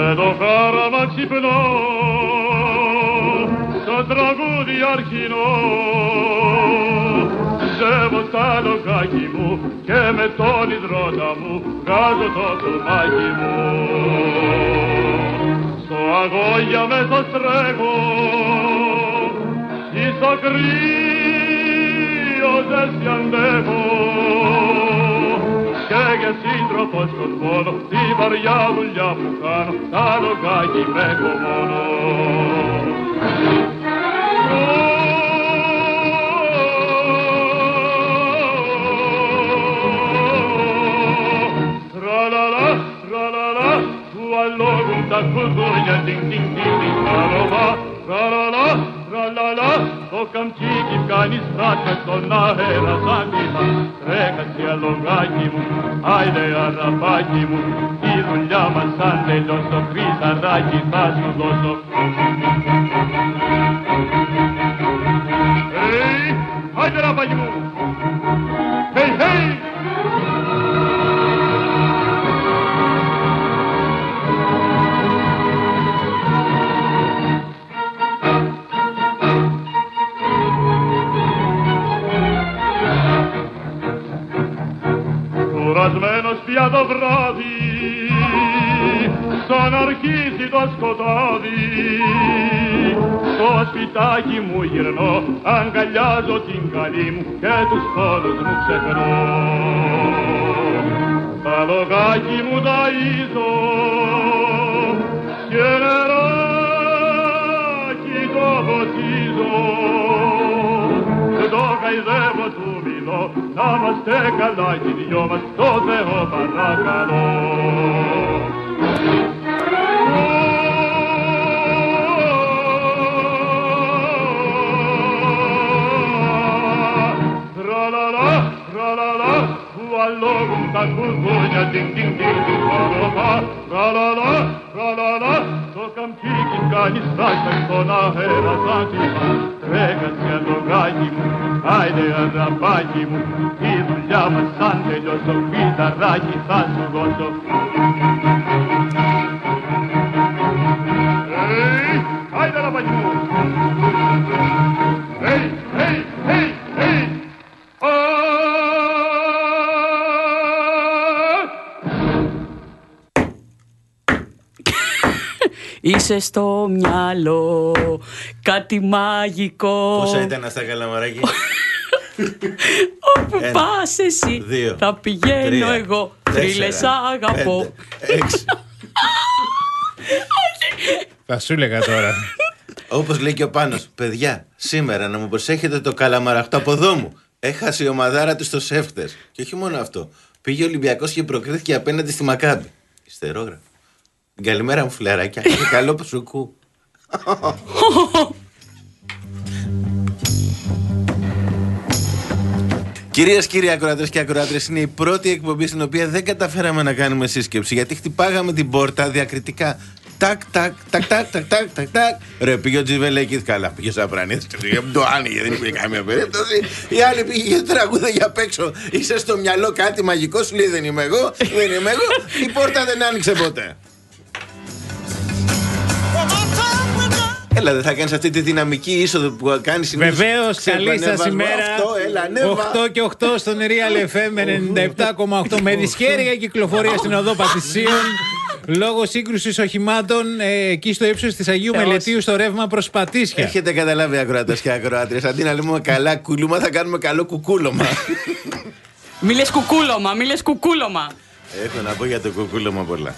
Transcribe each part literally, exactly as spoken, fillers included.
με το χάραμα ξυπνώ, το τραγούδι αρχινό, ζεύω στα λογάκι μου και με τον υδρότα μου βγάζω το κομμάκι μου. Στο αγώγια με το στρέχω, ή στο κρύο ζέστη αντέχω, και για σύντροφο στον πόνο, τη βαριά δουλειά που κάνω, τα λογάκι με έχω μόνο. Tra-la-la, tra-la-la, tu allogum ta culturnia, ding-ding-ding-ding, tra-la-la, tra-la-la, tra-la-la, το καμτσίκι κάνει στράκα στον αέρα σαν κύμα. Τρέχασε αλογάκι μου, άιντε αραπάκι μου, τη δουλειά μας αν τελειώσω, χρυσαράκι θα σου δώσω. Hey, άιντε ραπάκι μου, hey, hey! Κουρασμένος πια το βράδυ, σαν αρχίσει το σκοτάδι, στο σπιτάκι μου γυρνώ, αγκαλιάζω την καλή μου και τους πόνους μου ξεχνώ. Τα λογάκι μου ταΐζω και νεράκι το ποτίζω, το καηδεύω του μιλώ, να είμαστε καλά οι δυο μας, το Θεό παρακαλώ. Tra-la-la, tra-la-la, tu allogum ta culturnia, ding-ding-ding-ding, tra-la-la, tra-la-la, tra-la-la, το καμτσίκι κάνει στάκα στον αέρα σαν κύμα. Τρέχασε αλογάκι μου, άιντε αραπάκι μου, τη δουλειά μας αν τελειώσω, φυταράκι θα σου δώσω. Hey, άιντε αραπάκι μου. Hey, hey, hey, hey. Είσαι στο μυαλό κάτι μαγικό. Πόσα ήταν αυτά καλαμαράκι? Όπου πας εσύ δύο, θα πηγαίνω τρία, εγώ. Θρύλες αγαπώ. Πέντε, έξι. Θα σου έλεγα τώρα. Όπως λέει και ο Πάνος, παιδιά, σήμερα να μου προσέχετε το καλαμαραχτό από εδώ μου. Έχασε η ομαδάρα του στο σεφτες. Και όχι μόνο αυτό. Πήγε ο Ολυμπιακός και προκρίθηκε απέναντι στη Μακάμπη. Ιστερόγραφο. Καλημέρα μου φιλαράκια. Και καλό πουσουκού. Κυρίες, κύριοι ακροατές και ακροάτρες, είναι η πρώτη εκπομπή στην οποία δεν καταφέραμε να κάνουμε σύσκεψη, γιατί χτυπάγαμε την πόρτα διακριτικά. Τάκ, τάκ, τάκ, τάκ, τάκ, τάκ, τάκ, τάκ. Ρε, πήγε ο Τζιβελέκης, καλά, πήγε ο Σαπρανίδης και το άνοιγε, δεν υπήρχε καμία περίπτωση. Η άλλη πήγε και τραγούδα για απ' έξω. Είσαι στο μυαλό κάτι μαγικό, σου λέει δεν είμαι εγώ, δεν είμαι εγώ. Η πόρτα δεν άνοιξε ποτέ. Έλα, δεν θα κάνεις αυτή τη δυναμική είσοδο που κάνεις συνήθως? Βεβαίως, καλή σας ημέρα. οκτώ και οκτώ στον Real εφ εμ ενενήντα επτά κόμμα οκτώ με δυσχέρεια κυκλοφορία στην οδό Πατησίων λόγω σύγκρουσης οχημάτων ε, εκεί στο ύψος της Αγίου Θεός. Μελετίου στο ρεύμα προς Πατήσια. Έχετε καταλάβει, ακροατές και ακροάτριες, αντί να λέμε καλά κούλωμα θα κάνουμε καλό κουκούλωμα. Μη λες κουκούλωμα, μη λες κουκούλωμα. Έχω να πω για το κουκούλωμα πολλά.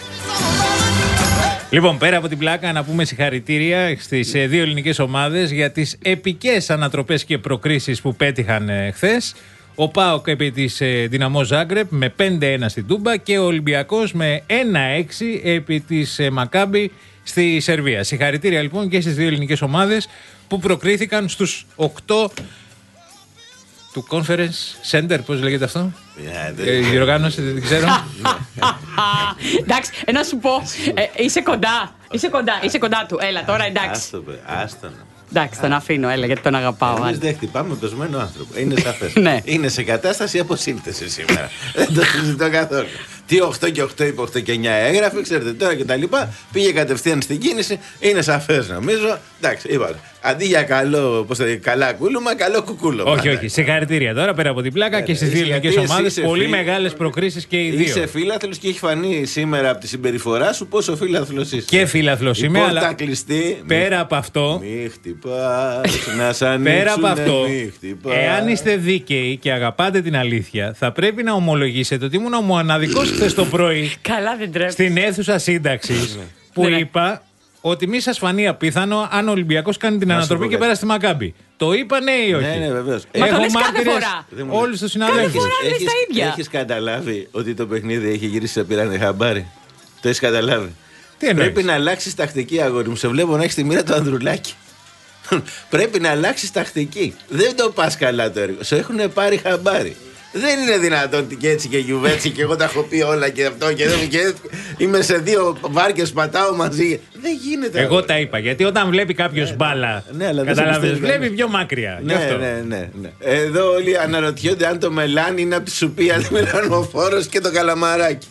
Λοιπόν, πέρα από την πλάκα, να πούμε συγχαρητήρια στις δύο ελληνικές ομάδες για τις επικές ανατροπές και προκρίσεις που πέτυχαν ε, χθες. Ο ΠΑΟΚ επί της ε, Δυναμό Ζάγκρεπ με πέντε ένα στην Τούμπα και ο Ολυμπιακός με ένα έξι επί της ε, Μακάμπη στη Σερβία. Συγχαρητήρια λοιπόν και στις δύο ελληνικές ομάδες που προκρίθηκαν στους οκτώ του Conference Center, πώς λέγεται αυτό? Η διοργάνωση, δεν ξέρω. Εντάξει, να σου πω, είσαι κοντά, είσαι κοντά, είσαι κοντά του. Έλα τώρα, εντάξει. Άστο. Εντάξει, τον αφήνω, έλα, γιατί τον αγαπάω. Εμείς δεν χτυπάμε πεσμένο άνθρωπο. Είναι σαφές. Ναι. Είναι σε κατάσταση αποσύνθεση σήμερα. Δεν το συζητώ καθόλου. Τι οκτώ και οκτώ είπε, οκτώ και εννιά έγραφε, ξέρετε τώρα και τα λοιπά. Πήγε κατευθείαν στην κίνηση. Είναι σαφές νομίζω. Εντάξει, είπα. Αντί για καλό, πώς θα λέει, καλά κούλουμα, καλό κουκούλωμα. Όχι, όχι. Συγχαρητήρια τώρα πέρα από την πλάκα και στις δύο ελληνικές ομάδες. Πολύ μεγάλες προκρίσεις και οι δύο. Είσαι φίλαθλος και έχει φανεί σήμερα από τη συμπεριφορά σου πόσο φίλαθλος είσαι. Και φίλαθλος είμαι, πόρτα αλλά κλειστή, πέρα μη, από αυτό. Μη χτυπάς, να σ' ανοίξουνε, Πέρα από αυτό, μη χτυπάς. εάν είστε δίκαιοι και αγαπάτε την αλήθεια, θα πρέπει να ομολογήσετε ότι ήμουν ο μοναδικός χθες το πρωί Καλά, δεν τρέπει. στην αίθουσα σύνταξης που Ναι. είπα ότι μη σας φανεί απίθανο αν ο Ολυμπιακός κάνει την Να σου ανατροπή πω και κάτι. πέρα στη Μακάμπη. Το είπα ναι ή όχι? Ναι, ναι, βεβαίως. Μα το Έχω λες κάθε μάρτυρες φορά. Δεν μου όλους τους συναδέλφους. φορά λες Έχεις, τα ίδια. έχεις καταλάβει ότι το παιχνίδι έχει γυρίσει σε πήρανε χαμπάρι. Το έχεις καταλάβει. Τι εννοείς? Πρέπει να αλλάξεις τακτική, αγόρι μου. Σε βλέπω να έχεις τη μοίρα του Ανδρουλάκη. Πρέπει να αλλάξεις τακτική. Δεν το πας καλά το έργο. Σε έχουν πάρει χαμπάρι. Δεν είναι δυνατόν και έτσι και γιουβέτσι και εγώ τα έχω πει όλα και αυτό και, δεν, και είμαι σε δύο βάρκες πατάω μαζί. Δεν γίνεται. Εγώ αγόρι. τα είπα. Γιατί όταν βλέπει κάποιος μπάλα, ναι, αλλά δεν σε καταλαβαίνεις, πιστεύει βλέπει κανείς. πιο μακριά. Γι' Ναι, αυτό. ναι, ναι, ναι. Εδώ όλοι αναρωτιόνται αν το μελάνι είναι από τη σουπία του μελανοφόρος και το καλαμαράκι.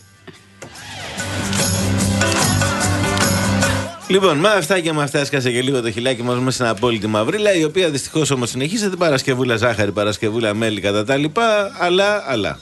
Λοιπόν, με αυτά και με αυτά έσκασε και λίγο το χιλάκι μας μέσα στην απόλυτη μαυρίλα, η οποία δυστυχώς όμως συνεχίζεται. Παρασκευούλα ζάχαρη, Παρασκευούλα μέλι κατά τα λοιπά, αλλά, αλλά.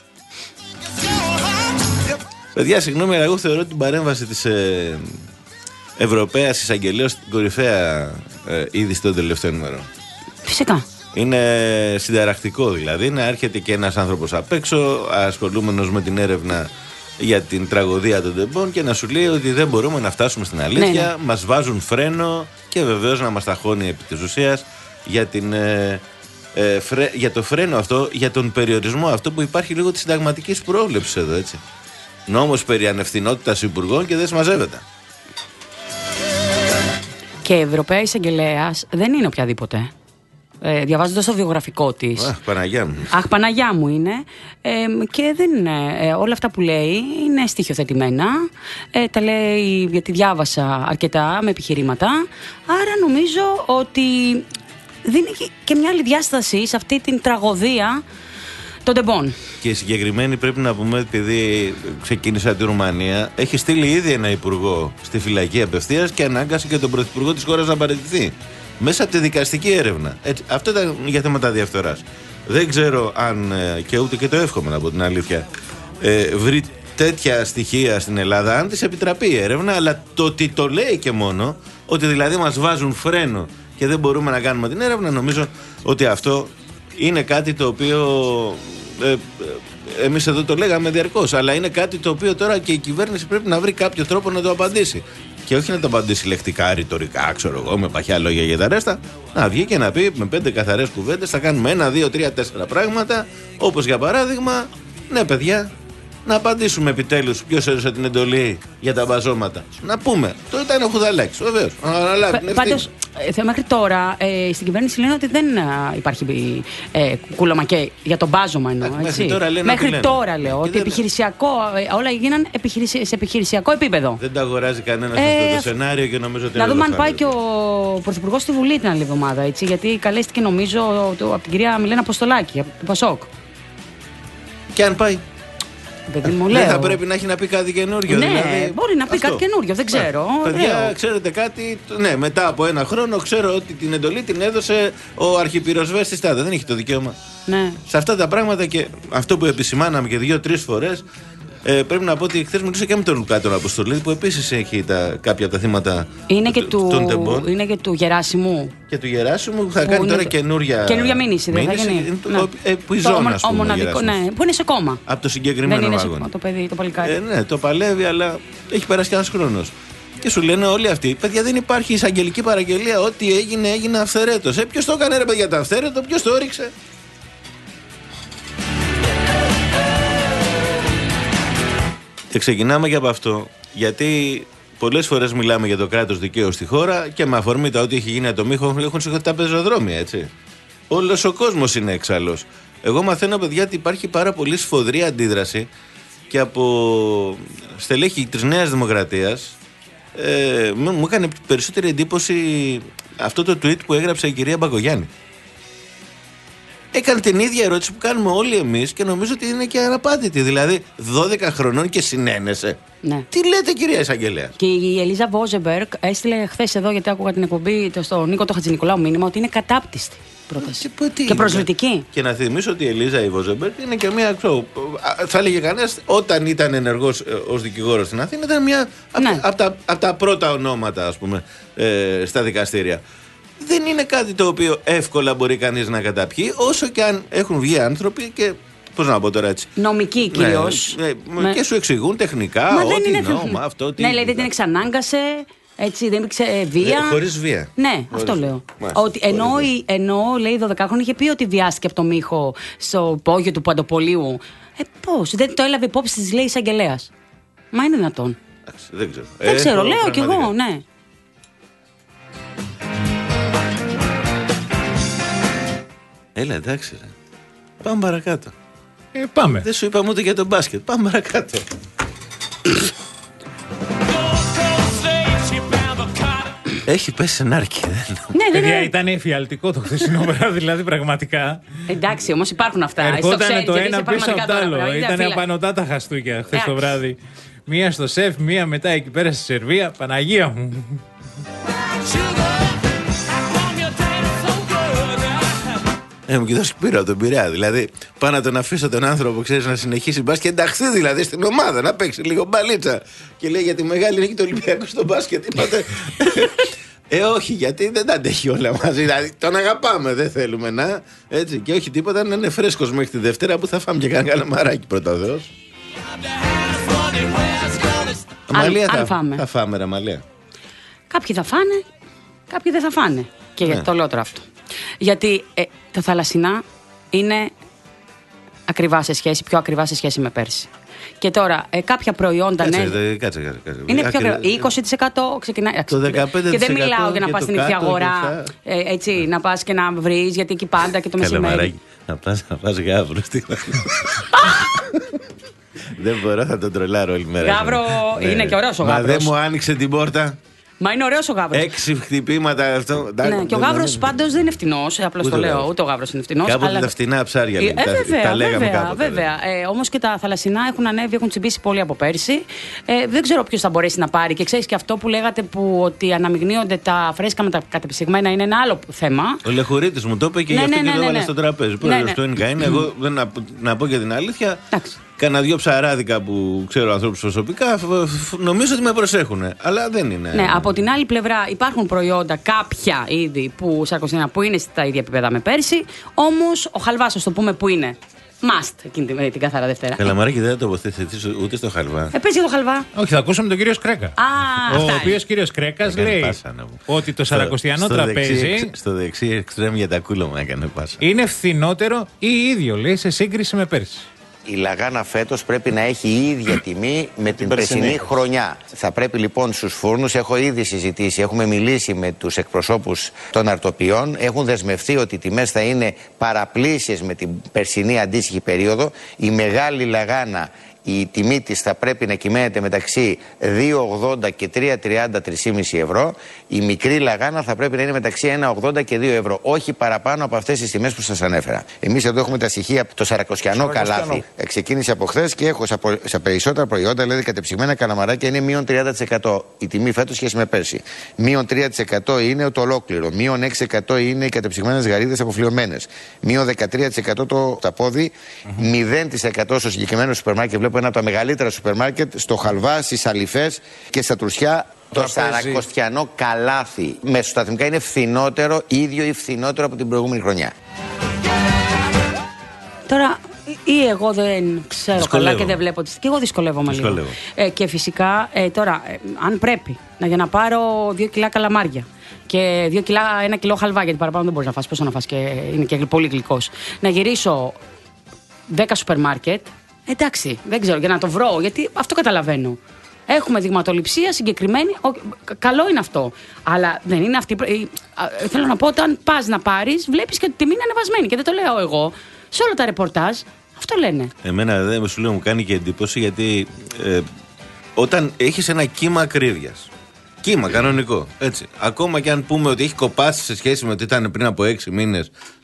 Παιδιά, συγγνώμη, αλλά εγώ θεωρώ την παρέμβαση της ε, Ευρωπαίας Εισαγγελέως την κορυφαία ε, είδηση των τελευταίων ημερών. Φυσικά. Είναι συνταρακτικό δηλαδή να έρχεται και ένας άνθρωπος απ' έξω ασχολούμενος με την έρευνα για την τραγωδία των τεμπών και να σου λέει ότι δεν μπορούμε να φτάσουμε στην αλήθεια, Ναι, ναι. μας βάζουν φρένο και βεβαίως να μας ταχώνει επί της ουσίας για, την, ε, ε, φρέ, για το φρένο αυτό, για τον περιορισμό αυτό που υπάρχει λίγο της συνταγματικής πρόβλεψης εδώ, έτσι. Νόμος περί ανευθυνότητας υπουργών και δεν συμμαζεύεται. Και η Ευρωπαία Εισαγγελέα δεν είναι οποιαδήποτε. Ε, Διαβάζοντας το βιογραφικό της. Αχ, Παναγιά μου. Αχ, Παναγιά μου είναι. Ε, και δεν είναι. Ε, όλα αυτά που λέει είναι στοιχειοθετημένα. Ε, τα λέει γιατί διάβασα αρκετά με επιχειρήματα. Άρα νομίζω ότι δίνει και- και μια άλλη διάσταση σε αυτή την τραγωδία των τεμπών. Και η συγκεκριμένη πρέπει να πούμε, επειδή ξεκίνησε από τη Ρουμανία, έχει στείλει ήδη ένα υπουργό στη φυλακή απευθείας και ανάγκασε και τον πρωθυπουργό της χώρας να παραιτηθεί. Μέσα από τη δικαστική έρευνα. Έτσι, αυτό ήταν για θέματα διαφθοράς. Δεν ξέρω αν, ε, και ούτε και το εύχομαι να πω την αλήθεια, ε, βρει τέτοια στοιχεία στην Ελλάδα, αν της επιτραπεί η έρευνα, αλλά το ότι το λέει και μόνο, ότι δηλαδή μας βάζουν φρένο και δεν μπορούμε να κάνουμε την έρευνα, νομίζω ότι αυτό είναι κάτι το οποίο ε, ε, εμείς εδώ το λέγαμε διαρκώς, αλλά είναι κάτι το οποίο τώρα και η κυβέρνηση πρέπει να βρει κάποιο τρόπο να το απαντήσει. Και όχι να το απαντήσει λεκτικά, ρητορικά, ξέρω εγώ, με παχιά λόγια και τα ρέστα. Να βγει και να πει με πέντε καθαρές κουβέντες θα κάνουμε ένα, δύο, τρία, τέσσερα πράγματα. Όπως για παράδειγμα, ναι, παιδιά, να απαντήσουμε επιτέλους ποιος έδωσε την εντολή για τα μπαζώματα. Να πούμε. Το ήταν ο Χουδαλάκης, βεβαίως. Να αναλάβει την ευθύνη. Πάντως, ε, μέχρι τώρα ε, στην κυβέρνηση λένε ότι δεν α, υπάρχει ε, κούλωμα και για το μπάζωμα εννοώ. Μέχρι έτσι. τώρα λένε Μέχρι ότι λένε. τώρα λέω Και ότι δεν- επιχειρησιακό, ε, όλα έγιναν επιχειρησι- σε επιχειρησιακό επίπεδο. Δεν τα αγοράζει κανένας Ε, αυτό το σενάριο και νομίζω ότι Να είναι δούμε αν εδώ πάει και φάνηκε. ο Πρωθυπουργός στη Βουλή την άλλη εβδομάδα. Έτσι, γιατί καλέστηκε νομίζω το, από την κυρία Μιλένα Αποστολάκη, από το Πασόκ. Και αν πάει. Παιδί μου, Δεν λέω. θα πρέπει να έχει να πει κάτι καινούριο. Ναι, δηλαδή, μπορεί να πει αυτό. κάτι καινούριο, δεν ξέρω. Ε, Παιδιά, Λέω. ξέρετε κάτι. Ναι, μετά από ένα χρόνο ξέρω ότι την εντολή την έδωσε ο αρχιπυροσβέστης Τάδε. Δεν έχει το δικαίωμα. Ναι. Σε αυτά τα πράγματα και αυτό που επισημάναμε και δύο-τρεις φορές, ε, πρέπει να πω ότι χθες μιλούσα και με τον Λουκά τον Αποστολή, που επίσης έχει τα, κάποια από τα θύματα Είναι και, του- των τεμπών. του, είναι και του Γεράσιμου. Και του Γεράσιμου που θα Που κάνει είναι τώρα το- καινούρια, καινούρια μήνυση, δεν θα γίνει. Είναι το- Ναι. ο- ε, που η Το ζώνα, ομο- ας πούμε, ο ο μοναδικό, Γεράσιμος. ναι, που είναι σε κόμμα. Από το συγκεκριμένο Δεν είναι σε αγώνα. κόμμα το παιδί, το παλικάρι. Ε, ναι, το παλεύει, αλλά έχει περάσει και ένας χρόνος. Και σου λένε όλοι αυτοί, παιδιά, δεν υπάρχει εισαγγελική παραγγελία. Ό,τι έγινε, έγινε αυθαιρέτως. Ε, ποιος το έκανε, ρε παιδιά, το αυθαίρετο, ποιος το έριξε. Και ξεκινάμε και από αυτό, γιατί πολλές φορές μιλάμε για το κράτος δικαίου στη χώρα και με αφορμή τα ό,τι έχει γίνει ατομίχο έχουν σηκωθεί τα πεζοδρόμια, έτσι. Όλος ο κόσμος είναι εξάλλος. Εγώ μαθαίνω, παιδιά, ότι υπάρχει πάρα πολύ σφοδρή αντίδραση και από στελέχη της Νέας Δημοκρατίας. Ε, μου μου έκανε περισσότερη εντύπωση αυτό το tweet που έγραψε η κυρία Μπακογιάννη. έκανε την ίδια ερώτηση που κάνουμε όλοι εμείς και νομίζω ότι είναι και αναπάντητη. Δηλαδή, δώδεκα χρονών και συνένεσε. Ναι. Τι λέτε, κυρία Εισαγγελέα? Και η Ελίζα Βόζεμπεργκ έστειλε χθες εδώ, γιατί άκουγα την εκπομπή στον Νίκο το Χατζηνικολάου μήνυμα, ότι είναι κατάπτυστη πρόταση. Και, τι, και προσβλητική. Και να θυμίσω ότι η Ελίζα η Βόζεμπεργκ είναι και μια, ξέρω, θα έλεγε κανένας, όταν ήταν ενεργός ως δικηγόρος στην Αθήνα, ήταν μια ναι. από απ τα, απ τα πρώτα ονόματα, ας πούμε, ε, στα δικαστήρια. Δεν είναι κάτι το οποίο εύκολα μπορεί κανείς να καταπιεί, όσο και αν έχουν βγει άνθρωποι και. Πώς να πω τώρα έτσι. Νομικοί κυρίως. Ναι, ναι, και σου εξηγούν τεχνικά Μα ό,τι είναι... νόμα, αυτό. Τι... Ναι, λέει δεν την εξανάγκασε, έτσι δεν υπήρξε ε, βία. Ε, χωρίς βία. Ναι, χωρίς αυτό βία. λέω. Μάλιστα, ότι ενώ, η, ενώ λέει δωδεκάχρονη είχε πει ότι βιάστηκε από το μύχο στο πόγιο του Παντοπολίου. Ε, πώς, δεν το έλαβε υπόψη της, λέει, η εισαγγελέας. Μα είναι δυνατόν. Άξι, δεν ξέρω. Δεν ε, ξέρω, λέω κι πραγματικά. εγώ, ναι. Έλα, εντάξει. Ρε. Πάμε παρακάτω. Ε, πάμε. Δεν σου είπαμε ούτε για τον μπάσκετ. Πάμε παρακάτω. Έχει πέσει ένα άρκι. Ναι, ναι, Παιδιά, ναι. ήταν εφιαλτικό το χθεσινό βράδυ, δηλαδή πραγματικά. Εντάξει, όμως υπάρχουν αυτά. Ερχόταν το ένα πίσω από το άλλο. Ήταν Ήταν απανωτά τα χαστούκια χθε το βράδυ. Μία στο σεφ, μία μετά εκεί πέρα στη Σερβία. Παναγία μου. Ε, μου κοιτάς πήρα από τον Πειραιά. Δηλαδή, πάω να τον αφήσω τον άνθρωπο, ξέρεις, να συνεχίσει μπάσκετ, ενταχθεί δηλαδή στην ομάδα, να παίξει λίγο μπαλίτσα. Και λέει για τη μεγάλη νίκη του Ολυμπιακού στο μπάσκετ. Είπατε. Ε, όχι, γιατί δεν τα αντέχει όλα μαζί. Δηλαδή, τον αγαπάμε, δεν θέλουμε να. Έτσι, και όχι τίποτα, να είναι φρέσκος μέχρι τη Δευτέρα που θα φάμε και κανένα καλαμαράκι πρώτα ο Θεός. Αμαλία, αν θα φάμε. Θα φάμε, ρε Αμαλία. Κάποιοι θα φάνε, κάποιοι δεν θα φάνε. Και γιατί Ναι. το λέω τώρα αυτό. Γιατί ε, τα θαλασσινά είναι ακριβά σε σχέση, πιο ακριβά σε σχέση με πέρσι. Και τώρα ε, κάποια προϊόντα. Κάτσε, ναι, δε, κάτσε, κάτσε, κάτσε. είναι πιο Ακρι- ακριβά. είκοσι τοις εκατό ξεκινάει. Το δεκαπέντε και τοις δεν εκατό μιλάω για να και πας το στην ίδια κάτω αγορά. και Ε, έτσι, να πας και να βρεις, γιατί εκεί πάντα και το μεσημέρι. Καλαμαράκι. Να πας, να πας γάβρο στη Δεν μπορώ, θα τον τρολάρω όλη μέρα. Γάβρο, Ναι. είναι και ωραίος ο Μα γάβρος. δεν μου άνοιξε την πόρτα. Μα είναι ωραίος ο γάβρος. Έξι χτυπήματα αυτό. Ναι, και ο γάβρος πάντως δεν είναι φτηνός. Απλώς Ούτε το ο λέω, γάβρος. ούτε ο γάβρος είναι φτηνός. Κάποτε αλλά- τα φτηνά ψάρια Ε, λέει, ε, τα- βέβαια, τα λέγαμε βέβαια, κάποτε. βέβαια. Ε, όμως και τα θαλασσινά έχουν ανέβει, έχουν τσιμπήσει πολύ από πέρσι. Ε, δεν ξέρω ποιος θα μπορέσει να πάρει. Και ξέρεις και αυτό που λέγατε που ότι αναμειγνύονται τα φρέσκα με τα κατεψυγμένα είναι ένα άλλο θέμα. Ο Λεχουρίτης μου το είπε και Ναι, γι' αυτό ναι, και ναι, το ναι, έβαλε ναι. στο τραπέζι. Ναι, Πρόεδρος ναι. του ΕΝΚΑ είναι. Εγώ δεν να, να πω και την αλήθεια. Εντάξει. Κάνα δυο ψαράδικα που ξέρω ανθρώπους προσωπικά, φ- φ- νομίζω ότι με προσέχουν. Αλλά δεν είναι. Ναι, από την άλλη πλευρά υπάρχουν προϊόντα, κάποια είδη που, σαρκοστινά, που είναι στα ίδια επίπεδα με πέρσι. Όμως ο χαλβάς, ας το πούμε, που είναι must εκείνη την, την καθαρά Δευτέρα. Καλαμαράκι δεν θα τοποθετηθείς ούτε στο χαλβά. Ε, πες για το χαλβά. Όχι, θα ακούσουμε τον κύριο Σκρέκα. Α, ο αυτά οποίο είναι. κύριο Κρέκα Έκανε λέει πάσα, να μου. ότι το σαρακοστιανό Στο- στο δεξί τραπέζι εξ- Στο δεξί εξτρέμ για τα κούλωμα έκανε πάσα. είναι φθηνότερο ή ίδιο, λέει, σε σύγκριση με πέρσι. Η Λαγάνα φέτος πρέπει να έχει η ίδια τιμή με την περσινή χρονιά. Θα πρέπει λοιπόν στους φούρνους, έχω ήδη συζητήσει, έχουμε μιλήσει με τους εκπροσώπους των αρτοποιών, έχουν δεσμευτεί ότι οι τιμές θα είναι παραπλήσιες με την περσινή αντίστοιχη περίοδο. Η μεγάλη Λαγάνα, η τιμή της θα πρέπει να κυμαίνεται μεταξύ δύο ογδόντα και τρία τριάντα, τρία κόμμα πέντε ευρώ. Η μικρή Λαγάνα θα πρέπει να είναι μεταξύ ένα ογδόντα και δύο ευρώ. Όχι παραπάνω από αυτές τις τιμές που σας ανέφερα. Εμείς εδώ έχουμε τα στοιχεία. Το σαρακοστιανό καλάθι ε, ξεκίνησε από χθε και έχω στα, πο- στα περισσότερα προϊόντα, δηλαδή κατεψυγμένα καλαμαράκια, είναι μείον τριάντα τοις εκατό η τιμή φέτος σχέση με πέρσι. Μείον τρία τοις εκατό είναι το ολόκληρο. Μείον έξι τοις εκατό είναι οι κατεψυγμένες γαρίδες αποφλειωμένες. Μείον δεκατρία τοις εκατό το ταπόδι. μηδέν τοις εκατό στο συγκεκριμένο σούπερ μάρκετ. Βλέπω ένα από τα μεγαλύτερα σούπερ μάρκετ, στο χαλβά, στις αλυφές και στα τρουσιά. Το σαρακοστιανό καλάθι μεσοσταθμικά είναι φθηνότερο, ίδιο ή φθηνότερο από την προηγούμενη χρονιά. Τώρα, ή εγώ δεν ξέρω Δυσκολεύομαι. καλά και δεν βλέπω τις. Και εγώ δυσκολεύομαι λίγο. Δυσκολεύομαι. Ε, και φυσικά, ε, τώρα, ε, αν πρέπει να, για να πάρω δύο κιλά καλαμάρια και δύο κιλά, ένα κιλό χαλβά, γιατί παραπάνω δεν μπορεί να φας, πόσο να φας και είναι και πολύ γλυκός, να γυρίσω δέκα σούπερ μάρκετ, εντάξει, δεν ξέρω, για να το βρω, γιατί αυτό καταλαβαίνω. Έχουμε δειγματοληψία συγκεκριμένη. Ο, κα- καλό είναι αυτό. Αλλά δεν είναι αυτή. η- α, Θέλω να πω, όταν πας να πάρεις, βλέπεις και ότι η τιμή είναι ανεβασμένη. Και δεν το λέω εγώ. Σε όλα τα ρεπορτάζ, αυτό λένε. Εμένα δεν σου λέω, μου κάνει και εντύπωση γιατί ε, όταν έχεις ένα κύμα ακρίβειας. Κύμα κανονικό. Έτσι. Ακόμα και αν πούμε ότι έχει κοπάσει σε σχέση με ότι ήταν πριν από έξι μήνες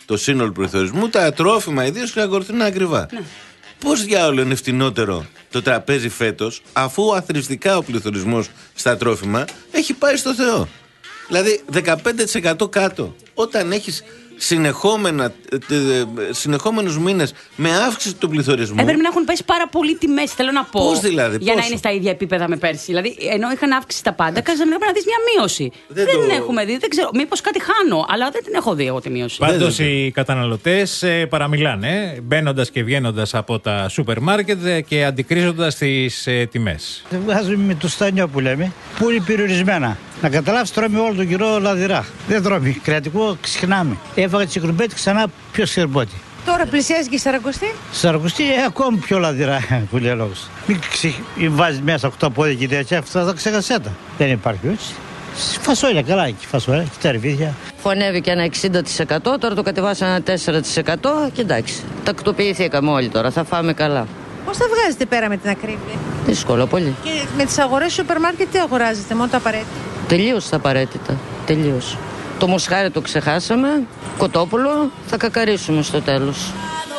το σύνολο πληθωρισμού, τα τρόφιμα ιδίως εξακολουθούν ακριβά. Ναι. Πώς διάολο είναι φτηνότερο το τραπέζι φέτος, αφού αθρηστικά ο πληθωρισμός στα τρόφιμα έχει πάει στο Θεό? Δηλαδή δεκαπέντε τοις εκατό κάτω. Όταν έχεις συνεχόμενα, συνεχόμενους μήνες με αύξηση του πληθωρισμού. Έπρεπε να έχουν πέσει πάρα πολύ τιμές, θέλω να πω. Πώς δηλαδή, για πόσο? να είναι στα ίδια επίπεδα με πέρσι. Δηλαδή, ενώ είχαν αύξηση τα πάντα, κάζαμε να πρέπει να δεις μια μείωση. Δεν, δεν το... έχουμε δει, δεν ξέρω. Μήπως κάτι χάνω, αλλά δεν την έχω δει εγώ τη μείωση. Πάντως οι καταναλωτές ε, παραμιλάνε, μπαίνοντας και βγαίνοντας από τα σούπερ μάρκετ ε, και αντικρίζοντας τις ε, τιμές. Βγάζουμε με το στάνιο που λέμε, που είναι περιορισμένα. Να καταλάβεις, τρώμε όλο τον καιρό λαδυρά. Δεν τρώμε. Κρεατικό ξεχνάμε. Έφαγα τη συγκρουμπέτη ξανά πιο σκερμπότη. Τώρα πλησιάζει και η Σαρακοστή. Σαρακοστή ε, ακόμη πιο λαδυρά που λέει ο λόγος. Μην ξε... βάζει μέσα οκτώ πόδια και τέτοια, αυτά θα ξεχασέ τα. Δεν υπάρχει έτσι. Φασόλια, καλά εκεί, φασόλια, και τα ρεβίδια. Φωνεύει ένα εξήντα τοις εκατό, τώρα το κατεβάσανε ένα τέσσερα τοις εκατό και εντάξει. Τακτοποιηθήκαμε όλοι τώρα, θα φάμε καλά. Πώς θα βγάζετε πέρα με την ακρίβεια? Δύσκολο πολύ. Και με τις αγορές σούπερ μάρκετ τι αγοράζετε, μόνο τα απαραίτητα? Τελείως τα απαραίτητα. Τελείως. Το μοσχάρι το ξεχάσαμε. Κοτόπουλο θα κακαρίσουμε στο τέλος.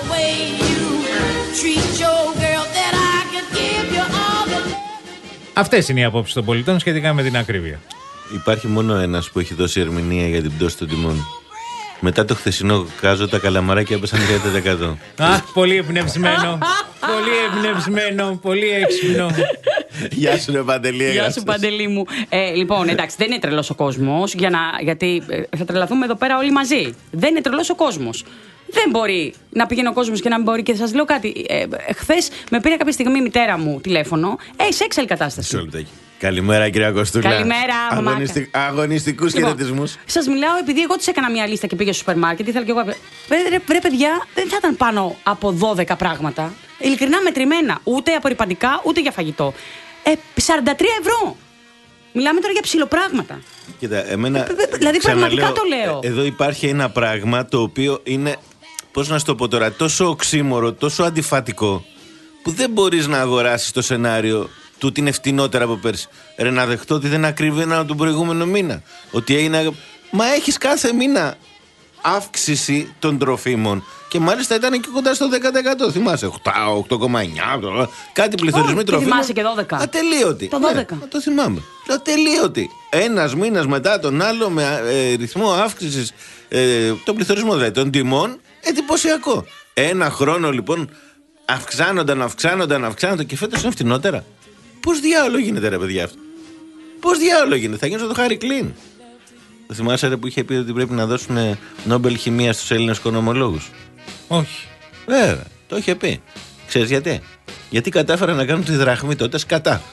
Αυτές είναι οι απόψεις των πολιτών σχετικά με την ακρίβεια. Υπάρχει μόνο ένας που έχει δώσει ερμηνεία για την πτώση των τιμών. Μετά το χθεσινό κάζο τα καλαμαράκια έπεσαν τριάντα τοις εκατό. Α, πολύ εμπνευσμένο. Πολύ εμπνευσμένο, πολύ έξυπνο. Γεια σου, ρε Παντελή. Γεια σου, Παντελή μου. Ε, λοιπόν, εντάξει, δεν είναι τρελός ο κόσμος, για να, γιατί ε, θα τρελαθούμε εδώ πέρα όλοι μαζί. Δεν είναι τρελός ο κόσμος. Δεν μπορεί να πηγαίνει ο κόσμος και να μην μπορεί. Και σας λέω κάτι. Ε, Χθες με πήρε κάποια στιγμή η μητέρα μου τηλέφωνο. Ε, σε έξαλλη κατάσταση. Καλημέρα, κυρία Κωστούλα. Καλημέρα, Αγωνιστικ... Αγωνιστικούς λοιπόν, χαιρετισμούς. Σας μιλάω επειδή εγώ της έκανα μια λίστα και πήγε στο σούπερ μάρκετ. Ήθελα και εγώ. Ρε, ρε παιδιά, δεν θα ήταν πάνω από δώδεκα πράγματα. Ειλικρινά μετρημένα. Ούτε απορριπαντικά, ούτε για φαγητό. Ε, σαράντα τρία ευρώ. Μιλάμε τώρα για ψιλοπράγματα. Κοίτα, εμένα. Δηλαδή, πραγματικά το λέω. Εδώ υπάρχει ένα πράγμα το οποίο είναι. Πώς να σου το πω τώρα, τόσο οξύμορο, τόσο αντιφατικό, που δεν μπορείς να αγοράσεις το σενάριο του ότι είναι φτηνότερα από πέρσι. Ρε, να δεχτώ ότι δεν ακριβέναν τον προηγούμενο μήνα. Ότι έγινε. Μα έχεις κάθε μήνα αύξηση των τροφίμων. Και μάλιστα ήταν και κοντά στο δέκα τοις εκατό. Θυμάσαι, οκτώ κόμμα εννιά, κάτι πληθωρισμοί τροφίμων. Θυμάσαι και δώδεκα. Ατελείωτη. Το δώδεκα. Ναι, το θυμάμαι. Ατελείωτη. Ένας μήνας μετά τον άλλο με ε, ρυθμό αύξησης, ε, τον πληθωρισμό δηλαδή των τιμών, εντυπωσιακό. Ένα χρόνο λοιπόν αυξάνονταν, αυξάνονταν, αυξάνονταν και φέτος είναι φτηνότερα. Πώς διάολο γίνεται, ρε παιδιά αυτό? Πώς διάολο γίνεται? Θα γίνει σαν το Χάρι Κλίν. Το θυμάσαι, ρε, που είχε πει ότι πρέπει να δώσουν Νόμπελ χημεία στους Έλληνες οικονομολόγους? Όχι. Βέβαια, το είχε πει. Ξέρεις γιατί? Γιατί κατάφεραν να κάνουν τη δραχμή τότε σκατά.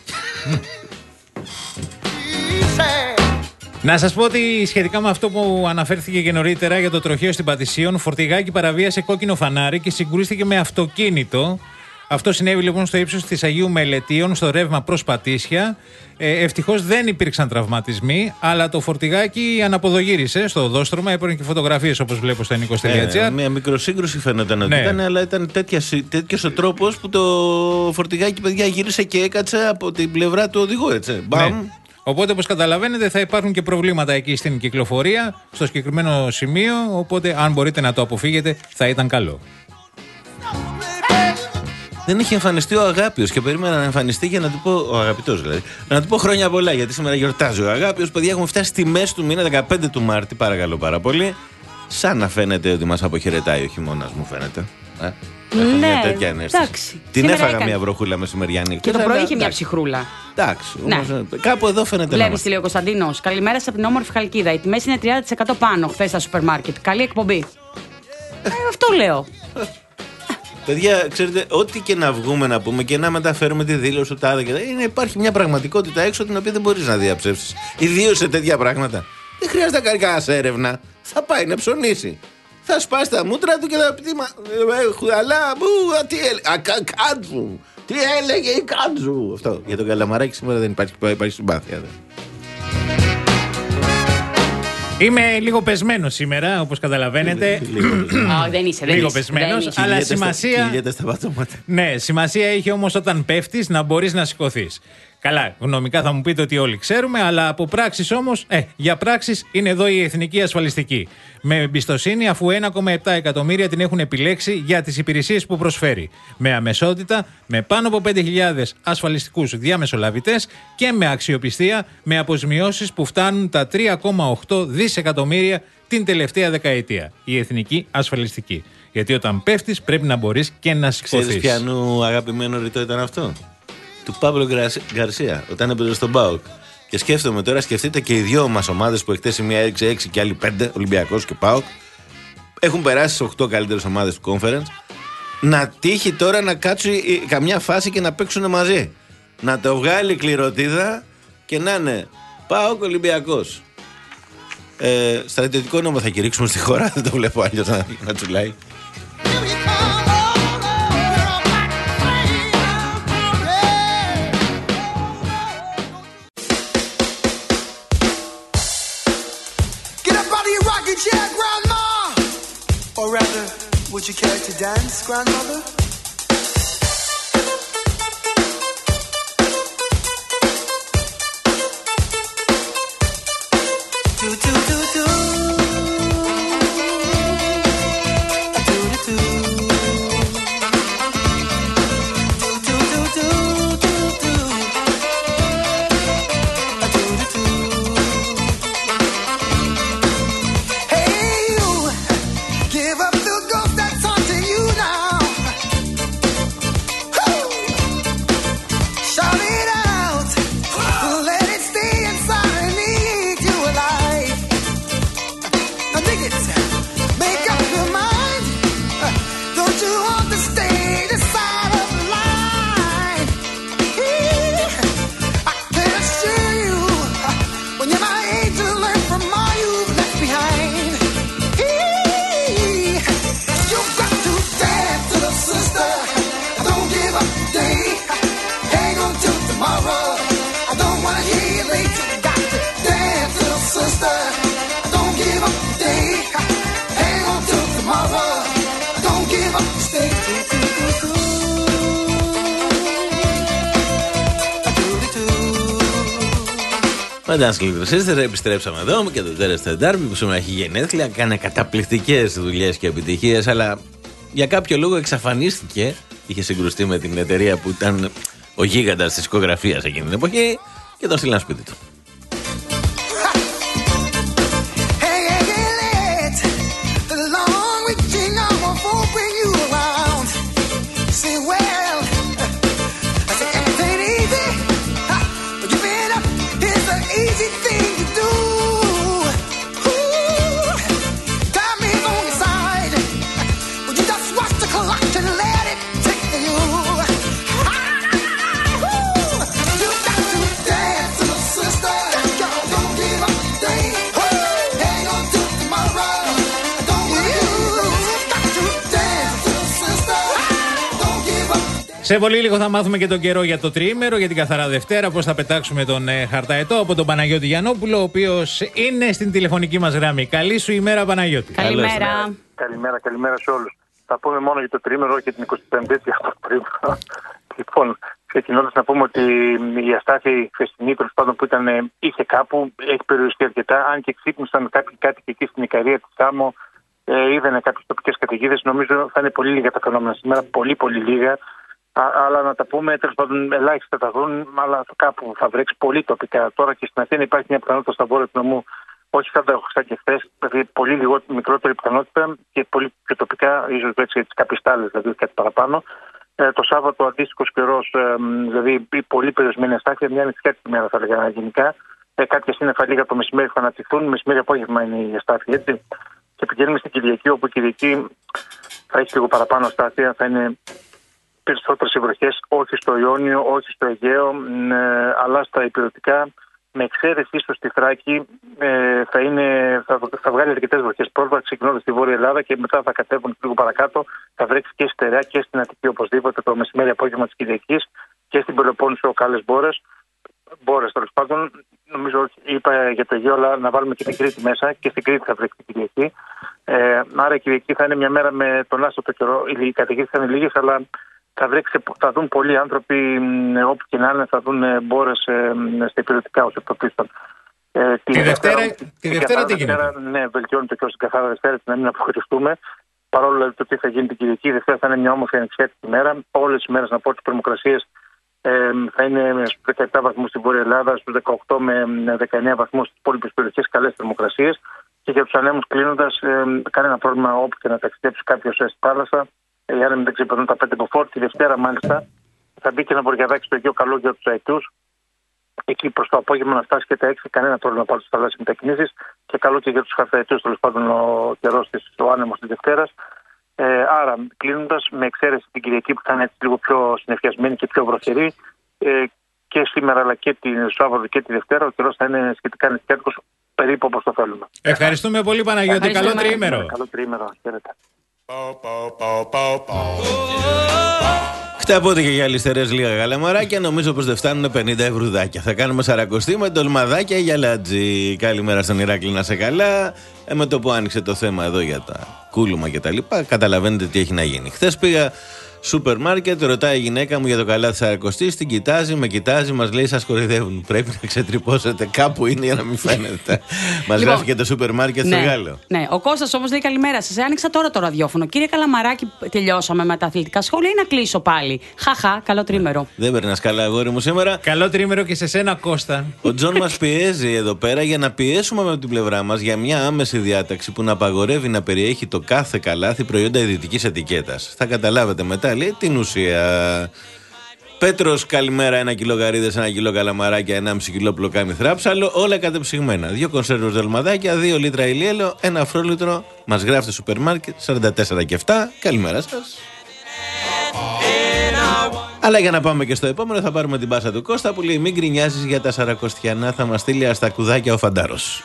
Να σας πω ότι σχετικά με αυτό που αναφέρθηκε και νωρίτερα για το τροχαίο στην Πατησίων, φορτηγάκι παραβίασε κόκκινο φανάρι και συγκρούστηκε με αυτοκίνητο. Αυτό συνέβη λοιπόν στο ύψος της Αγίου Μελετίων, στο ρεύμα προς Πατήσια. Ε, ευτυχώς δεν υπήρξαν τραυματισμοί, αλλά το φορτηγάκι αναποδογύρισε στο οδόστρωμα. Έπαιρνε και φωτογραφίες όπως βλέπω στο ενίκος τελεία τζι άρ. Ε, μια μικροσύγκρουση φαίνονταν ότι ναι. ήταν, αλλά ήταν τέτοιος ο τρόπος που το φορτηγάκι, παιδιά, γύρισε και έκατσε από την πλευρά του οδηγού, έτσι. Μπαμ. Ναι. Οπότε, όπως καταλαβαίνετε, θα υπάρχουν και προβλήματα εκεί στην κυκλοφορία, στο συγκεκριμένο σημείο. Οπότε, αν μπορείτε να το αποφύγετε, θα ήταν καλό. Δεν είχε εμφανιστεί ο Αγάπιος και περίμενα να εμφανιστεί για να του πω. Ο Αγαπητός δηλαδή. Να του πω χρόνια πολλά, γιατί σήμερα γιορτάζει ο Αγάπιος. Παιδιά, έχουμε φτάσει στη μέση του μήνα, δεκαπέντε του Μάρτη, παρακαλώ πάρα πολύ. Σαν να φαίνεται ότι μας αποχαιρετάει ο χειμώνας, μου φαίνεται. Ε? Έχω ναι, μια τέτοια ενέστηση. Την έφαγα έκανε μια βροχούλα μεσημεριανή. Και το πρωί είχε μια ψυχρούλα. Εντάξει. Ναι. Όμως, κάπου εδώ φαίνεται. Βλέπεις, τι λέει ο Κωνσταντίνος. Καλημέρα από την όμορφη Χαλκίδα. Οι τιμές είναι τριάντα τοις εκατό πάνω χθες στα σούπερ μάρκετ. Καλή εκπομπή. ε, αυτό λέω. Παιδιά, ξέρετε, ό,τι και να βγούμε να πούμε και να μεταφέρουμε τη δήλωση του τάδε και τα, είναι, υπάρχει μια πραγματικότητα έξω την οποία δεν μπορείς να διαψεύσεις. Ιδίως σε τέτοια πράγματα. Δεν χρειάζεται να κάνει κανένα έρευνα. Θα πάει να ψωνίσει. Θα σπάσει τα μούτρα του και θα πει: αλλά μου, τι έλεγε. Κάντζου. Τι έλεγε η Κάντζου. Αυτό. Για τον Καλαμαράκη σήμερα δεν υπάρχει, υπάρχει συμπάθεια. Είμαι λίγο πεσμένος σήμερα, όπως καταλαβαίνετε. Δεν είσαι, δεν Λίγο πεσμένος, αλλά σημασία. Κυλιέται στα πατώματα. Ναι, σημασία έχει όμως όταν πέφτεις να μπορείς να σηκωθείς. Καλά, νομικά θα μου πείτε ότι όλοι ξέρουμε, αλλά από πράξεις όμως, ε, για πράξεις είναι εδώ η Εθνική Ασφαλιστική. Με εμπιστοσύνη, αφού ένα κόμμα επτά εκατομμύρια την έχουν επιλέξει για τις υπηρεσίες που προσφέρει. Με αμεσότητα, με πάνω από πέντε χιλιάδες ασφαλιστικούς διαμεσολαβητές και με αξιοπιστία, με αποζημιώσεις που φτάνουν τα τρία κόμμα οκτώ δισεκατομμύρια την τελευταία δεκαετία. Η Εθνική Ασφαλιστική. Γιατί όταν πέφτεις πρέπει να μπορείς και να σηκωθείς. Ξέρεις ποιανού αγαπημένο ρητό ήταν αυτό? Του Παύλο Γκαρσία, όταν έπαιζε στον ΠΑΟΚ. Και σκέφτομαι τώρα, σκεφτείτε και οι δυο μας ομάδες που εκτές η μία έξι έξι και άλλη πέντε, Ολυμπιακός και ΠΑΟΚ, έχουν περάσει στις οκτώ καλύτερες ομάδες του Conference. Να τύχει τώρα να κάτσουν καμιά φάση και να παίξουν μαζί. Να το βγάλει κληροτίδα και να είναι ΠΑΟΚ Ολυμπιακός. Ε, στρατιωτικό νόμο θα κηρύξουμε στη χώρα, δεν το βλέπω αλλιώς να, να τσουλάει. Or rather, would you care to dance, grandmother? Do do do do. Do do do. Do do do do do do. Do do do. Hey you. Give up the ghost that's haunting you now. Woo! Shout it out. Let it stay inside and eat you alive. Now dig it. Make up your mind. Don't you want to stay this side of the line? I can assure you, when you're my age, you learn from all you've left behind. Fantastic Sisters, επιστρέψαμε εδώ και το Terence Darby που σήμερα έχει γενέθλια. Κάνε καταπληκτικές δουλειές και επιτυχίες, αλλά για κάποιο λόγο εξαφανίστηκε. Είχε συγκρουστεί με την εταιρεία που ήταν ο γίγαντας της δισκογραφίας εκείνη την εποχή και τον στείλαν σπίτι του. Σε πολύ λίγο θα μάθουμε και τον καιρό για το τριήμερο, για την καθαρά Δευτέρα, πώς θα πετάξουμε τον ε, χαρταετό από τον Παναγιώτη Γιαννόπουλο, ο οποίος είναι στην τηλεφωνική μας γραμμή. Καλή σου ημέρα, Παναγιώτη. Καλημέρα. Καλημέρα, καλημέρα σε όλους. Θα πούμε μόνο για το τριήμερο και την εικοσιπέμπτη, έτσι, αυτό το τρίμερο. Λοιπόν, ξεκινώντας να πούμε ότι η αστάθεια η χθεσινή, τέλος πάντων, που ήταν, είχε κάπου, έχει περιοριστεί αρκετά, αν και ξύπνησαν κάποιοι κάτοικοι εκεί στην Ικαρία της Σάμο, ε, είδανε κάποιες τοπικές καταιγίδες. Νομίζω θα είναι πολύ λίγα τα φαινόμενα σήμερα, πολύ πολύ λίγα. Αλλά να τα πούμε, τέλος πάντων, ελάχιστα θα δουν, αλλά κάπου θα βρέξει πολύ τοπικά. Τώρα και στην Αθήνα υπάρχει μια πιθανότητα στα βόρεια του νομού, όχι σαν τα έχω και χθες, δηλαδή πολύ λιγότερη, μικρότερη πιθανότητα και πολύ πιο τοπικά, ίσως έτσι κάποιες τάλες, δηλαδή κάτι παραπάνω. Ε, το Σάββατο αντίστοιχο καιρό, ε, δηλαδή η πολύ περιορισμένη αστάθεια, μια νησιάτικη ημέρα θα λέγαμε γενικά. Ε, κάποια σύννεφα λίγα το μεσημέρι θα αναπτυχθούν, μεσημέρι απόγευμα είναι η αστάθεια, έτσι. Και πηγαίνουμε στην Κυριακή, όπου η Κυριακή θα έχει λίγο παραπάνω αστάθεια, θα είναι περισσότερες οι βροχές, όχι στο Ιόνιο, όχι στο Αιγαίο, ε, αλλά στα υπηρετικά, με εξαίρεση ίσως στη Θράκη, ε, θα, είναι, θα, θα βγάλει αρκετές βροχές. Πρώτα ξεκινώντας στη Βόρεια Ελλάδα και μετά θα κατέβουν λίγο παρακάτω. Θα βρέξει και στερεά και στην Αττική οπωσδήποτε το μεσημέρι απόγευμα της Κυριακής και στην Πελοπόννησο καλές μπόρες. Μπόρες τέλος πάντων. Νομίζω ότι είπα για το Αιγαίο, αλλά να βάλουμε και την Κρήτη μέσα. Και στην Κρήτη θα βρέξει την Κυριακή. Ε, άρα η Κυριακή θα είναι μια μέρα με τον άστατο καιρό. Οι καταιγίδες θα είναι λίγες, αλλά θα, βρέξει, θα δουν πολλοί άνθρωποι ε, όπου και να είναι, θα δουν μπόρες ε, στα υπηρετικά ως εκτοπίστων. Ε, τη, τη Δευτέρα, τη Δευτέρα τι γίνεται? Ναι, βελτιώνεται και ως την καθαρά Δευτέρα, να μην αποχωριστούμε. Παρόλο το τι θα γίνει την Κυριακή, η Δευτέρα θα είναι μια όμορφη ανοιξιάτικη ημέρα. Όλες τις μέρες, να πω, τις θερμοκρασίες ε, θα είναι στους δεκαεπτά βαθμούς στην Βόρεια Ελλάδα, στους δεκαοκτώ με δεκαεννέα βαθμούς στις υπόλοιπες περιοχές, καλές θερμοκρασίες. Και για τους ανέμους κλείνοντας, ε, κανένα πρόβλημα όπου και να ταξιδέψει κάποιος στη θάλασσα. Οι άνεμοι δεν ξεπερνούν τα πέντε μποφόρ. Τη Δευτέρα, μάλιστα, θα μπει και ένα βορειαδάκι στο Αιγαίο, καλό για τους αετούς. Εκεί προς το απόγευμα να φτάσει και τα έξι, κανένα πρόβλημα πάλι στις θαλάσσιες μετακινήσεις και καλό και για τους χαρταετούς, τέλος πάντων ο καιρός της, ο άνεμος της Δευτέρας. Ε, άρα, κλείνοντας, με εξαίρεση την Κυριακή που θα είναι έτσι λίγο πιο συνεφιασμένη και πιο βροχερή, ε, και σήμερα αλλά και την Σάββατο και τη Δευτέρα, ο καιρός θα είναι σχετικά νηστιάτικος, περίπου όπως το θέλουμε. Ευχαριστούμε πολύ, Παναγιώτη. Καλό τριήμερο. Καλό τριήμερο. Χαίρετε. Χτυπώτε και για αριστερές λίγα γαλαμαράκια. Νομίζω πως δεν φτάνουν πενήντα ευρουδάκια. Θα κάνουμε σαρακοστή με τολμαδάκια για λατζι. Καλημέρα στον Ηράκλη, να σε καλά. Ε, με το που άνοιξε το θέμα εδώ για τα κούλουμα και τα λοιπά, καταλαβαίνετε τι έχει να γίνει. Χθες πήγα σούπερ μάρκετ, ρωτάει η γυναίκα μου για το καλάθι σαρακοστής, την κοιτάζει, με κοιτάζει, μας λέει: σας κοροϊδεύουν. Πρέπει να ξετρυπώσετε. Κάπου είναι για να μην φαίνεται. Μας Λοιπόν, γράφει και το σούπερ μάρκετ ναι, στο Γάλλο. Ναι, ο Κώστας όμως λέει: καλημέρα σας. Άνοιξα τώρα το ραδιόφωνο. Κύριε Καλαμαράκη, τελειώσαμε με τα αθλητικά σχόλια ή να κλείσω πάλι? Χαχά, καλό τρίμερο. Δεν περνάς καλά, αγόρι μου, σήμερα. Καλό τρίμερο και σε σένα, Κώστα. Ο Τζον μας πιέζει εδώ πέρα για να πιέσουμε με την πλευρά μας για μια άμεση διάταξη που να απαγορεύει να περιέχει το κάθε καλάθι προϊόντα ειδητικής ετικέτας. Θα καταλάβετε μετά, λέει, την ουσία. Πέτρος, καλημέρα. Ένα κιλό γαρίδες, ένα κιλό καλαμαράκια, ενάμιση κιλό πλοκάμι θράψαλο, όλα κατεψυγμένα. Δύο κονσέρβες δελμαδάκια, δύο λίτρα ηλιέλαιο, ένα αφρόλιτρο. Μας γράφετε σούπερ μάρκετ σαράντα τέσσερα και επτά. Καλημέρα σας. Αλλά για να πάμε και στο επόμενο, θα πάρουμε την πάσα του Κώστα που λέει: μην γκρινιάζεις για τα σαρακοστιανά, θα μας στείλει στα κουδάκια ο Φαντάρος.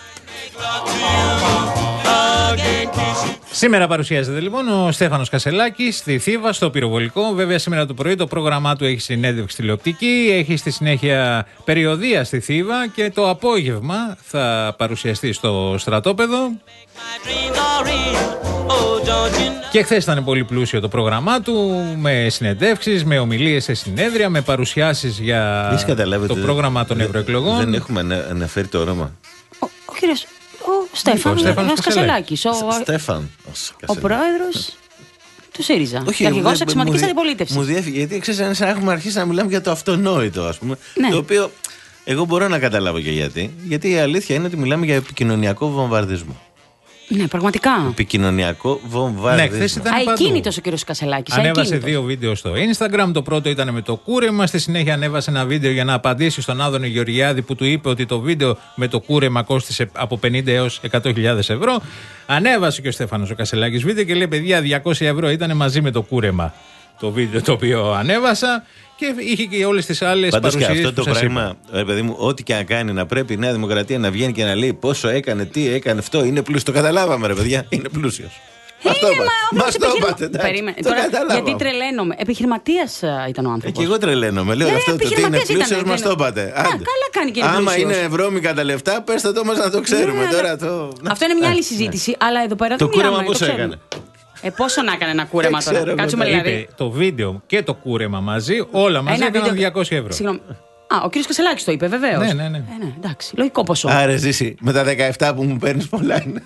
Σήμερα παρουσιάζεται λοιπόν ο Στέφανος Κασελάκης στη Θήβα, στο πυροβολικό. Βέβαια, σήμερα το πρωί το πρόγραμμά του έχει συνέντευξη τηλεοπτική, έχει στη συνέχεια περιοδεία στη Θήβα και το απόγευμα θα παρουσιαστεί στο στρατόπεδο. Και χθες ήταν πολύ πλούσιο το πρόγραμμά του, με συνεντεύξεις, με ομιλίες σε συνέδρια, με παρουσιάσεις για το πρόγραμμα των ευρωεκλογών. Δεν έχουμε αναφέρει το όνομα. Ο, ο κύριος ο Στέφανος Κασελάκης. Ο, Στέφαν. Ο πρόεδρος του ΣΥΡΙΖΑ. Και αρχηγός αξιωματικής αντιπολίτευσης. Μου διέφυγε, γιατί ξέρεις, σαν έχουμε αρχίσει να μιλάμε για το αυτονόητο, ας πούμε. Ναι. Το οποίο εγώ μπορώ να καταλάβω και γιατί. Γιατί η αλήθεια είναι ότι μιλάμε για επικοινωνιακό βομβαρδισμό. Ναι, πραγματικά. Επικοινωνιακό βομβαρδισμό. Ναι, χθες ήταν αεκίνητος ο κύριος Κασελάκης. Ανέβασε αεκίνητος. δύο βίντεο στο Instagram. Το πρώτο ήταν με το κούρεμα. Στη συνέχεια ανέβασε ένα βίντεο για να απαντήσει στον Άδωνη Γεωργιάδη που του είπε ότι το βίντεο με το κούρεμα κόστισε από πενήντα έως εκατό χιλιάδες ευρώ. Ανέβασε και ο Στέφανος ο Κασελάκης βίντεο και λέει: παιδιά, διακόσια ευρώ ήταν μαζί με το κούρεμα. Το βίντεο το οποίο ανέβασα. Και είχε και όλες τις άλλες παρουσίες. Πάντως και αυτό που το σας πράγμα, ρε παιδί μου, ό,τι και να κάνει, να πρέπει η Νέα Δημοκρατία να βγαίνει και να λέει πόσο έκανε, τι έκανε αυτό. Είναι πλούσιο. Το καταλάβαμε, ρε παιδιά. Είναι πλούσιος. Μας το είπατε. Μας το είπατε. Περίμενε. Τώρα, γιατί τρελαίνομαι. Επιχειρηματίας ήταν ο άνθρωπος. Και εγώ τρελαίνομαι. Λέω αυτό το τι είναι πλούσιος, μας το είπατε. Καλά κάνει και είναι πλούσιος. Άμα είναι βρώμικα τα λεφτά, πέστε το μας να το ξέρουμε τώρα. Αυτό είναι μια άλλη συζήτηση. Αλλά εδώ πέρα το κούρεμα πόσο έκανε. Ε, πόσο να έκανε ένα κούρεμα τώρα. Κάτσουμε δηλαδή. Είπε, το βίντεο και το κούρεμα μαζί, όλα μαζί έκαναν διακόσια ευρώ. Συγγνώμη. Α, ο κύριος Κασελάκης το είπε, βεβαίως. Ναι, ναι, ναι. Ε, ναι, εντάξει, λογικό ποσό. Άρε, ζήσει. Με τα δεκαεπτά που μου παίρνεις πολλά είναι.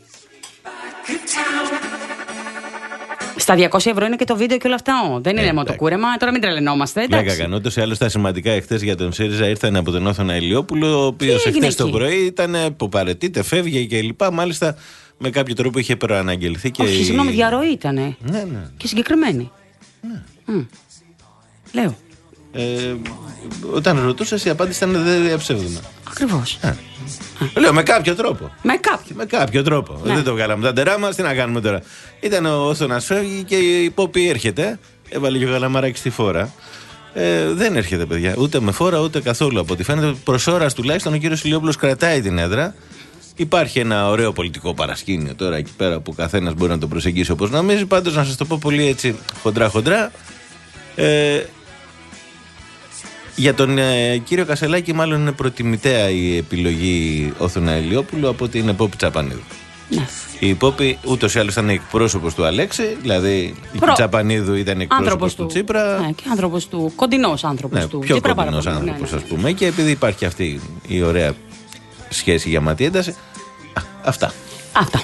Στα διακόσια ευρώ είναι και το βίντεο και όλα αυτά. Δεν είναι μόνο το κούρεμα. Τώρα μην τρελαινόμαστε. Πλάκα κάνω. Ούτως ή άλλως τα σημαντικά εχθές για τον ΣΥΡΙΖΑ ήρθαν από τον Όθωνα Ηλιόπουλο, ο οποίος εχθές το πρωί ήταν που παρετείται, φεύγει κλπ. Μάλιστα με κάποιο τρόπο είχε προαναγγελθεί και. Όχι, συγγνώμη, διαρροή ήτανε. Ναι, ναι. Και συγκεκριμένη. Ναι. Mm. Λέω. Ε, όταν ρωτούσες, η απάντηση ήταν δεν διαψεύδουμε. Ακριβώς. Ε. Λέω με κάποιο τρόπο. Με κάποιο. Με κάποιο τρόπο. Ναι. Δεν το βγάλαμε τα ντερά μας, τι να κάνουμε τώρα. Ήταν ο Όθωνας φεύγει και η Πόπη έρχεται. Έβαλε και ο Καλαμαράκης στη φόρα. Ε, δεν έρχεται, παιδιά. Ούτε με φόρα ούτε καθόλου. Από ό,τι φαίνεται, προς ώρας τουλάχιστον ο κύριος Ηλιόπουλος κρατάει την έδρα. Υπάρχει ένα ωραίο πολιτικό παρασκήνιο τώρα εκεί πέρα που καθένας μπορεί να το προσεγγίσει όπως νομίζει. Πάντως να σας το πω πολύ έτσι χοντρά-χοντρά. Ε, για τον ε, κύριο Κασελάκη, μάλλον είναι προτιμητέα η επιλογή Όθωνα Ηλιόπουλου από την Επόπη Τσαπανίδου. Ναι. Η Πόπη ούτως ή άλλως ήταν εκπρόσωπος του Αλέξη, δηλαδή Προ... η Τσαπανίδου ήταν εκπρόσωπος του, του Τσίπρα. Ναι, και άνθρωπος του, κοντινός άνθρωπος ναι, του πιο Τσίπρα. Πιο κοντινός άνθρωπος, ναι, ναι. ας πούμε. Και επειδή υπάρχει αυτή η ωραία σχέση για ματή ένταση. Α, αυτά. Αυτά.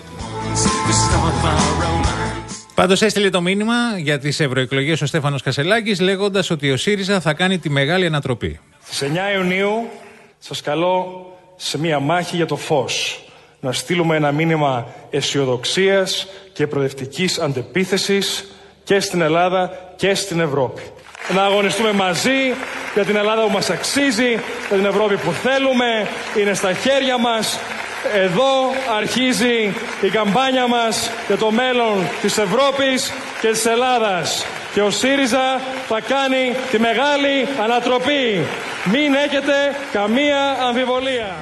Πάντως έστειλε το μήνυμα για τις ευρωεκλογές ο Στέφανος Κασελάκης, λέγοντας ότι ο ΣΥΡΙΖΑ θα κάνει τη μεγάλη ανατροπή. Στις εννιά Ιουνίου σας καλώ σε μια μάχη για το φως. Να στείλουμε ένα μήνυμα αισιοδοξίας και προοδευτικής αντεπίθεσης και στην Ελλάδα και στην Ευρώπη. Να αγωνιστούμε μαζί για την Ελλάδα που μας αξίζει, για την Ευρώπη που θέλουμε, είναι στα χέρια μας. Εδώ αρχίζει η καμπάνια μας για το μέλλον της Ευρώπης και της Ελλάδας. Και ο ΣΥΡΙΖΑ θα κάνει τη μεγάλη ανατροπή. Μην έχετε καμία αμφιβολία.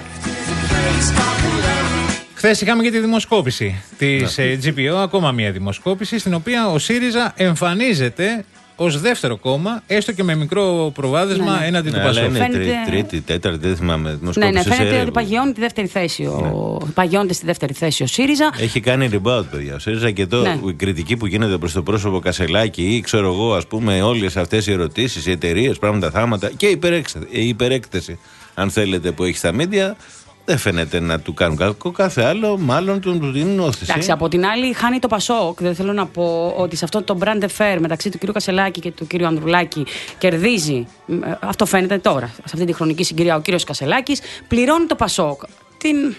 Χθες είχαμε και τη δημοσκόπηση της ναι. τζι πι ο, ακόμα μια δημοσκόπηση, στην οποία ο ΣΥΡΙΖΑ εμφανίζεται ως δεύτερο κόμμα, έστω και με μικρό προβάδισμα, ναι, ναι. έναντι ναι, του Πασόκ. Είναι φαίνεται... τρίτη, τέταρτη, δεν θυμάμαι. Ναι, ναι, φαίνεται ότι παγιώνει τη δεύτερη θέση. Ο... Ναι. Παγιώνεται στη δεύτερη θέση ο ΣΥΡΙΖΑ. Έχει κάνει rebound, παιδιά. Ο ΣΥΡΙΖΑ και εδώ ναι. η κριτική που γίνεται προς το πρόσωπο Κασελάκη ή ξέρω εγώ, ας πούμε, όλες αυτές οι ερωτήσεις, οι εταιρείες, πράγματα, θάματα και η υπερέκταση, αν θέλετε, που έχει στα μίντια. Δεν φαίνεται να του κάνουν κακό, κάθε άλλο μάλλον του δίνουν όθηση. Εντάξει, από την άλλη χάνει το Πασόκ. Δεν θέλω να πω ότι σε αυτό το brand affair μεταξύ του κ. Κασελάκη και του κ. Ανδρουλάκη κερδίζει. Αυτό φαίνεται τώρα. Σε αυτή τη χρονική συγκυρία ο κ. Κασελάκης πληρώνει το Πασόκ. Την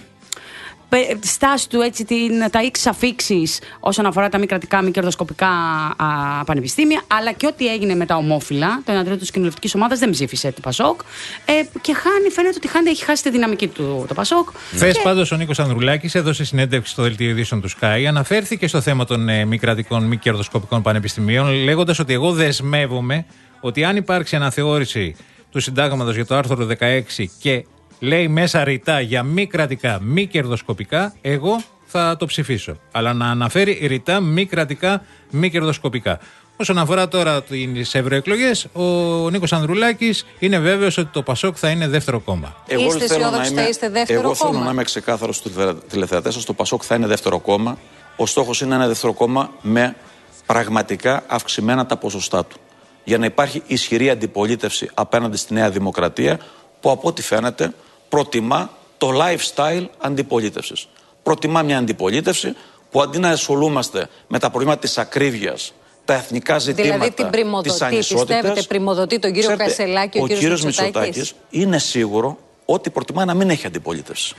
στάση του, έτσι, την, τα ίξ αφίξεις όσον αφορά τα μη κρατικά, μη κερδοσκοπικά α, πανεπιστήμια, αλλά και ό,τι έγινε με τα ομόφυλα, το ένα τρίτο της κοινοβουλευτικής ομάδας δεν ψήφισε το Πασόκ. Ε, και χάνει, φαίνεται ότι χάνει, έχει χάσει τη δυναμική του το Πασόκ. Χθες και... πάντως ο Νίκος Ανδρουλάκης έδωσε συνέντευξη στο δελτίο ειδήσεων του Sky, αναφέρθηκε στο θέμα των ε, μη κρατικών, μη κερδοσκοπικών πανεπιστημίων, λέγοντας ότι εγώ δεσμεύομαι ότι αν υπάρξει αναθεώρηση του συντάγματος για το άρθρο δεκαέξι και λέει μέσα ρητά για μη κρατικά, μη κερδοσκοπικά, εγώ θα το ψηφίσω. Αλλά να αναφέρει ρητά μη κρατικά, μη κερδοσκοπικά. Όσον αφορά τώρα τις ευρωεκλογές, ο Νίκος Ανδρουλάκης είναι βέβαιος ότι το Πασόκ θα είναι δεύτερο κόμμα. Εγώ είστε αισιόδοξοι, θα είστε δεύτερο εγώ κόμμα. Εγώ θέλω να είμαι ξεκάθαρος στους τηλεθεατές σας, το Πασόκ θα είναι δεύτερο κόμμα. Ο στόχος είναι ένα δεύτερο κόμμα με πραγματικά αυξημένα τα ποσοστά του. Για να υπάρχει ισχυρή αντιπολίτευση απέναντι στη Νέα Δημοκρατία, που από ό,τι φαίνεται προτιμά το lifestyle αντιπολίτευσης. Προτιμά μια αντιπολίτευση που αντί να ασχολούμαστε με τα προβλήματα της ακρίβειας, τα εθνικά ζητήματα, δηλαδή την πρημοδοτή, πιστεύετε πρημοδοτή τον κύριο ξέρετε, Κασελάκη, ο, ο κύριος Μητσοτάκης είναι σίγουρο ότι προτιμά να μην έχει αντιπολίτευση.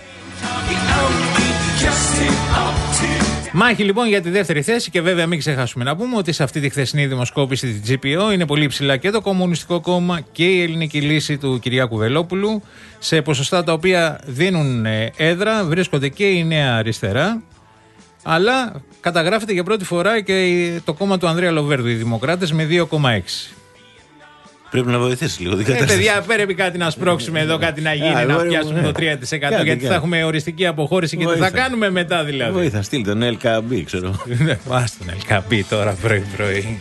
Μάχη λοιπόν για τη δεύτερη θέση και βέβαια μην ξεχάσουμε να πούμε ότι σε αυτή τη χθεσινή δημοσκόπηση της τζι πι ο είναι πολύ υψηλά και το Κομμουνιστικό Κόμμα και η Ελληνική Λύση του Κυριάκου Βελόπουλου, σε ποσοστά τα οποία δίνουν έδρα, βρίσκονται και η Νέα Αριστερά, αλλά καταγράφεται για πρώτη φορά και το κόμμα του Ανδρέα Λοβέρδου, οι Δημοκράτες, με δύο κόμμα έξι. Πρέπει να βοηθήσει λίγο την κατάσταση. Ε, παιδιά, πρέπει κάτι να σπρώξουμε εδώ, κάτι να γίνει, yeah, να πιάσουμε ναι. το τρία τοις εκατό. Κάτι, γιατί κάτι. Θα έχουμε οριστική αποχώρηση και τι θα κάνουμε μετά δηλαδή. Βοήθα, στείλ τον ελ κέι μπι, ξέρω. Πας τον ελ κέι μπι τώρα πρωί-πρωί.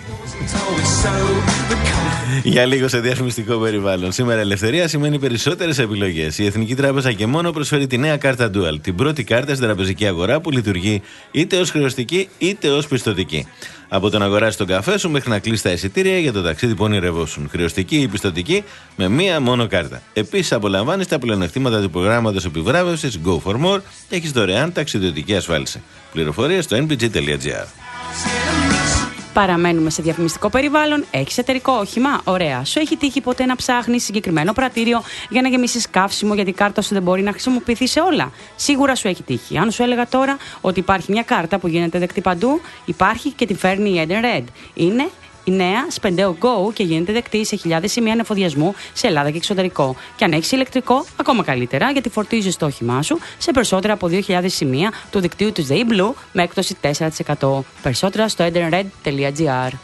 Για λίγο σε διαφημιστικό περιβάλλον. Σήμερα ελευθερία σημαίνει περισσότερες επιλογές. Η Εθνική Τράπεζα και μόνο προσφέρει τη νέα κάρτα Dual. Την πρώτη κάρτα στην τραπεζική αγορά που λειτουργεί είτε ως χρεωστική είτε ως πιστωτική. Από το να αγοράσεις τον καφέ σου μέχρι να κλείσεις τα εισιτήρια για το ταξίδι που ονειρευόσουν. Χρεωστική ή πιστωτική με μία μόνο κάρτα. Επίσης, απολαμβάνεις τα πλεονεκτήματα του προγράμματος επιβράβευσης Go for More και έχεις δωρεάν ταξιδιωτική ασφάλιση. Πληροφορίες στο εν πι τζι τελεία τζι άρ. Παραμένουμε σε διαφημιστικό περιβάλλον. Έχεις εταιρικό όχημα? Ωραία. Σου έχει τύχει ποτέ να ψάχνεις συγκεκριμένο πρατήριο για να γεμίσεις καύσιμο, γιατί η κάρτα σου δεν μπορεί να χρησιμοποιηθεί σε όλα? Σίγουρα σου έχει τύχει. Αν σου έλεγα τώρα ότι υπάρχει μια κάρτα που γίνεται δεκτή παντού, υπάρχει και τη φέρνει η Eden Red. Είναι η νέα Spendeo Go και γίνεται δεκτή σε χιλιάδες σημεία ανεφοδιασμού σε Ελλάδα και εξωτερικό. Και αν έχεις ηλεκτρικό, ακόμα καλύτερα, γιατί φορτίζεις το όχημά σου σε περισσότερα από δύο χιλιάδες σημεία του δικτύου του They Blue με έκπτωση τέσσερα τοις εκατό. Περισσότερα στο edenred τελεία τζι άρ.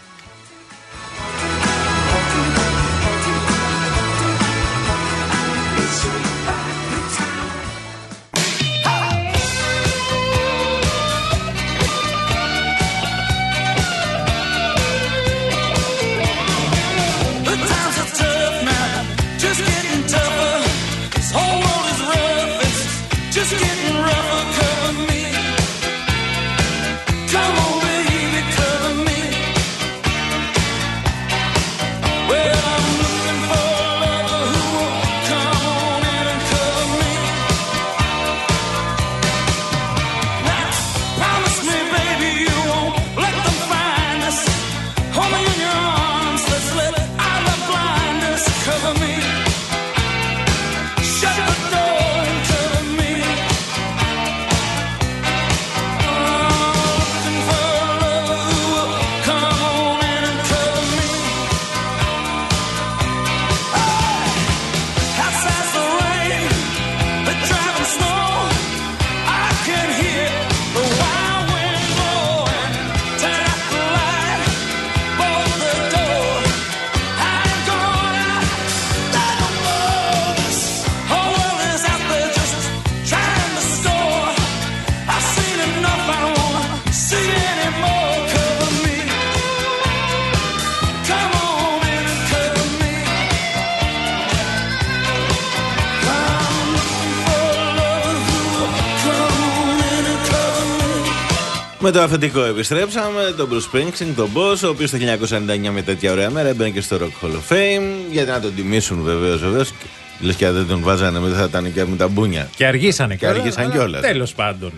Με το αφεντικό επιστρέψαμε, τον Bruce Springsteen, τον Boss, ο οποίος το χίλια εννιακόσια ενενήντα εννιά με τέτοια ωραία μέρα έμπαινε και στο Rock Hall of Fame, γιατί να τον τιμήσουν βεβαίως, βεβαίως. Λες και αν δεν τον βάζανε, μετά θα ήταν και με τα μπούνια. Και αργήσανε και αργήσαν κιόλας. Τέλος πάντων.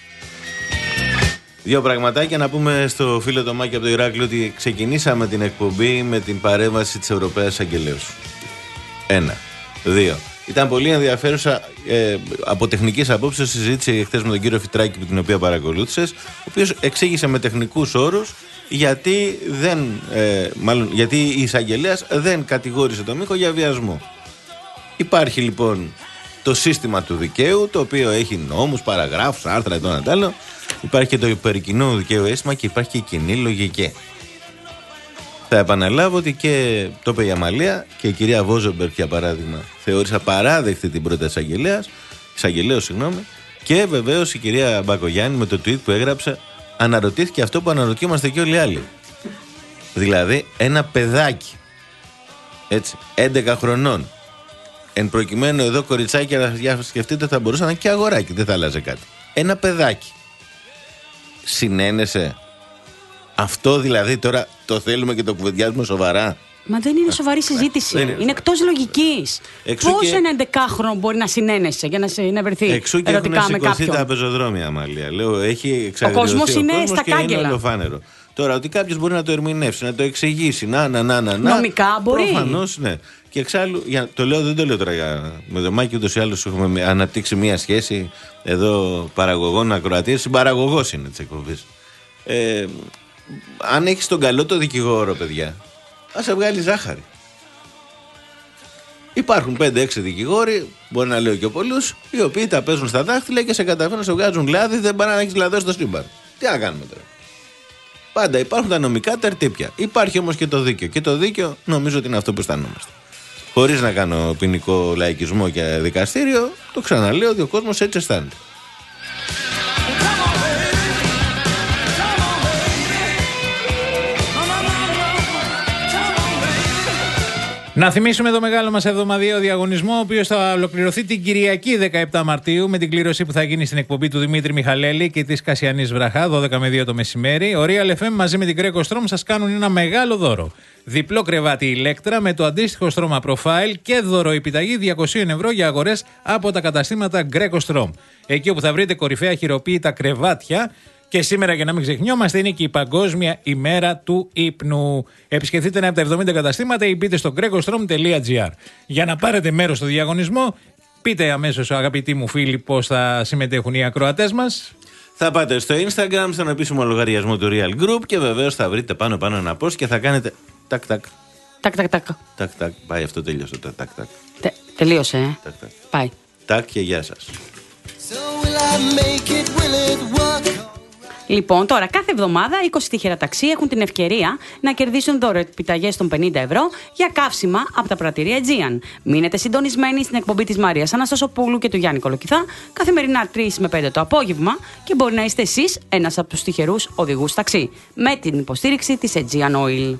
Δύο πραγματάκια να πούμε στο φίλο το Μάκη από το Ηράκλειο ότι ξεκινήσαμε την εκπομπή με την παρέμβαση της Ευρωπαίας Αγγελέως. Ένα. Δύο. Ήταν πολύ ενδιαφέρουσα ε, από τεχνικής απόψεως συζήτηση χθες με τον κύριο Φιτράκη, την οποία παρακολούθησες, ο οποίος εξήγησε με τεχνικούς όρους γιατί, δεν, ε, μάλλον, γιατί η εισαγγελέας δεν κατηγόρησε τον Μίχο για βιασμό. Υπάρχει λοιπόν το σύστημα του δικαίου, το οποίο έχει νόμους, παραγράφους, άρθρα, το ένα τ' άλλο. Υπάρχει και το υπερκοινό δικαίου αίσθημα και υπάρχει και η κοινή λογική. Θα επαναλάβω ότι και το είπε η Αμαλία και η κυρία Βόζεμπεργκ, για παράδειγμα, θεώρησε απαράδεκτη την πρόταση εισαγγελέας, εισαγγελέως, συγγνώμη, και βεβαίως η κυρία Μπακογιάννη με το tweet που έγραψε αναρωτήθηκε αυτό που αναρωτιόμαστε και όλοι οι άλλοι. Δηλαδή, ένα παιδάκι, έτσι, έντεκα χρονών, εν προκειμένου εδώ κοριτσάκια να σκεφτείτε θα μπορούσε να είναι και αγοράκι, δεν θα άλλαζε κάτι. Ένα παιδάκι συνένεσε. Αυτό δηλαδή τώρα το θέλουμε και το κουβεντιάζουμε σοβαρά. Μα δεν είναι σοβαρή συζήτηση. Είναι, είναι εκτός λογικής. Πώς και... ένα εντεκάχρονο μπορεί να συνένεσε για να συνευρεθεί εξού και ερωτικά με κάποιον. τα πεζοδρόμια, Αμαλία. Λέω, έχει εξαγριωθεί ο κόσμος είναι στα κάγκελα. Είναι ολοφάνερο. Τώρα ότι κάποιος μπορεί να το ερμηνεύσει, να το εξηγήσει, να, να, να, να. Νομικά μπορεί. Προφανώς, ναι. Και εξάλλου, για, το λέω, δεν το λέω τώρα για, με το Μάκη, ούτως ή άλλως έχουμε αναπτύξει μία σχέση εδώ παραγωγών ακροατήρων. Συμπαραγωγός είναι της εκπομπής. Ε, αν έχεις τον καλό το δικηγόρο, παιδιά, ας σε βγάλει ζάχαρη. Υπάρχουν πέντε έξι δικηγόροι, μπορεί να λέω και πολλούς, οι οποίοι τα παίζουν στα δάχτυλα και σε καταφέρουν να σε βγάζουν λάδι, δεν πάνε να έχεις λαδώσει το σύμπαν. Τι να κάνουμε τώρα. Πάντα υπάρχουν τα νομικά τερτύπια. Υπάρχει όμως και το δίκαιο. Και το δίκαιο νομίζω ότι είναι αυτό που αισθανόμαστε. Χωρίς να κάνω ποινικό λαϊκισμό και δικαστήριο, το ξαναλέω ότι ο κόσμος έτσι αισθάνεται. Να θυμίσουμε το μεγάλο μας εβδομαδιαίο διαγωνισμό, ο οποίος θα ολοκληρωθεί την Κυριακή δεκαεπτά Μαρτίου με την κλήρωση που θα γίνει στην εκπομπή του Δημήτρη Μιχαλέλη και της Κασιανής Βραχά, δώδεκα με δύο το μεσημέρι. Ο Real εφ εμ μαζί με την Greco Strom σας κάνουν ένα μεγάλο δώρο. Διπλό κρεβάτι ηλέκτρα με το αντίστοιχο στρώμα profile και δώρο επιταγή διακόσια ευρώ για αγορές από τα καταστήματα Greco Strom. Εκεί όπου θα βρείτε κορυφαία χειροποίητα κρεβάτια. Και σήμερα, για να μην ξεχνιόμαστε, είναι και η Παγκόσμια ημέρα του ύπνου. Επισκεφτείτε ένα από τα εβδομήντα καταστήματα ή μπείτε στο gregostrom τελεία gr. Για να πάρετε μέρος στο διαγωνισμό, πείτε αμέσως, αγαπητοί μου φίλοι, πώς θα συμμετέχουν οι ακροατές μας. Θα πάτε στο Instagram, στον επίσημο λογαριασμό του Real Group και βεβαίως θα βρείτε πάνω-πάνω ένα post και θα κάνετε τακ-τακ. Τακ-τακ-τακ. Τακ-τακ. Πάει, αυτό τελείωσε. Τακ-τακ. Τε, τελείωσε, ε. Τακ-τακ. Πάει. Τακ και γεια σας. So will I make it, will it work? Λοιπόν, τώρα κάθε εβδομάδα είκοσι τυχερά ταξί έχουν την ευκαιρία να κερδίσουν δώρο επιταγές των πενήντα ευρώ για καύσιμα από τα πρατήρια Aegean. Μείνετε συντονισμένοι στην εκπομπή της Μαρίας Αναστασοπούλου και του Γιάννη Κολοκυθά καθημερινά τρεις με πέντε το απόγευμα και μπορεί να είστε εσείς ένας από τους τυχερούς οδηγούς ταξί με την υποστήριξη της Aegean Oil.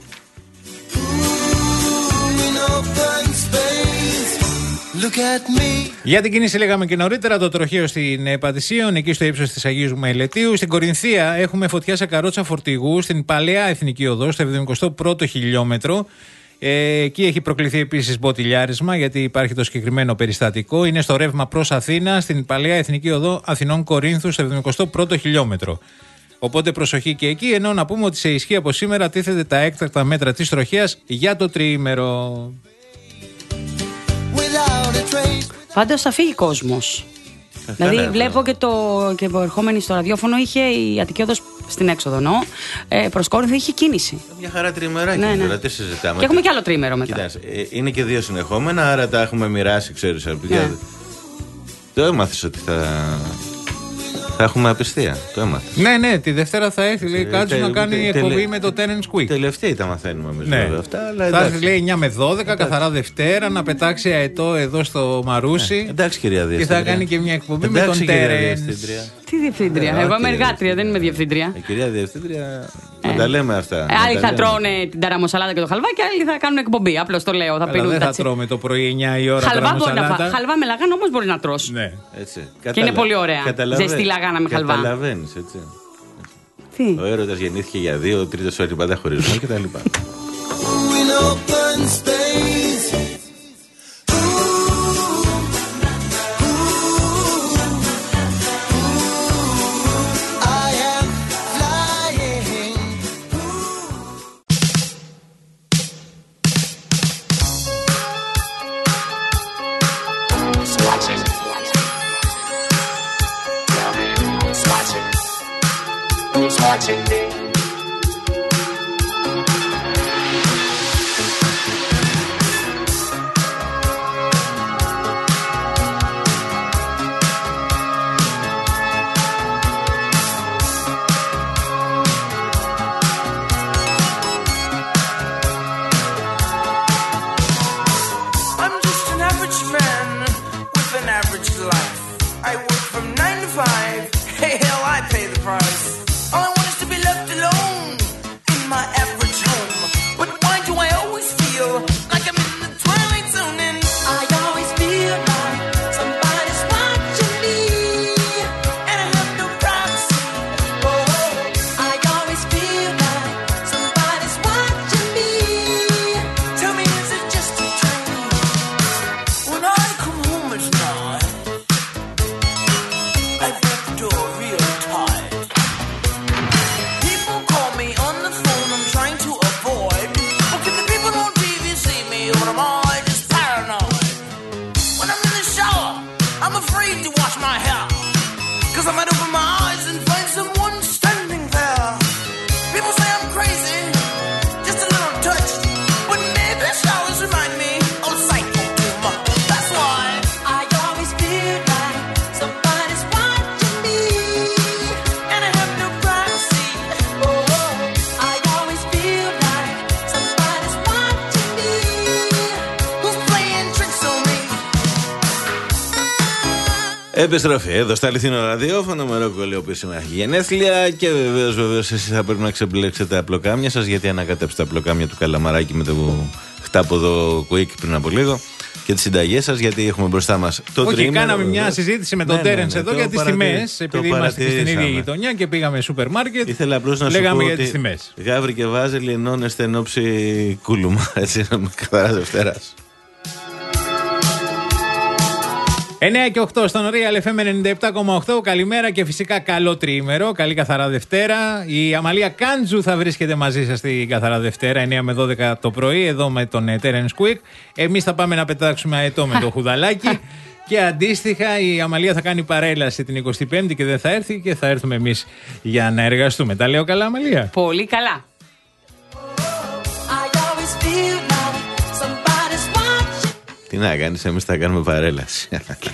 Για την κίνηση λέγαμε και νωρίτερα, το τροχαίο στην Πατησίων, εκεί στο ύψος της Αγίου Μελετίου. Στην Κορινθία έχουμε φωτιά σε καρότσα φορτηγού στην παλαιά Εθνική Οδό, στο εβδομηκοστό πρώτο χιλιόμετρο. Ε, εκεί έχει προκληθεί επίσης μποτιλιάρισμα, γιατί υπάρχει το συγκεκριμένο περιστατικό. Είναι στο ρεύμα προς Αθήνα, στην παλαιά Εθνική Οδό Αθηνών Κορίνθου, στο εβδομηκοστό πρώτο χιλιόμετρο. Οπότε προσοχή και εκεί, ενώ να πούμε ότι σε ισχύ από σήμερα τίθεται τα έκτακτα μέτρα της τροχέας για το τριήμερο. Πάντως θα φύγει κόσμος. Δηλαδή καλά, βλέπω και το και ερχόμενοι στο ραδιόφωνο είχε η Αττική Οδός στην έξοδο, νο, ε, προς Κόρινθο είχε κίνηση. Μια χαρά τριμεράκι, ναι, ναι. Τι συζητάμε. Και έχουμε και άλλο τρίμερο μετά. Κοιτάς, είναι και δύο συνεχόμενα, άρα τα έχουμε μοιράσει, ξέρεις. Ναι. Το έμαθες ότι θα... θα έχουμε απιστία. Το έμαθες. Ναι, ναι, τη Δευτέρα θα έρθει, λέει, Κάτσου να κάνει εκπομπή με το Tenants Quick. Τελευταίοι τα μαθαίνουμε εμείς. Ναι. Αυτά, θα έρθει, λέει, εννιά με δώδεκα, καθαρά Δευτέρα, να πετάξει αετό εδώ στο Μαρούσι. Ε, εντάξει, κυρία Διευθύντρια. Και θα κάνει και μια εκπομπή εντάξει, με τον Τέρενς. Τι διευθύντρια, εγώ είμαι εργάτρια, δεν είμαι διευθύντρια. Η κυρία Διευθύντρια. Να τα λέμε αυτά. Άλλοι θα τρώνε την ταραμοσαλάτα και το χαλβά και άλλοι θα κάνουν εκπομπή. Απλώς το λέω. Θα πίνουν δεν τα θα τρώμε το πρωί εννιά η ώρα. Χαλβά, μπορεί να φά... χαλβά με λαγάνα όμως μπορεί να τρως. Ναι. Έτσι. Και Καταλα... είναι πολύ ωραία. Καταλαβα... Ζεστή λαγάνα με χαλβά. Καταλαβαίνεις, έτσι. Τι? Ο έρωτας γεννήθηκε για δύο, ο τρίτος όροι πάντα χωρισμό κτλ. Watching me. I'm just an average man with an average life. I work from nine to five. Hey, hell, I pay the price. All I want is to be left alone in my average home. But why do I always feel like I'm in the twilight zone? And I always feel like somebody's watching me, and I have no privacy. Oh, I always feel like somebody's watching me. Tell me, is it just a dream? When I come home at night, I get the door real tight. People call me on the phone, I'm trying to avoid. But can the people on T V see me, or am I just paranoid? When I'm in the shower, I'm afraid to wash my hair, cause I might open my eyes and find someone standing there. People say I'm crazy, just a little touched, but maybe showers remind me of psycho too much. That's why I always feel like somebody's watching me, and I have no privacy. Oh, I always feel like somebody's watching me, who's playing tricks on me. Επιστροφή εδώ στα αληθινό ραδιόφωνο με Ρόκο Λεόπη σήμερα έχει γενέθλια και βεβαίως βεβαίως εσείς θα πρέπει να ξεμπλέξετε τα πλοκάμια σας, γιατί ανακατέψετε τα πλοκάμια του Καλαμαράκη με το χτάποδο Quick πριν από λίγο και τις συνταγές σας, γιατί έχουμε μπροστά μας το Όχι, τρίμηνο. κάναμε μια συζήτηση με τον ναι, ναι, Τέρενς ναι, εδώ το για τις παρατη... τιμές, επειδή είμαστε και στην ίδια γειτονιά και πήγαμε σούπερ μάρκετ. Ήθελα απλώς να λέγαμε σου πω για ότι τις τιμές. Γάβρι και Βάζελη ενώνεστε εν ώψη κούλουμα, έτσι, με καθαρά Δευτέρας. εννιά και οκτώ στον Real εφ εμ ενενήντα επτά κόμμα οκτώ. Καλημέρα και φυσικά καλό τριήμερο. Καλή καθαρά Δευτέρα. Η Αμαλία Κάντζου θα βρίσκεται μαζί σας την καθαρά Δευτέρα εννιά με δώδεκα το πρωί, εδώ με τον Terence Quick. Εμείς θα πάμε να πετάξουμε αετό με το χουδαλάκι. Και αντίστοιχα η Αμαλία θα κάνει παρέλαση την εικοστή πέμπτη και δεν θα έρθει και θα έρθουμε εμείς για να εργαστούμε. Τα λέω καλά, Αμαλία? Πολύ καλά. Τι να κάνεις, εμείς θα κάνουμε παρέλαση.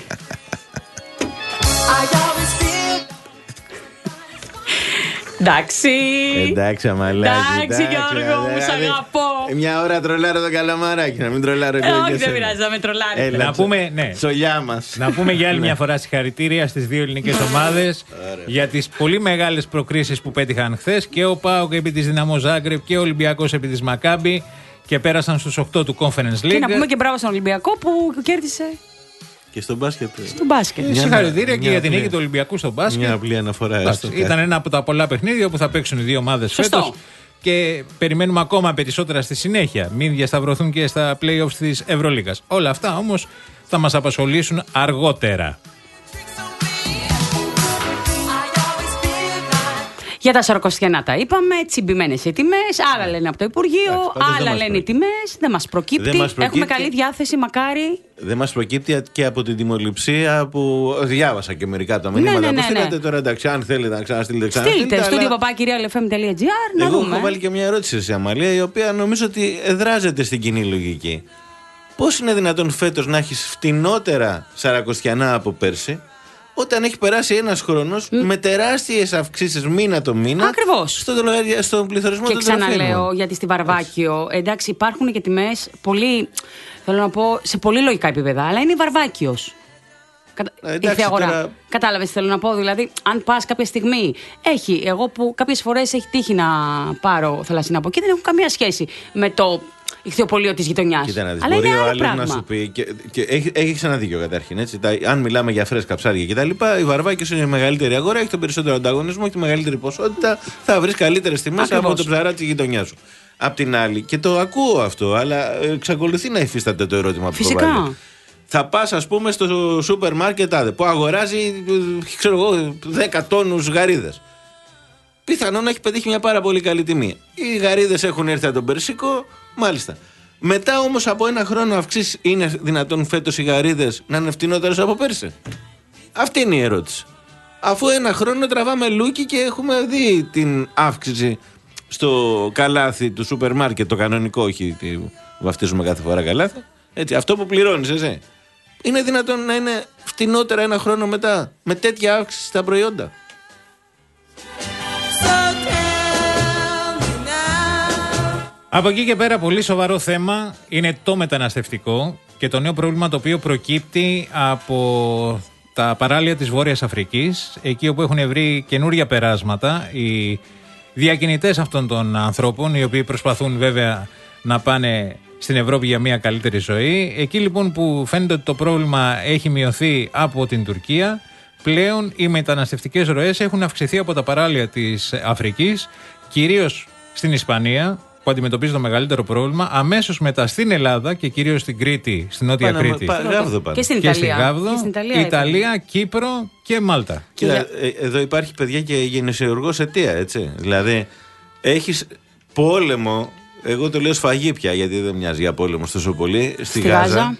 Εντάξει. Εντάξει, αμαλάκι. Εντάξει, Γιώργο μου, σ' αγαπώ. Μια ώρα τρολάρω το Καλαμαράκι, να μην τρολάρω ε, και όχι, δεν πειράζει, να με τρολάρει. Έλα, να πούμε, ναι. Τσολιά μας. Να πούμε για άλλη μια φορά συγχαρητήρια στις δύο ελληνικές ομάδες για τις πολύ μεγάλες προκρίσεις που πέτυχαν χθες, και ο ΠΑΟΚ επί της Δυναμό Ζάγκρεπ και ο Ολυμπιακός επί της Μακάμπι, και πέρασαν στους οκτώ του Conference League. Και να πούμε και μπράβο στον Ολυμπιακό που κέρδισε. Και στο μπάσκετ. Στο μπάσκετ. Ε, συγχαρητήρια και για την νίκη του Ολυμπιακού στο μπάσκετ. Μια απλή αναφορά. Έστω, ήταν ένα από τα πολλά παιχνίδια που θα παίξουν οι δύο ομάδες φέτος. Και περιμένουμε ακόμα περισσότερα στη συνέχεια. Μην διασταυρωθούν και στα play-offs της Ευρωλίγας. Όλα αυτά όμως θα μας απασχολήσουν αργότερα. Για Για τα σαρακοστιανά τα είπαμε, τσιμπημένες οι τιμές, άλλα λένε από το Υπουργείο, Εντάξει, άλλα λένε οι τιμές, δεν μας προκύπτει. μας προκύπτει. Έχουμε καλή διάθεση, μακάρι. Δεν μας προκύπτει και από την τιμοληψία που διάβασα και μερικά από τα μηνύματα ναι, ναι, που ναι, στείλατε. ναι. Τώρα εντάξει, αν θέλετε να ξαναστείλετε, ξαναστείλετε. Στείλτε, στούντιο παπάκυρια ελ εφ εμ τελεία τζι άρ, να Εγώ δούμε. έχω βάλει και μια ερώτηση σε Αμαλία, η οποία νομίζω ότι εδράζεται στην κοινή λογική. Πώς είναι δυνατόν φέτος να έχεις φτηνότερα σαρακοστιανά από πέρσι, όταν έχει περάσει ένας χρόνος mm. με τεράστιες αυξήσεις μήνα το μήνα. Ακριβώς. Στον, στον πληθωρισμό και των τροφίμων. Και ξαναλέω, γιατί στη Βαρβάκιο, εντάξει, υπάρχουν και τιμές πολύ, θέλω να πω, σε πολύ λογικά επίπεδα, αλλά είναι η Βαρβάκιος. Ε, εντάξει, αγορά. τώρα... Κατάλαβες, θέλω να πω. Δηλαδή, αν πας κάποια στιγμή, έχει. Εγώ που κάποιες φορές έχει τύχει να πάρω θαλασσινά από εκεί, δεν έχουν καμία σχέση με το ηχθειοπωλείο της γειτονιάς. Κοίτα να δεις, αλλά μπορεί είναι ο άλλο άλλος πράγμα. να σου πει. Και, και έχει, έχεις ένα δίκιο καταρχήν. Έτσι, τα, αν μιλάμε για φρέσκα ψάρια κτλ., η Βαρβάκιος είναι η μεγαλύτερη αγορά, έχει τον περισσότερο ανταγωνισμό, έχει τη μεγαλύτερη ποσότητα, θα βρεις καλύτερες τιμές από το ψαρά της γειτονιάς σου. Απ' την άλλη, και το ακούω αυτό, αλλά εξακολουθεί να υφίσταται το ερώτημα που Φυσικά. το βάλει. Θα πας, ας πούμε, στο σούπερ μάρκετ άδε, που αγοράζει, ξέρω εγώ, δέκα τόνους γαρίδες. Πιθανόν να έχει πετύχει μια πάρα πολύ καλή τιμή. Οι γαρίδες έχουν έρθει από τον Περσικό, μάλιστα. Μετά όμως από ένα χρόνο αυξήσεις, είναι δυνατόν φέτος οι γαρίδες να είναι φτηνότερες από πέρσι? Αυτή είναι η ερώτηση. Αφού ένα χρόνο τραβάμε λούκι και έχουμε δει την αύξηση στο καλάθι του σούπερ μάρκετ, το κανονικό, όχι βαφτίζουμε κάθε φορά καλάθι. Έτσι, αυτό που πληρώνεις εσύ. Είναι δυνατόν να είναι φτηνότερα ένα χρόνο μετά με τέτοια αύξηση στα προϊόντα? Από εκεί και πέρα, πολύ σοβαρό θέμα είναι το μεταναστευτικό και το νέο πρόβλημα το οποίο προκύπτει από τα παράλια της Βόρειας Αφρικής, εκεί όπου έχουν βρει καινούρια περάσματα οι διακινητές αυτών των ανθρώπων, οι οποίοι προσπαθούν βέβαια να πάνε στην Ευρώπη για μια καλύτερη ζωή. Εκεί λοιπόν που φαίνεται ότι το πρόβλημα έχει μειωθεί από την Τουρκία, πλέον οι μεταναστευτικές ροές έχουν αυξηθεί από τα παράλια της Αφρικής, κυρίως στην Ισπανία, που αντιμετωπίζει το μεγαλύτερο πρόβλημα, αμέσως μετά στην Ελλάδα και κυρίως στην Κρήτη, στην Νότια Πάνε, Κρήτη. πα, Γάβδο πάνε. Και στην και Ιταλία. Στη Γάβδο, Και στην Ιταλία, Ιταλία, Κύπρο και Μάλτα. Κοίτα, ε, εδώ υπάρχει, παιδιά, και γενεσιουργός αιτία, έτσι. Δηλαδή, έχεις πόλεμο, εγώ το λέω σφαγή πια, γιατί δεν μοιάζει για πόλεμο τόσο πολύ, στη, Στη Γάζα. Γάζα.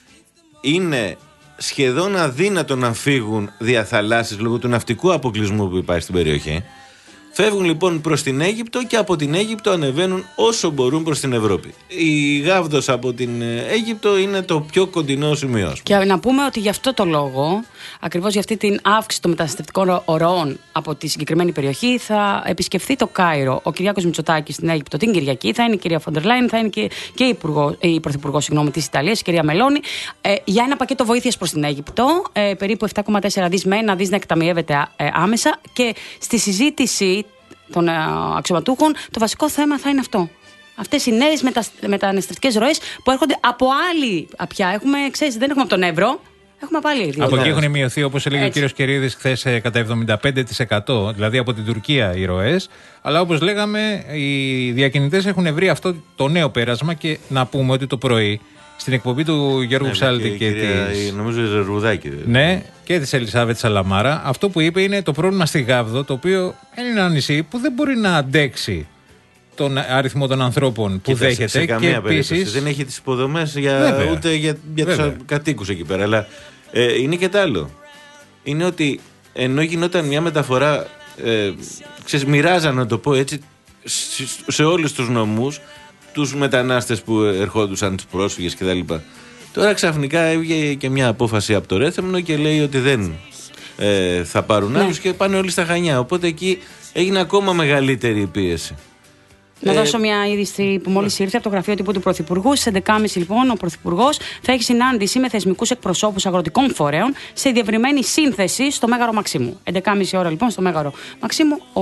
Είναι σχεδόν αδύνατο να φύγουν διαθαλάσσεις λόγω του ναυτικού αποκλεισμού που υπάρχει στην περιοχή. Φεύγουν λοιπόν προς την Αίγυπτο και από την Αίγυπτο ανεβαίνουν όσο μπορούν προς την Ευρώπη. Η Γάβδος από την Αίγυπτο είναι το πιο κοντινό σημείο. Και να πούμε ότι γι' αυτό το λόγο, ακριβώς για αυτή την αύξηση των μεταναστευτικών ροών από τη συγκεκριμένη περιοχή, θα επισκεφθεί το Κάιρο ο Κυριάκος Μητσοτάκης στην Αίγυπτο την Κυριακή. Θα είναι η κυρία Φοντερ Λάιν, θα είναι και, και η, Υπουργό, η Πρωθυπουργός της Ιταλίας, η κυρία Μελώνη, ε, για ένα πακέτο βοήθειας προς την Αίγυπτο, ε, περίπου επτά κόμμα τέσσερα δις με ένα δις να εκταμιεύεται ε, άμεσα. Και στη συζήτηση των αξιωματούχων, το βασικό θέμα θα είναι αυτό. Αυτές οι νέες μετα... μεταναστευτικές ροές που έρχονται από άλλη πια. Έχουμε, ξέρεις, δεν έχουμε από τον Εύρο, έχουμε από άλλη. Από εκεί έχουν μειωθεί, όπως έλεγε Έτσι. ο κύριος Κερίδης χθες, κατά εβδομήντα πέντε τοις εκατό, δηλαδή από την Τουρκία οι ροές. Αλλά όπως λέγαμε, οι διακινητές έχουν βρει αυτό το νέο πέρασμα και να πούμε ότι το πρωί στην εκπομπή του Γιώργου Ναι, Ψάλτη και, και, και κυρία, της... νομίζω η Ζερβουδάκη. Ναι, και της Ελισάβετ Σαλαμάρα, αυτό που είπε είναι το πρόβλημα στη Γάβδο, το οποίο είναι ένα νησί που δεν μπορεί να αντέξει τον αριθμό των ανθρώπων που Κοίτα, δέχεται. σε καμία και περίπτωση. επίσης, δεν έχει τις υποδομές για, Βέβαια. ούτε για, για τους Βέβαια. κατοίκους εκεί πέρα. Αλλά ε, είναι και τ' άλλο. Είναι ότι ενώ γινόταν μια μεταφορά, ε, ξέρεις, μοιράζαν, να το πω έτσι, σε, σε όλους τους νομούς, τους μετανάστες που ερχόντουσαν, τους πρόσφυγες κτλ. Τώρα ξαφνικά έβγαινε και μια απόφαση από το Ρέθεμνο και λέει ότι δεν ε, θα πάρουν Ναι. άλλους και πάνε όλοι στα Χανιά. Οπότε εκεί έγινε ακόμα μεγαλύτερη η πίεση. Να Ε, δώσω μια είδηση που μόλις ήρθε από το γραφείο τύπου του Πρωθυπουργού. Στις έντεκα και μισή λοιπόν ο Πρωθυπουργός θα έχει συνάντηση με θεσμικούς εκπροσώπους αγροτικών φορέων σε διευρυμένη σύνθεση στο Μέγαρο Μαξίμου. έντεκα και μισή ώρα λοιπόν στο Μέγαρο Μαξίμου ο,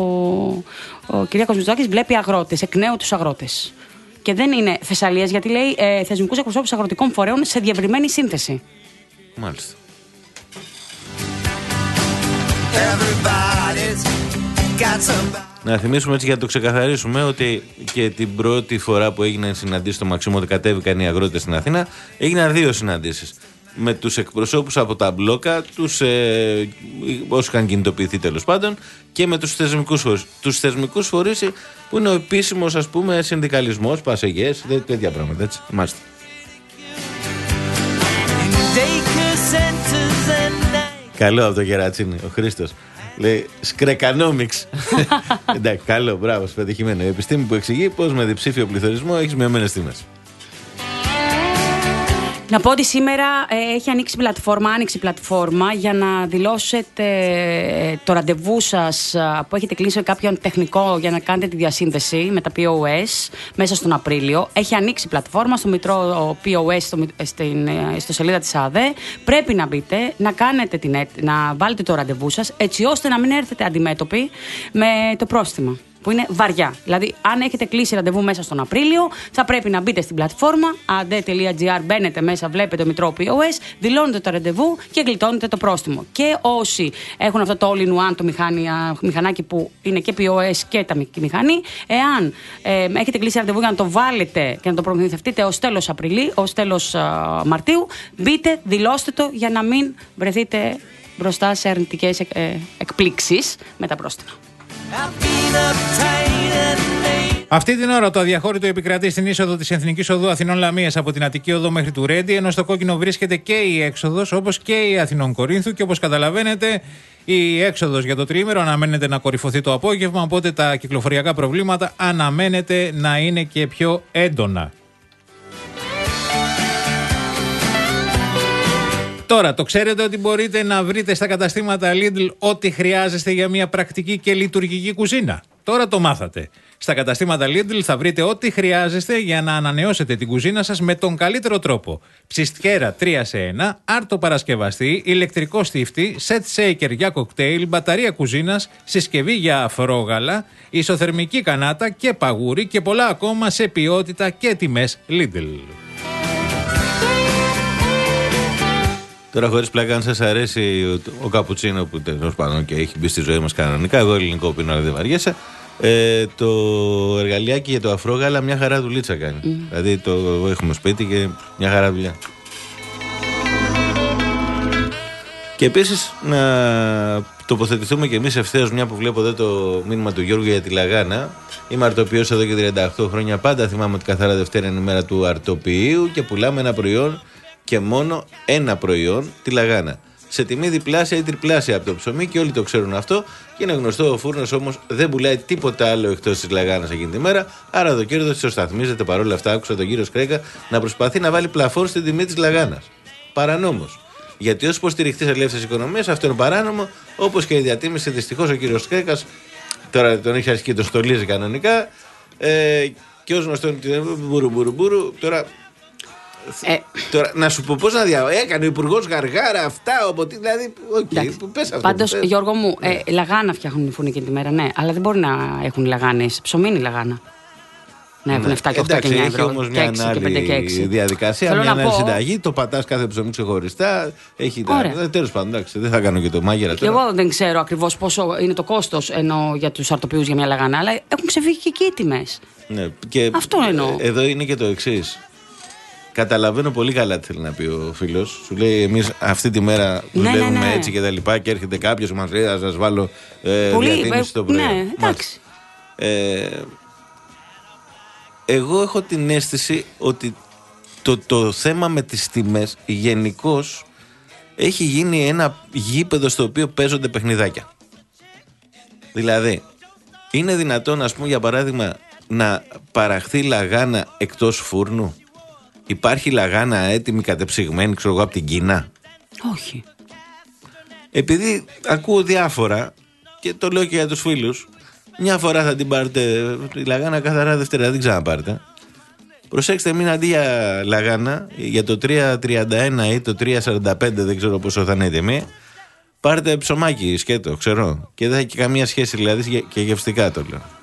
ο Κυριάκος Μητσοτάκης βλέπει αγρότες, εκ νέου τους αγρότες. Και δεν είναι Θεσσαλίας, γιατί λέει ε, θεσμικούς εκπροσώπους αγροτικών φορέων σε διευρυμένη σύνθεση. Μάλιστα. Να θυμίσουμε έτσι, για να το ξεκαθαρίσουμε, ότι και την πρώτη φορά που έγιναν συναντήσεις στο Μαξίμου, ότι κατέβηκαν οι αγρότες στην Αθήνα, έγιναν δύο συναντήσεις. με τους εκπροσώπους από τα μπλόκα, τους, ε, όσοι είχαν κινητοποιηθεί τέλος πάντων, και με τους θεσμικούς φορείς. Τους θεσμικούς φορείς που είναι ο επίσημος, ας πούμε, συνδικαλισμός, πασεγές, τέτοια πράγματα, έτσι. Μάλιστα. Καλό από το Κερατσίνη, ο Χρήστος. Λέει σκρεκανόμιξ. Εντάξει, καλό, μπράβο, πετυχημένο. Η επιστήμη που εξηγεί πως με διψήφιο πληθωρισμό έχεις μειωμένες τιμές. Να πω ότι σήμερα ε, έχει ανοίξει πλατφόρμα, άνοιξη πλατφόρμα για να δηλώσετε ε, το ραντεβού σας ε, που έχετε κλείσει με κάποιον τεχνικό για να κάνετε τη διασύνδεση με τα πι ο ες μέσα στον Απρίλιο. Έχει ανοίξει πλατφόρμα στο Μητρό πι ο ες στο, στην, ε, στο σελίδα της ΑΔΕ. Πρέπει να μπείτε, να, κάνετε την, να βάλετε το ραντεβού σας έτσι ώστε να μην έρθετε αντιμέτωποι με το πρόστιμο, που είναι βαριά. Δηλαδή, αν έχετε κλείσει ραντεβού μέσα στον Απρίλιο, θα πρέπει να μπείτε στην πλατφόρμα ad τελεία gr, μπαίνετε μέσα, βλέπετε το Μητρό πι ο ες, δηλώνετε το ραντεβού και γλιτώνετε το πρόστιμο. Και όσοι έχουν αυτό το all-in-one, το μηχάνια, μηχανάκι που είναι και πι ο ες και τα μηχανή, εάν ε, έχετε κλείσει ραντεβού για να το βάλετε και να το προμηθευτείτε ως τέλος Απριλίου, ως τέλος α, Μαρτίου, μπείτε, δηλώστε το για να μην βρεθείτε μπροστά σε αρνητικές ε, ε, εκπλήξεις με τα πρόστιμα. Αυτή την ώρα το αδιαχώρητο επικρατεί στην είσοδο της Εθνικής Οδού Αθηνών Λαμίας από την Αττική Οδό μέχρι του Ρέντι, ενώ στο κόκκινο βρίσκεται και η έξοδος, όπως και η Αθηνών Κορίνθου, και όπως καταλαβαίνετε η έξοδος για το τριήμερο αναμένεται να κορυφωθεί το απόγευμα, οπότε τα κυκλοφοριακά προβλήματα αναμένεται να είναι και πιο έντονα. Τώρα, το ξέρετε ότι μπορείτε να βρείτε στα καταστήματα Lidl ό,τι χρειάζεστε για μια πρακτική και λειτουργική κουζίνα. Τώρα το μάθατε. Στα καταστήματα Lidl θα βρείτε ό,τι χρειάζεστε για να ανανεώσετε την κουζίνα σας με τον καλύτερο τρόπο. Ψιστιέρα τρία σε ένα, άρτο παρασκευαστή, ηλεκτρικό στίφτη, set shaker για κοκτέιλ, μπαταρία κουζίνας, συσκευή για αφρόγαλα, ισοθερμική κανάτα και παγούρι και πολλά ακόμα σε ποιότητα και τιμές Lidl. Τώρα, χωρίς πλάκα, αν σας αρέσει ο, ο καπουτσίνο που τέλος πάντων και έχει μπει στη ζωή μας κανονικά, εγώ ελληνικό πίνω, αλλά δεν βαριέσαι, ε, το εργαλειάκι για το αφρόγαλα μια χαρά δουλίτσα κάνει. Mm. Δηλαδή το έχουμε σπίτι και μια χαρά δουλειά. Και επίσης να τοποθετηθούμε και εμείς ευθέως, μια που βλέπω εδώ το μήνυμα του Γιώργου για τη Λαγάνα. Είμαι αρτοποιός εδώ και τριάντα οκτώ χρόνια. Πάντα θυμάμαι ότι καθαρά Δευτέρα είναι η μέρα του αρτοποιείου και πουλάμε ένα προϊόν και μόνο ένα προϊόν, τη Λαγάνα. Σε τιμή διπλάσια ή τριπλάσια από το ψωμί και όλοι το ξέρουν αυτό. Και είναι γνωστό, ο φούρνος όμως δεν πουλάει τίποτα άλλο εκτός της Λαγάνας εκείνη τη μέρα. Άρα το κέρδος ισοσταθμίζεται. Παρόλα αυτά, άκουσα τον κύριο Σκρέκα να προσπαθεί να βάλει πλαφόν στην τιμή της Λαγάνας. Παρανόμος. Γιατί ως υποστηριχτής ελεύθερης οικονομίας αυτό είναι παράνομο, όπως και η διατίμηση. Δυστυχώς ο κύριος Σκρέκας τώρα τον έχει αρχίσει και τον στολίζει κανονικά. Ε, και ως γνωστό μπουρου μπουρου μπουρου. Τώρα. Ε, Τώρα, να σου πω πώς να δια... Έκανε ο υπουργός Γαργάρα αυτά, οπότε δηλαδή. Okay, πες αυτό. Πάντως, Γιώργο μου, ναι. ε, λαγάνα φτιάχνουν οι φούρνοι εκείνη τη μέρα, ναι. Αλλά δεν μπορεί να έχουν λαγάνες. Ψωμί είναι η λαγάνα. Να έχουν ναι. επτά και οκτώ και εννιά ευρώ. Έχει όμως μια άλλη διαδικασία, Θέλω μια άλλη πω... συνταγή. Το πατάς κάθε ψωμί ξεχωριστά. Έχει τα... Τέλος πάντων, εντάξει, δεν θα κάνω και το μάγειρα τώρα. Και εγώ δεν ξέρω ακριβώς πόσο είναι το κόστος ενώ για τους αρτοποιούς για μια λαγάνα, αλλά έχουν ξεφύγει και εκεί οι τιμές. Ναι, και αυτό εννοώ. Εδώ είναι και το εξής. Καταλαβαίνω πολύ καλά τι θέλει να πει ο φίλος. Σου λέει: εμείς αυτή τη μέρα δουλεύουμε ναι, ναι, ναι. έτσι και τα λοιπά. Και έρχεται κάποιος που μας λέει: θα σας βάλω ε, διατίμηση στο πρωί. Ναι, εντάξει. Ε, εγώ έχω την αίσθηση ότι το, το θέμα με τις τιμές γενικώς έχει γίνει ένα γήπεδο στο οποίο παίζονται παιχνιδάκια. Δηλαδή, είναι δυνατόν, ας πούμε, για παράδειγμα, να παραχθεί λαγάνα εκτός φούρνου? Υπάρχει λαγάνα έτοιμη κατεψυγμένη, ξέρω εγώ, από την Κίνα? Όχι. Επειδή ακούω διάφορα και το λέω και για τους φίλους, μια φορά θα την πάρετε τη λαγάνα καθαρά Δευτέρα, δεν ξαναπάρτε. Προσέξτε, μην αντί για λαγάνα, για το τρία τριάντα ένα ή το τρία σαράντα πέντε, δεν ξέρω πόσο θα είναι η τιμή, πάρτε ψωμάκι σκέτο, ξέρω. Και δεν έχει καμία σχέση δηλαδή και γευστικά το λέω.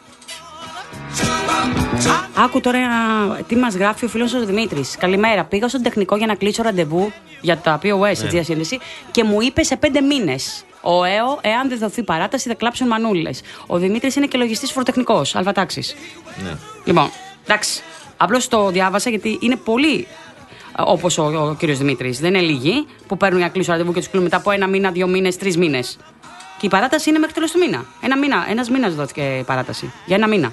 Άκου τώρα τι μας γράφει ο φίλος ο Δημήτρης. Καλημέρα. Πήγα στον τεχνικό για να κλείσω ραντεβού για τα πι ο ες, ναι. διασύνδεση, και μου είπε σε πέντε μήνες. Ο ΕΟ, εάν δεν δοθεί παράταση, θα κλάψουν μανούλες. Ο Δημήτρης είναι και λογιστής φοροτεχνικός, αλφατάξης. Ναι. Λοιπόν, εντάξει. Απλώς το διάβασα γιατί είναι πολύ όπως ο, ο κύριος Δημήτρης. Δεν είναι λίγοι που παίρνουν για κλείσου ραντεβού και τους κλείνουν μετά από ένα μήνα, δύο μήνες, τρεις μήνες. Και η παράταση είναι μέχρι τέλος του μήνα. Ένα μήνα, ένας μήνας δόθηκε παράταση. Για ένα μήνα.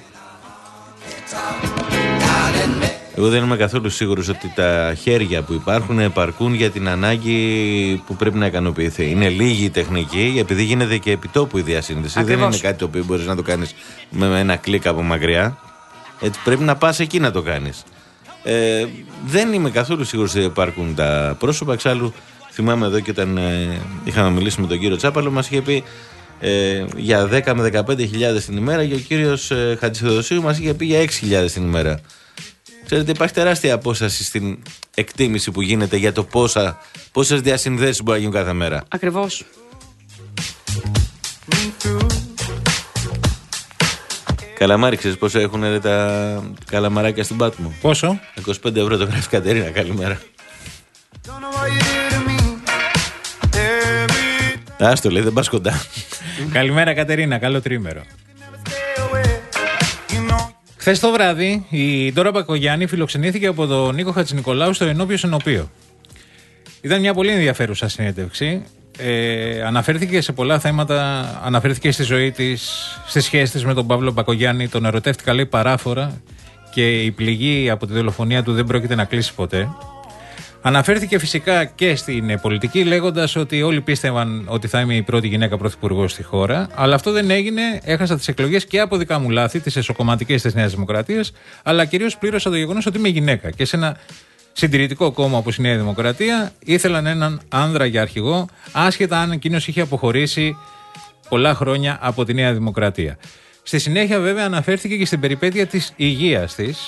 Εγώ δεν είμαι καθόλου σίγουρος ότι τα χέρια που υπάρχουν επαρκούν για την ανάγκη που πρέπει να ικανοποιηθεί. Είναι λίγη η τεχνική, επειδή γίνεται και επιτόπου η διασύνδεση. Ακριβώς. Δεν είναι κάτι το οποίο μπορείς να το κάνεις με ένα κλικ από μακριά. Έτσι πρέπει να πας εκεί να το κάνεις. Ε, δεν είμαι καθόλου σίγουρος ότι υπάρχουν τα πρόσωπα. Εξάλλου, θυμάμαι εδώ και όταν ε, είχαμε μιλήσει με τον κύριο Τσάπαλο, μας είχε πει ε, για δέκα με δεκαπέντε χιλιάδες την ημέρα και ο κύριος ε, Χατζηθεοδοσίου μας είχε πει για έξι χιλιάδες την ημέρα. Ξέρετε, υπάρχει τεράστια απόσταση στην εκτίμηση που γίνεται για το πόσα, πόσες διασυνδέσεις μπορεί να γίνουν κάθε μέρα. Ακριβώς. Καλαμάρι, ξέρεις πόσο έχουν ρε, τα καλαμαράκια στην Πάτμο? Πόσο? είκοσι πέντε ευρώ το γράφει Κατερίνα, καλημέρα. Ας το λέει, δεν πας κοντά. Καλημέρα Κατερίνα, καλό τρίμερο. Χθες το βράδυ η Ντόρα Μπακογιάννη φιλοξενήθηκε από τον Νίκο Χατζηνικολάου στο Ενώπιο Ενωπείο. Ήταν μια πολύ ενδιαφέρουσα συνέντευξη. Ε, αναφέρθηκε σε πολλά θέματα, αναφέρθηκε στη ζωή της, στη σχέση της με τον Παύλο Μπακογιάννη, τον ερωτεύτηκα λέει παράφορα και η πληγή από τη δολοφονία του δεν πρόκειται να κλείσει ποτέ. Αναφέρθηκε φυσικά και στην πολιτική, λέγοντας ότι όλοι πίστευαν ότι θα είμαι η πρώτη γυναίκα πρωθυπουργός στη χώρα. Αλλά αυτό δεν έγινε. Έχασα τις εκλογές και από δικά μου λάθη, τις εσωκομματικές της Νέας Δημοκρατίας, αλλά κυρίως πλήρωσα το γεγονός ότι είμαι γυναίκα. Και σε ένα συντηρητικό κόμμα όπως η Νέα Δημοκρατία ήθελαν έναν άνδρα για αρχηγό, άσχετα αν εκείνος είχε αποχωρήσει πολλά χρόνια από τη Νέα Δημοκρατία. Στη συνέχεια, βέβαια, αναφέρθηκε και στην περιπέτεια της υγείας της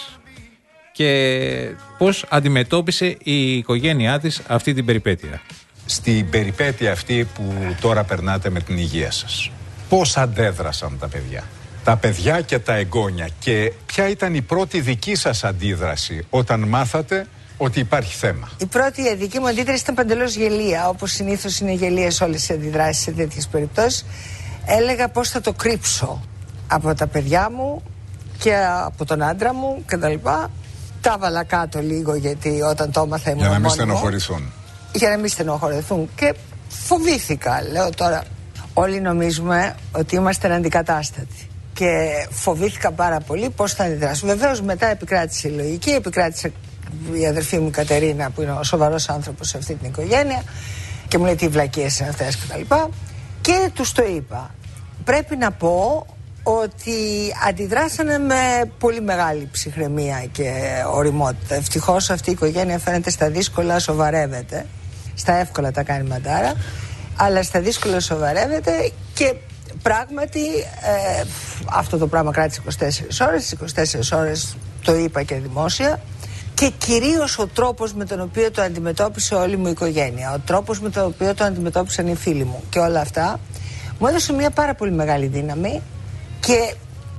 και πώς αντιμετώπισε η οικογένειά της αυτή την περιπέτεια. Στην περιπέτεια αυτή που τώρα περνάτε με την υγεία σας, πώς αντέδρασαν τα παιδιά? Τα παιδιά και τα εγγόνια. Και ποια ήταν η πρώτη δική σας αντίδραση όταν μάθατε ότι υπάρχει θέμα? Η πρώτη δική μου αντίδραση ήταν παντελώς γελία, όπως συνήθως είναι γελίες όλες οι αντιδράσεις σε τέτοιες περιπτώσεις. Έλεγα πώς θα το κρύψω από τα παιδιά μου και από τον άντρα μου κτλ. Τα έβαλα κάτω λίγο γιατί όταν το έμαθα ήμουν για να μην μόνιμο, στενοχωρηθούν. Για να μην στενοχωρηθούν. Και φοβήθηκα. Λέω τώρα, όλοι νομίζουμε ότι είμαστε αντικατάστατοι. Και φοβήθηκα πάρα πολύ πώς θα αντιδράσουν. Βεβαίως μετά επικράτησε η λογική, επικράτησε η αδερφή μου Κατερίνα που είναι ο σοβαρός άνθρωπος σε αυτή την οικογένεια και μου λέει τι βλακίες είναι αυτές κτλ. Και, και τους το είπα. Πρέπει να πω ότι αντιδράσανε με πολύ μεγάλη ψυχραιμία και ωριμότητα. Ευτυχώς αυτή η οικογένεια φαίνεται στα δύσκολα σοβαρεύεται. Στα εύκολα τα κάνει μαντάρα, αλλά στα δύσκολα σοβαρεύεται και πράγματι ε, αυτό το πράγμα κράτησε είκοσι τέσσερις ώρες. Στις είκοσι τέσσερις ώρες το είπα και δημόσια. Και κυρίως ο τρόπος με τον οποίο το αντιμετώπισε όλη μου η οικογένεια, ο τρόπος με τον οποίο το αντιμετώπισαν οι φίλοι μου και όλα αυτά μου έδωσε μια πάρα πολύ μεγάλη δύναμη. Και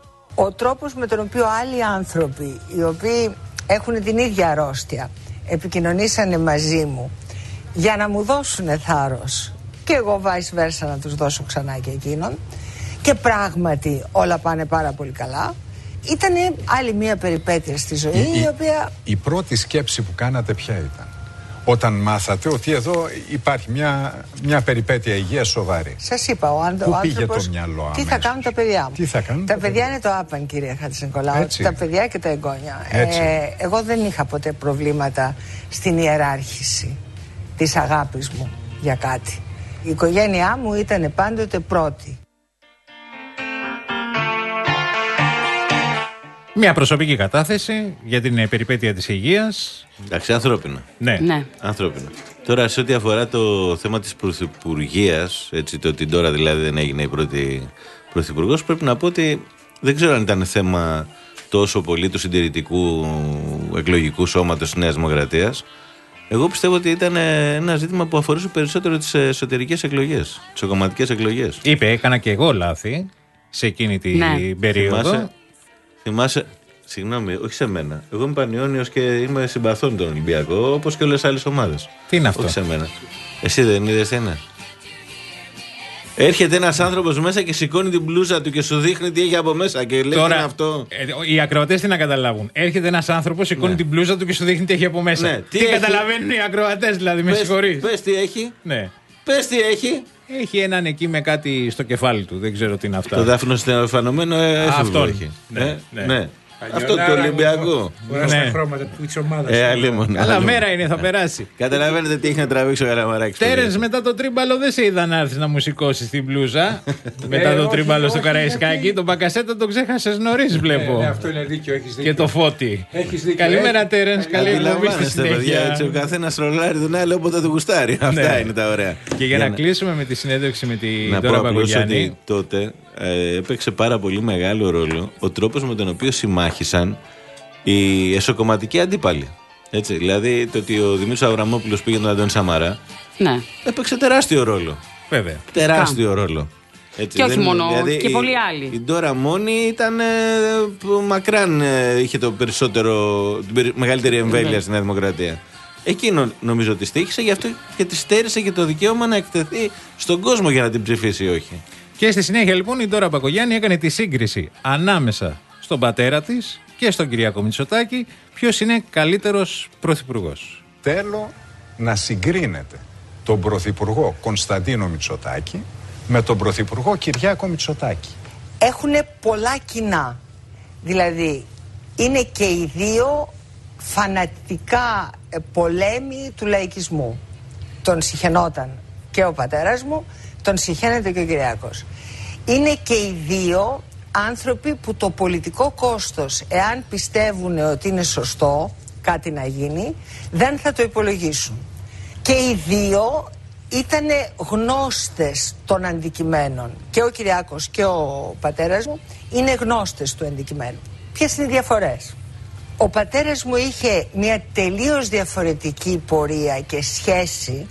ο τρόπος με τον οποίο άλλοι άνθρωποι οι οποίοι έχουν την ίδια αρρώστια επικοινωνήσανε μαζί μου για να μου δώσουν θάρρος και εγώ vice versa να τους δώσω ξανά και εκείνον και πράγματι όλα πάνε πάρα πολύ καλά. Ήταν άλλη μια περιπέτεια στη ζωή η, η, η οποία... Η πρώτη σκέψη που κάνατε ποια ήταν όταν μάθατε ότι εδώ υπάρχει μια, μια περιπέτεια υγείας σοβαρή? Σας είπα, ο, άντ, Πού ο πήγε άνθρωπος, το μυαλό αμέσως? Τι θα κάνουν τα παιδιά μου? Τι θα κάνουν τα, τα παιδιά, παιδιά είναι το άπαν, κυρία Χατζηνικολάου. Τα παιδιά και τα εγγόνια. Ε, εγώ δεν είχα ποτέ προβλήματα στην ιεράρχηση της αγάπης μου για κάτι. Η οικογένειά μου ήταν πάντοτε πρώτη. Μια προσωπική κατάθεση για την περιπέτεια της υγείας. Εντάξει, ανθρώπινα. Ναι. ναι. Ανθρώπινα. Τώρα, σε ό,τι αφορά το θέμα της πρωθυπουργίας, έτσι, το ότι τώρα δηλαδή δεν έγινε η πρώτη πρωθυπουργός, πρέπει να πω ότι δεν ξέρω αν ήταν θέμα τόσο πολύ του συντηρητικού εκλογικού σώματος της Νέας Δημοκρατίας. Εγώ πιστεύω ότι ήταν ένα ζήτημα που αφορούσε περισσότερο τις εσωτερικές εκλογές, τις κομματικές εκλογές. Είπε, έκανα και εγώ λάθη σε εκείνη την ναι. περίοδο. Θυμάσαι, θυμάσαι, συγγνώμη, όχι σε μένα. Εγώ είμαι Πανιώνιος και είμαι συμπαθών τον Ολυμπιακό, όπως και όλες τις άλλες ομάδες. Τι είναι αυτό? Όχι σε μένα. Εσύ δεν είδες τι είναι? Έρχεται ένας άνθρωπος μέσα και σηκώνει την μπλούζα του και σου δείχνει τι έχει από μέσα και λέει Τώρα, είναι αυτό. Ε, οι ακροατές τι να καταλάβουν. Έρχεται ένας άνθρωπος, σηκώνει Ναι. την μπλούζα του και σου δείχνει τι έχει από μέσα. Ναι, Τι, τι έχει? καταλαβαίνουν οι ακροατές, δηλαδή, με Πες- συγχωρείς. Πες τι έχει. Ναι. Πες τι έχει. Έχει έναν εκεί με κάτι στο κεφάλι του. Δεν ξέρω τι είναι αυτά. Το δάφνο στενοφανωμένο έφευγο Αυτόν. έχει. Ναι, Ε, ναι. ναι. Αυτό το Ολυμπιακό. Μπορεί Ναι. στα χρώματα της ομάδας. Ε, αλλήμον. Αλλά αλλήμον. μέρα είναι, θα περάσει. Καταλαβαίνετε τι έχει να τραβήξει ο Καραμαράκης. Τέρενς, μετά το τρίμπαλο δεν σε είδα να έρθεις να μου σηκώσεις την μπλούζα. μετά Ε, το όχι, τρίμπαλο στο όχι, Καραϊσκάκι. γιατί- Τον Μπακασέτα τον ξέχασες νωρίς, βλέπω. Ναι, ναι, αυτό είναι δίκιο, έχεις δίκιο. Και το Φώτη. Έχεις δίκιο. Καλημέρα, Έχει- Τέρενς. Καλή εκπομπή στη Αντιλαμβάνεστε, παιδιά, έτσι ο συνέχεια. καθένας ρολάρει τον άλλο όποτε του γουστάρει. Αυτά είναι τα ωραία. Και για να κλείσουμε με τη συνέντευξη με την Να πω Δώρα απλώς Παγκογιάννη. ότι τότε ε, έπαιξε πάρα πολύ μεγάλο ρόλο ο τρόπος με τον οποίο συμμάχησαν οι εσωκομματικοί αντίπαλοι. Έτσι, δηλαδή το ότι ο Δημήτρης Αβραμόπουλος πήγε τον Αντώνη Σαμαρά Ναι. έπαιξε τεράστιο ρόλο. Βέβαια. Τεράστιο ρόλο. Έτσι, Και όχι δεν- μόνο, δηλαδή, και η- πολλοί άλλοι. Η Ντόρα μόνη ήταν ε, που μακράν ε, είχε το περισσότερο, την περι- μεγαλύτερη εμβέλεια Ναι. στη Νέα Δημοκρατία. Εκείνο νομίζω ότι στήχησε, γι' αυτό και τη στέρισε και το δικαίωμα να εκτεθεί στον κόσμο για να την ψηφίσει ή όχι. Και στη συνέχεια λοιπόν η Ντόρα Παγκογιάννη έκανε τη σύγκριση ανάμεσα στον πατέρα της και στον Κυριάκο Μητσοτάκη ποιος είναι καλύτερος πρωθυπουργός. Θέλω να συγκρίνετε τον Πρωθυπουργό Κωνσταντίνο Μητσοτάκη με τον Πρωθυπουργό Κυριάκο Μητσοτάκη. Έχουν πολλά κοινά. Δηλαδή, είναι και οι δύο φανατικά ε, πολέμοι του λαϊκισμού. Τον συχαινόταν και ο πατέρας μου, τον συχαίνεται και ο Κυριάκος. Είναι και οι δύο άνθρωποι που το πολιτικό κόστος, εάν πιστεύουν ότι είναι σωστό κάτι να γίνει, δεν θα το υπολογίσουν. Και οι δύο ήταν γνώστες των αντικειμένων. Και ο Κυριάκος και ο πατέρας μου είναι γνώστες του αντικειμένου. Ποιες είναι οι διαφορές? Ο πατέρας μου είχε μια τελείως διαφορετική πορεία και σχέση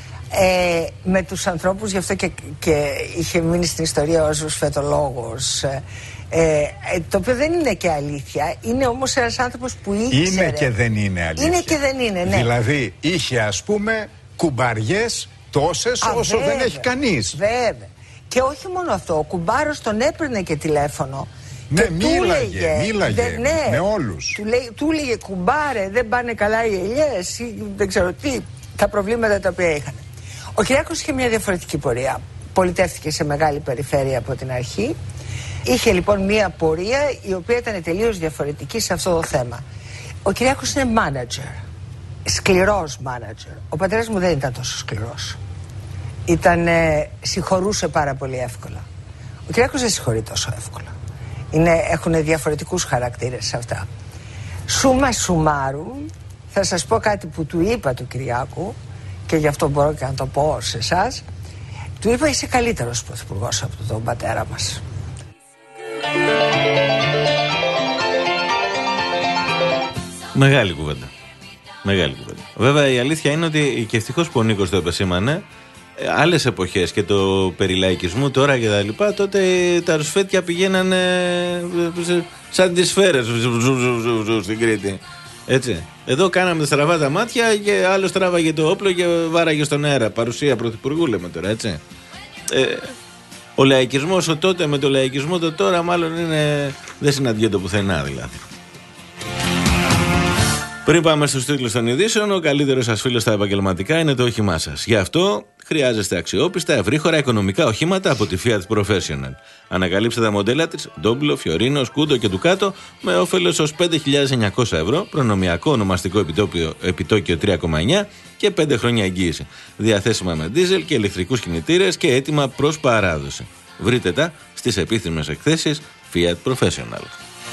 ε, με τους ανθρώπους, γι' αυτό και, και είχε μείνει στην ιστορία ως ρουσφετολόγος. Ε, ε, το οποίο δεν είναι και αλήθεια, είναι όμως ένας άνθρωπος που ήξερε. Είναι και δεν είναι αλήθεια. Είναι και δεν είναι, ναι. Δηλαδή είχε ας πούμε κουμπαριές τόσες Α, όσο βέβαια, δεν έχει κανείς. Βέβαια. Και όχι μόνο αυτό, ο κουμπάρος τον έπαιρνε και τηλέφωνο. Ναι, και του μίλαγε, έλεγε, μίλαγε δεν- ναι, με όλους. Του, λέει, του έλεγε κουμπάρε, δεν πάνε καλά οι ελιές ή δεν ξέρω τι, τα προβλήματα τα οποία είχαν. Ο Κυριάκος είχε μια διαφορετική πορεία. Πολιτεύτηκε σε μεγάλη περιφέρεια από την αρχή. Είχε λοιπόν μια πορεία η οποία ήταν τελείως διαφορετική σε αυτό το θέμα. Ο Κυριάκος είναι manager. Σκληρός manager. Ο πατέρας μου δεν ήταν τόσο σκληρός. Ήταν, ε, συγχωρούσε πάρα πολύ εύκολα. Ο Κυριάκος δεν συγχωρεί τόσο εύκολα. Είναι, έχουν διαφορετικούς χαρακτήρες σε αυτά. Σούμα σουμάρου, θα σας πω κάτι που του είπα του Κυριάκου και γι' αυτό μπορώ και να το πω σε εσάς. Του είπα είσαι καλύτερος πρωθυπουργός από τον πατέρα μας. Μεγάλη κουβέντα. Μεγάλη κουβέντα. Βέβαια η αλήθεια είναι ότι και ευτυχώς που ο Νίκος το επεσήμανε, άλλες εποχές και το περί λαϊκισμού τώρα και τα λοιπά, τότε τα ρουσφέτια πηγαίνανε σαν τις σφαίρες στην Κρήτη. Έτσι. Εδώ κάναμε στραβά τα μάτια και άλλος τράβαγε το όπλο και βάραγε στον αέρα. Παρουσία πρωθυπουργού λέμε τώρα, έτσι. Ε, ο λαϊκισμός ο τότε με το λαϊκισμό το τώρα μάλλον είναι, δεν συναντιέται πουθενά δηλαδή. Πριν πάμε στους τίτλους των ειδήσεων, ο καλύτερος σας φίλος στα επαγγελματικά είναι το όχημά σας. Γι' αυτό χρειάζεστε αξιόπιστα, ευρύχωρα οικονομικά οχήματα από τη Fiat Professional. Ανακαλύψτε τα μοντέλα της Doblo, Fiorino, Scudo και Ducato με όφελος ως πέντε χιλιάδες εννιακόσια ευρώ, προνομιακό ονομαστικό επιτόκιο, επιτόκιο τρία κόμμα εννιά και πέντε χρόνια εγγύηση. Διαθέσιμα με δίζελ και ηλεκτρικούς κινητήρες και έτοιμα προς παράδοση. Βρείτε τα στις επίσημες εκθέσεις Fiat Professional.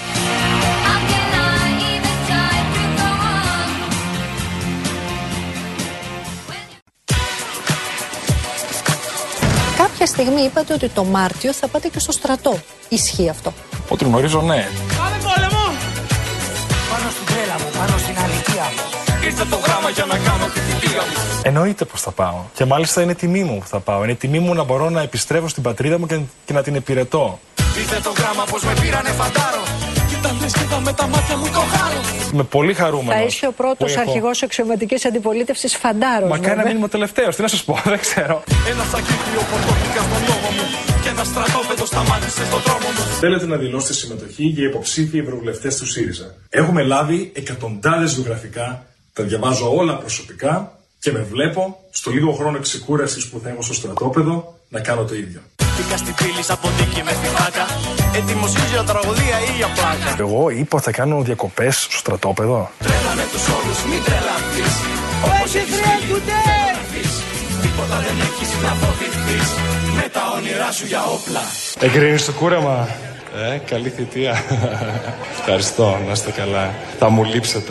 Κάποια στιγμή είπατε ότι το Μάρτιο θα πάτε και στο στρατό. Ισχύει αυτό? Ό,τι γνωρίζω, ναι. Πάμε πόλεμο! Πάνω στην τρέλα μου, πάνω στην αλήθεια μου. Ήρθε το γράμμα για να κάνω τη θητεία μου. Εννοείται πως θα πάω. Και μάλιστα είναι τιμή μου που θα πάω. Είναι τιμή μου να μπορώ να επιστρέφω στην πατρίδα μου και, και να την υπηρετώ. Ήρθε το γράμμα πως με πήρανε φαντάρο. Και Κοίτα λες και είδα με τα μάτια μου το χάρο. Είμαι πολύ χαρούμενος. Θα είσαι ο πρώτος έχω... αρχηγός αξιωματικής αντιπολίτευσης φαντάρος. Μακάρι να μην είμαι ο τελευταίος, τι να σας πω, δεν ξέρω. Ένα σακίδιο πορτόφικα στον λόγο μου και ένα στρατόπεδο σταμάτησε στον δρόμο μου. Θέλετε να δηλώσετε συμμετοχή για υποψήφιοι ευρωβουλευτές του ΣΥΡΙΖΑ. Έχουμε λάβει εκατοντάδες βιογραφικά, τα διαβάζω όλα προσωπικά και με βλέπω στο λίγο χρόνο εξεκούρασης που θα έχω στο στρατόπεδο να κάνω το ίδιο. Μπήκα στην πύλη σαν ποντίκι με στη βάκα. Έτοιμος ή για τραγωδία ή για πλάκα. Εγώ είπα θα κάνω διακοπές στο στρατόπεδο. Τρέλα με τους όλους, μην τρελαθείς. Όπως η χρειάζονται. Τίποτα δεν έχεις να φοβηθείς. Με τα όνειρά σου για όπλα. Εγκρίνεις το κούρεμα. Ε, καλή θητεία. Ευχαριστώ, να είστε καλά. Θα μου λείψετε.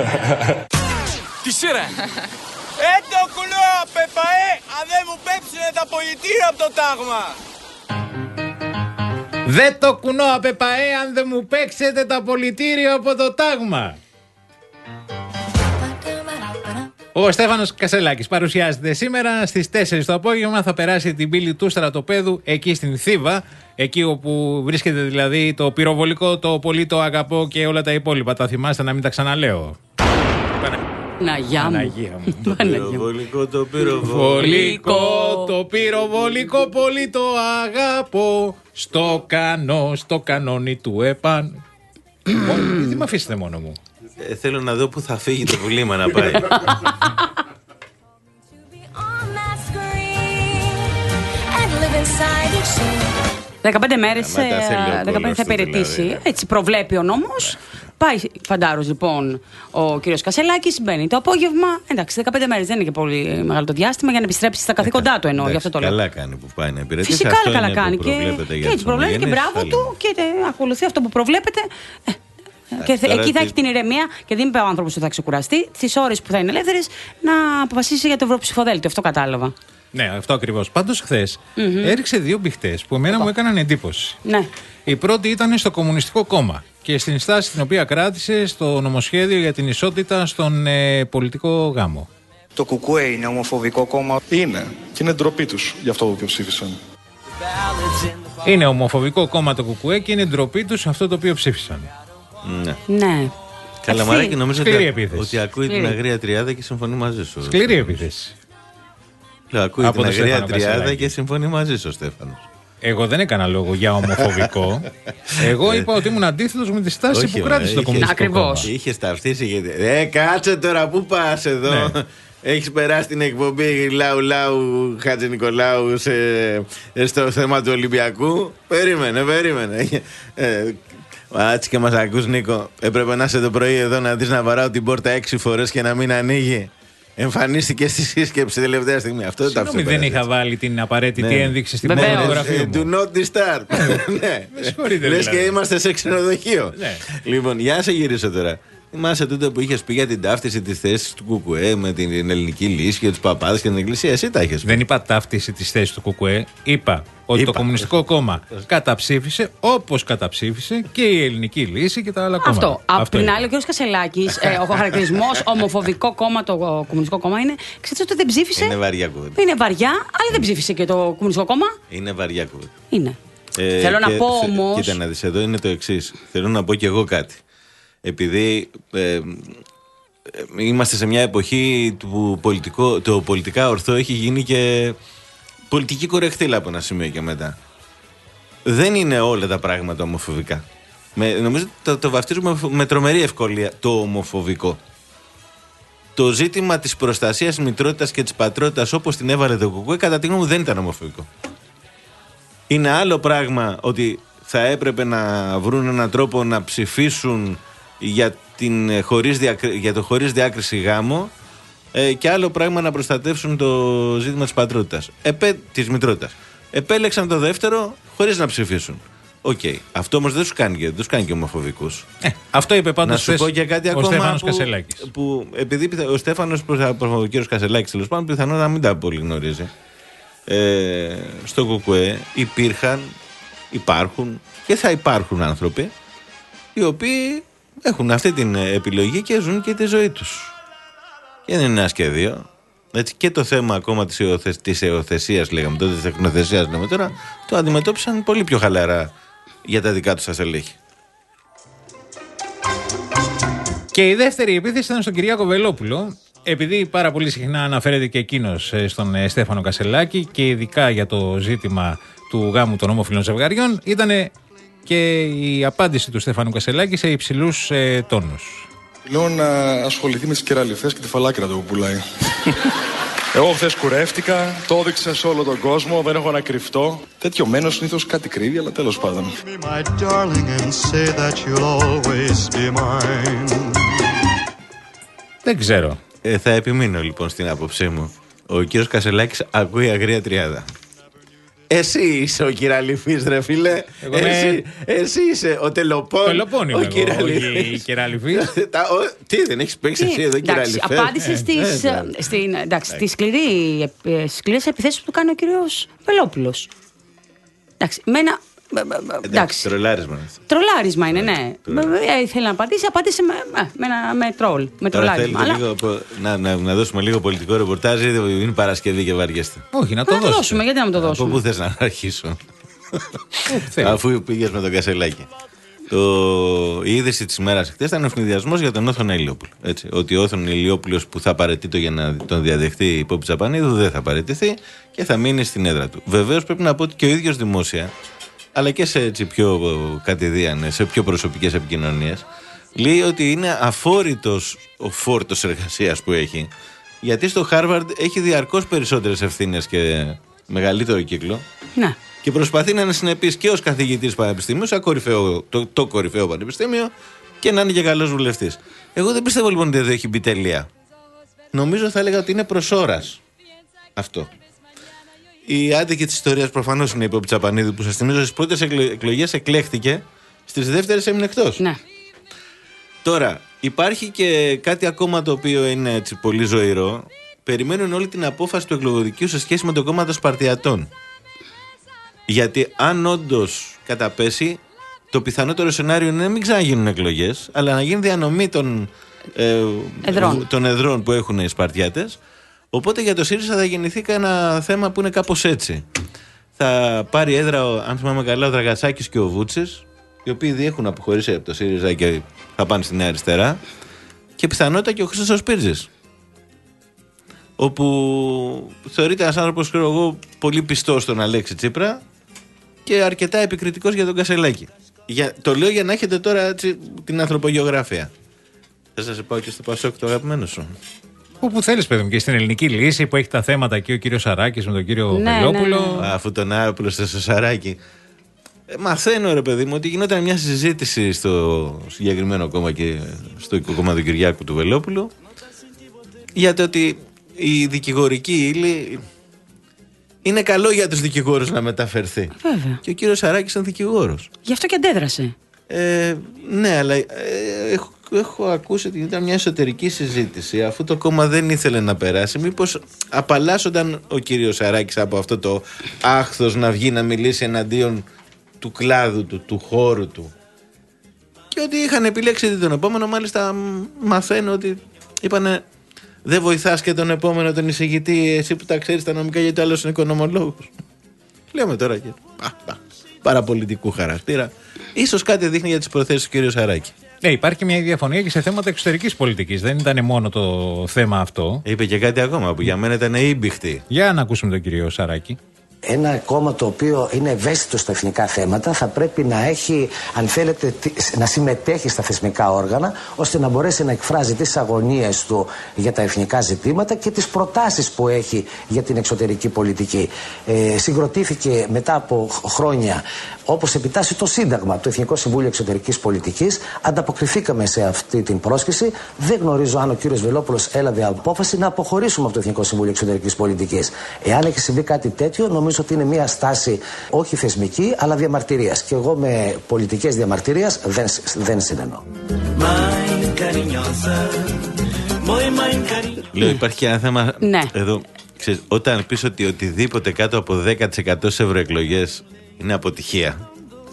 Τι σειρά. Έτο κουλό, πεπαέ, αν δεν μου πέψουνε τα πολιτήρια από το τάγμα. Δεν το κουνώ απεπαέ αν δεν μου παίξετε τα πολιτήρια από το τάγμα. Ο Στέφανος Κασελάκης παρουσιάζεται σήμερα στις τέσσερις το απόγευμα. Θα περάσει την πύλη του στρατοπέδου εκεί στην Θήβα. Εκεί όπου βρίσκεται δηλαδή το πυροβολικό, το πολύ το αγαπώ και όλα τα υπόλοιπα. Τα θυμάστε να μην τα ξαναλέω. Παναγία μου. Το πυροβολικό, το πυροβολικό, το πυροβολικό πολύ το αγαπώ. Στο κανό, στο κανόνι του επαν. Τι με αφήσετε μόνο μου. Ε, θέλω να δω που θα φύγει το βουλήμα να πάει. δεκαπέντε μέρες δεκαπέντε θα υπηρετήσει. Δηλαδή. Έτσι προβλέπει ο νόμος. Πάει φαντάρος λοιπόν ο κύριος Κασελάκης, μπαίνει το απόγευμα. Εντάξει, δεκαπέντε μέρες δεν είναι και πολύ μεγάλο το διάστημα για να επιστρέψει στα καθήκοντά του εννοώ. Γι' αυτό το λέω. Καλά κάνει που πάει να υπηρετήσει. Φυσικά αυτό καλά κάνει. Και, και έτσι προβλέπει και μπράβο του και ακολουθεί αυτό που προβλέπεται. Ε, και θε, εκεί θα έχει την ηρεμία και δεν είπε ο άνθρωπος ότι θα ξεκουραστεί. Τις ώρες που θα είναι ελεύθερες να αποφασίσει για το ευρωψηφοδέλτιο. Αυτό κατάλαβα. Ναι, αυτό ακριβώς. Πάντως χθες mm-hmm. έριξε δύο μπιχτές που εμένα μου έκαναν εντύπωση. Ναι. Η πρώτη ήταν στο Κομμουνιστικό Κόμμα και στην στάση την οποία κράτησε στο νομοσχέδιο για την ισότητα στον ε, πολιτικό γάμο. Το ΚΚΕ είναι ομοφοβικό κόμμα. Είναι. Και είναι ντροπή τους για αυτό που ψήφισαν. Είναι ομοφοβικό κόμμα το ΚΚΕ και είναι ντροπή τους αυτό το οποίο ψήφισαν. Ναι. Ναι. Καλά, Μαράκη, νομίζω ότι, ότι ακούει Σκληρή. την αγρία τριάδα και συμφωνεί μαζί σου. Σκληρή επίθεση. Λέω, ακούει Από την αγρία τριάδα Κασελάκη. και συμφωνεί μαζί σου, Στέφανος. Εγώ δεν έκανα λόγο για ομοφοβικό. Εγώ είπα ότι ήμουν αντίθετος με τη στάση Όχι, που κράτησε το Κομμουνιστικό Κόμμα. Είχε ταυτίσει γιατί. Ε, κάτσε τώρα, πού πας εδώ. Ναι. Έχεις περάσει την εκπομπή Λάου Λάου Χατζη Νικολάου σε, στο θέμα του Ολυμπιακού. Περίμενε, περίμενε. Ε, έτσι και μας ακούς, Νίκο. Έπρεπε να είσαι το πρωί εδώ να δεις να βαράω την πόρτα έξι φορές και να μην ανοίγει. Εμφανίστηκε στη σύσκεψη τελευταία στιγμή. Αυτό δεν τα Συγγνώμη, δεν είχα βάλει την απαραίτητη ναι. ένδειξη στην φωτογραφία μου. Do not disturb. Ναι. Λες και είμαστε σε ξενοδοχείο. Λοιπόν, για να σε γυρίσω τώρα. Θυμάσαι τότε που είχες πει για την ταύτιση της θέσης του ΚΚΕ με την ελληνική λύση και τους παπάδες και την εκκλησία. Εσύ τα είχες πει. Δεν είπα ταύτιση της θέσης του ΚΚΕ. Είπα ότι είπα. Το Κομμουνιστικό Κόμμα καταψήφισε όπως καταψήφισε και η ελληνική λύση και τα άλλα κόμματα. Αυτό. Από την άλλη, ο κ. Κασελάκης, ε, ο χαρακτηρισμός ομοφοβικό κόμμα, το Κομμουνιστικό Κόμμα είναι. Ξέρετε ότι δεν ψήφισε. Είναι βαριά κουβέντα. Είναι βαριά, αλλά δεν ψήφισε και το Κομμουνιστικό Κόμμα. Είναι βαριά κουβέντα. Είναι. Ε, Θέλω να πω όμως. Κοίτα να δεις, εδώ είναι το εξής. Θέλω να πω κι εγώ κάτι. Επειδή ε, είμαστε σε μια εποχή που πολιτικό, το πολιτικά ορθό έχει γίνει και πολιτική κορεκτήλα από ένα σημείο και μετά. Δεν είναι όλα τα πράγματα ομοφοβικά. Με, νομίζω το, το βαφτίζουμε με τρομερή ευκολία το ομοφοβικό. Το ζήτημα της προστασίας μητρότητας και της πατρότητας όπως την έβαλε το ΚΚΕ κατά τη γνώμη μου δεν ήταν ομοφοβικό. Είναι άλλο πράγμα ότι θα έπρεπε να βρουν έναν τρόπο να ψηφίσουν για, την, χωρίς διακρι... για το χωρίς διάκριση γάμο ε, και άλλο πράγμα να προστατεύσουν το ζήτημα της πατρότητας, Επέ... της μητρότητας. Επέλεξαν το δεύτερο χωρίς να ψηφίσουν. Οκ. Okay. Αυτό όμως δεν τους κάνει, δεν τους κάνει και ομοφοβικούς. Ε, αυτό είπε πάντως να σου πω και κάτι ο ακόμα Στέφανος που, Κασελάκης. Που, επειδή ο Στέφανος, ο κύριος Κασελάκης τέλος πάντων, πιθανόν να μην τα πολύ γνωρίζει. Ε, στο ΚΚΕ υπήρχαν, υπάρχουν και θα υπάρχουν άνθρωποι οι οποίοι έχουν αυτή την επιλογή και ζουν και τη ζωή τους. Και δεν είναι ένα και δύο. Έτσι, και το θέμα ακόμα της, εωθε, της εωθεσίας, λέγαμε τότε, της τεχνοθεσίας, λέμε τώρα, το αντιμετώπισαν πολύ πιο χαλαρά για τα δικά τους τα στελέχη. Και η δεύτερη επίθεση ήταν στον Κυριάκο Βελόπουλο. Επειδή πάρα πολύ συχνά αναφέρεται και εκείνος στον Στέφανο Κασελάκη και ειδικά για το ζήτημα του γάμου των ομόφυλων ζευγαριών, ήταν και η απάντηση του Στέφανου Κασελάκη σε υψηλούς ε, τόνους. Λέω να ασχοληθεί με τις κεραλιφές και τη φαλάκρα του που πουλάει. Εγώ χθες κουρεύτηκα, το έδειξα σε όλο τον κόσμο, δεν έχω να κρυφτώ. Τέτοιο μένος συνήθως κάτι κρύβει, αλλά τέλος πάντων. Δεν ξέρω. Ε, θα επιμείνω λοιπόν στην άποψή μου. Ο κύριος Κασελάκης ακούει αγρία τριάδα. Εσύ είσαι ο κυραλιφής, ρε φίλε. Εγώ εσύ, με... εσύ είσαι ο τελοπών. Τελοπών είμαι ο κυραλιφής. κυραλιφής. Τι, δεν έχεις παίξει εσύ εδώ κυραλιφές. Απάντησε στις, ε, στην, εντάξει, στη σκληρή, ε, σκληρές επιθέσεις που του κάνει ο κύριος Βελόπουλος. Εντάξει, με ένα... Εντάξει, τρολάρισμα. Τρολάρισμα είναι, ναι. Ε, ήθελε να απαντήσει, απάντησε με, με, με τρόλ. Με τρολάρισμα. Αλλά... Λίγο, να, να, να δώσουμε λίγο πολιτικό ρεπορτάζ, είναι Παρασκευή και βαριέστε. Όχι, να το να δώσουμε. Το δώσουμε. Γιατί να το δώσουμε. Από πού θες να αρχίσω? Αφού πήγες με τον Κασελάκη. Το... Η είδηση της ημέρας χτες ήταν ο ευνηδιασμός για τον Όθωνα Ηλιόπουλο. Έτσι, ότι ο Όθωνα Ηλιόπουλος που θα παραιτείται για να τον διαδεχτεί η Πόπη Τσαπανίδου δεν θα παραιτηθεί και θα μείνει στην έδρα του. Βεβαίως πρέπει να πω ότι και ο ίδιος δημόσια, αλλά και σε έτσι πιο κατηδίαν, σε πιο προσωπικές επικοινωνίες, λέει ότι είναι αφόρητος ο φόρτος εργασίας που έχει, γιατί στο Χάρβαρντ έχει διαρκώς περισσότερες ευθύνες και μεγαλύτερο κύκλο. Ναι. Και προσπαθεί να είναι συνεπής και ως καθηγητής πανεπιστήμιου, σαν κορυφαίο, το, το κορυφαίο πανεπιστήμιο, και να είναι και καλός βουλευτής. Εγώ δεν πιστεύω λοιπόν ότι δεν έχει μπει τελεία. Νομίζω θα έλεγα ότι είναι προς ώρας αυτό. Η άδικη της ιστορίας προφανώς είναι η Πόπη Τσαπανίδου, που σας θυμίζω στις πρώτες εκλογές εκλέχθηκε, στις δεύτερες έμεινε εκτός. Ναι. Τώρα, υπάρχει και κάτι ακόμα το οποίο είναι έτσι πολύ ζωηρό. Περιμένουν όλη την απόφαση του εκλογοδικείου σε σχέση με το κόμμα των Σπαρτιατών. Γιατί αν όντως καταπέσει, το πιθανότερο σενάριο είναι να μην ξαναγίνουν εκλογές, αλλά να γίνει διανομή των, ε, εδρών. των εδρών που έχουν οι Σπαρτιάτες. Οπότε για το ΣΥΡΙΖΑ θα γεννηθεί ένα θέμα που είναι κάπως έτσι. Θα πάρει έδρα, αν θυμάμαι καλά, ο Δραγατσάκης και ο Βούτσης, οι οποίοι ήδη έχουν αποχωρήσει από το ΣΥΡΙΖΑ και θα πάνε στη Νέα Αριστερά, και πιθανότητα και ο Χρήστος Σπύρτζης, όπου θεωρείται ένας άνθρωπος, ξέρω εγώ, πολύ πιστός στον Αλέξη Τσίπρα και αρκετά επικριτικός για τον Κασελάκη. Για, το λέω για να έχετε τώρα έτσι, την ανθρωπογεωγραφία. Θα σας πάω και στο Πασόκ, το αγαπημένο σου. Όπου θέλεις, παιδί μου, και στην Ελληνική Λύση που έχει τα θέματα και ο κύριος Σαράκης με τον κύριο ναι, Βελόπουλο. Ναι, ναι. Αφού τον άπλωσε στο Σαράκη. Ε, μαθαίνω, ρε παιδί μου, ότι γινόταν μια συζήτηση στο συγκεκριμένο κόμμα και στο κόμμα του Κυριάκου του Βελόπουλου για το ότι η δικηγορική ύλη είναι καλό για τους δικηγόρους να μεταφερθεί. Βέβαια. Και ο κύριος Σαράκης ήταν δικηγόρος. Γι' αυτό και αντέδρασε. Ε, ναι, αλλά ε, έχω, έχω ακούσει ότι ήταν μια εσωτερική συζήτηση. Αφού το κόμμα δεν ήθελε να περάσει, μήπως απαλλάσσονταν ο κύριος Σαράκης από αυτό το άχθος να βγει να μιλήσει εναντίον του κλάδου του, του χώρου του. Και ότι είχαν επιλέξει τον επόμενο, μάλιστα μαθαίνω ότι είπανε δεν βοηθάς και τον επόμενο τον εισηγητή, εσύ που τα ξέρεις τα νομικά, γιατί άλλος είναι οικονομολόγος. Λέμε τώρα και παραπολιτικού χαρακτήρα. Ίσως κάτι δείχνει για τις προθέσεις του κ. Σαράκη. Ναι, υπάρχει μια διαφωνία και σε θέματα εξωτερικής πολιτικής. Δεν ήταν μόνο το θέμα αυτό. Είπε και κάτι ακόμα που για μένα ήταν ήμπιχτη. Για να ακούσουμε τον κύριο Σαράκη. Ένα κόμμα το οποίο είναι ευαίσθητο στα εθνικά θέματα θα πρέπει να έχει, αν θέλετε, να συμμετέχει στα θεσμικά όργανα, ώστε να μπορέσει να εκφράζει τις αγωνίες του για τα εθνικά ζητήματα και τις προτάσεις που έχει για την εξωτερική πολιτική. Ε, συγκροτήθηκε μετά από χρόνια, όπως επιτάσσει το Σύνταγμα, το Εθνικό Συμβούλιο Εξωτερικής Πολιτικής. Ανταποκριθήκαμε σε αυτή την πρόσκληση. Δεν γνωρίζω αν ο κύριος Βελόπουλος έλαβε απόφαση να αποχωρήσουμε από το Εθνικό Συμβούλιο Εξωτερικής Πολιτικής. Εάν έχει συμβεί κάτι τέτοιο, νομίζω ότι είναι μια στάση όχι θεσμική, αλλά διαμαρτυρίας. Και εγώ με πολιτικές διαμαρτυρίες δεν, δεν συνενώ. Λέω, υπάρχει και ένα θέμα ναι. εδώ. Ξέρεις, όταν πεις ότι οτιδήποτε κάτω από δέκα τοις εκατό σε ευρωεκλογές είναι αποτυχία.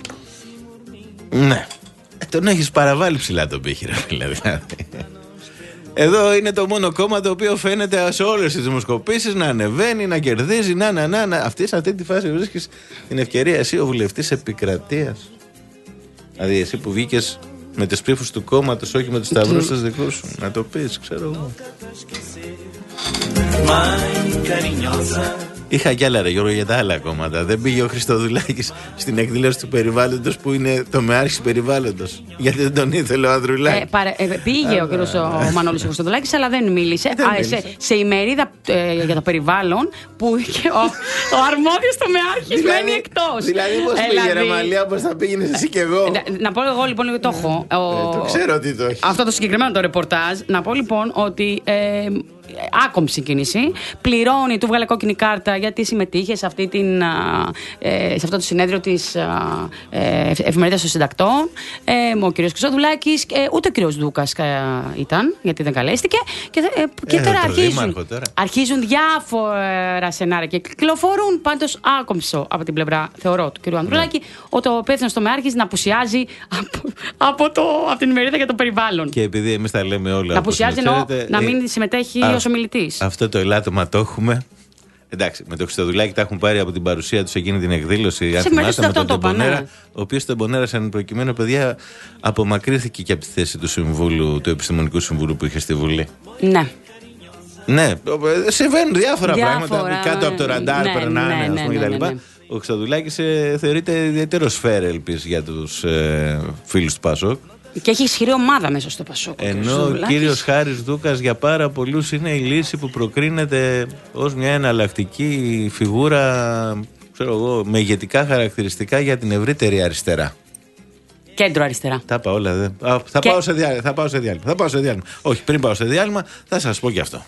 Ναι. Ε, τον έχεις παραβάλει ψηλά τον πύχη, ρε φίλε, δηλαδή. Εδώ είναι το μόνο κόμμα το οποίο φαίνεται σε όλες τις δημοσκοπήσεις να ανεβαίνει, να κερδίζει, να, να, να, να. Αυτή, σε αυτή τη φάση βρίσκεις την ευκαιρία εσύ ο βουλευτής επικρατείας. Δηλαδή εσύ που βγήκες Με τις ψήφους του κόμματος, όχι με τους σταυρούς τους δικούς σου. Να το πεις, ξέρω εγώ. Είχα κι άλλα, ρε Γιώργο, για τα άλλα κόμματα. Δεν πήγε ο Χριστοδουλάκης στην εκδήλωση του περιβάλλοντος που είναι το μεάρχης περιβάλλοντος. Γιατί δεν τον ήθελε ο Ανδρουλάκης. Ε, παρα, ε, πήγε ο κ. ο Μανώλης ο Χριστοδουλάκης, αλλά δεν μίλησε. Δεν Α, μίλησε. Σε, σε ημερίδα ε, για το περιβάλλον που και ο, ο αρμόδιος το μεάρχης δηλαδή, μένει εκτός. Δηλαδή, πώς ε, πήγε, ρε Μαλία, πώς θα πήγαινες εσύ και εγώ. Ε, να πω εγώ λοιπόν ότι το έχω. Ε, ο, το ξέρω ότι το έχει. Αυτό το συγκεκριμένο το ρεπορτάζ. Να πω λοιπόν ότι. Ε, άκομψη κίνηση. Πληρώνει, του βγάλε κόκκινη κάρτα γιατί συμμετείχε σε, αυτή την, ε, σε αυτό το συνέδριο της ε, Εφημερίδας των Συντακτών. Ε, ο κ. Χρυσοδουλάκης, ε, ούτε ο κ. Δούκας ε, ήταν, γιατί δεν καλέστηκε. Και, ε, και ε, τώρα, αρχίζουν, τώρα αρχίζουν διάφορα σενάρια και κυκλοφορούν. Πάντως άκομψο από την πλευρά, θεωρώ, του κ. Ανδρουλάκη, ναι. ότι ο υπεύθυνος τομεάρχης να απουσιάζει από, από, το, από την ημερίδα για το περιβάλλον. Και επειδή εμείς τα λέμε όλα. Να απουσιάζει εννοώ να μην ε, συμμετέχει α, ως ομιλητής. Αυτό το ελάττωμα το έχουμε. Εντάξει, με το Χριστοδουλάκη τα έχουν πάρει από την παρουσία του σε εκείνη την εκδήλωση. Αν θυμάστε, με τον Τεμπονέρα, ναι. Ο οποίος Τεμπονέρα, εν προκειμένου, παιδιά, απομακρύνθηκε και από τη θέση του συμβούλου, του επιστημονικού συμβούλου που είχε στη Βουλή. Ναι. Ναι, συμβαίνουν διάφορα, διάφορα πράγματα. Κάτω από το ραντάρ ναι, περνάνε, ναι, ναι, α πούμε, ναι, ναι, ναι, ναι. Ο Χριστοδουλάκης ε, θεωρείται ιδιαίτερο σφαίρελπης για τους ε, φίλους του Πασόκ. Και έχει ισχυρή ομάδα μέσα στο Πασόκ. Ενώ ο κύριος Χάρης Δούκας για πάρα πολλούς είναι η λύση που προκρίνεται ως μια εναλλακτική φιγούρα, ξέρω εγώ, με ηγετικά χαρακτηριστικά για την ευρύτερη αριστερά. Κέντρο αριστερά. Τα πάω όλα. Δε. Α, θα, και... πάω σε διάλειμμα, θα πάω σε διάλειμμα. Θα πάω σε διάλειμμα. Όχι, πριν πάω σε διάλειμμα, θα σας πω και αυτό.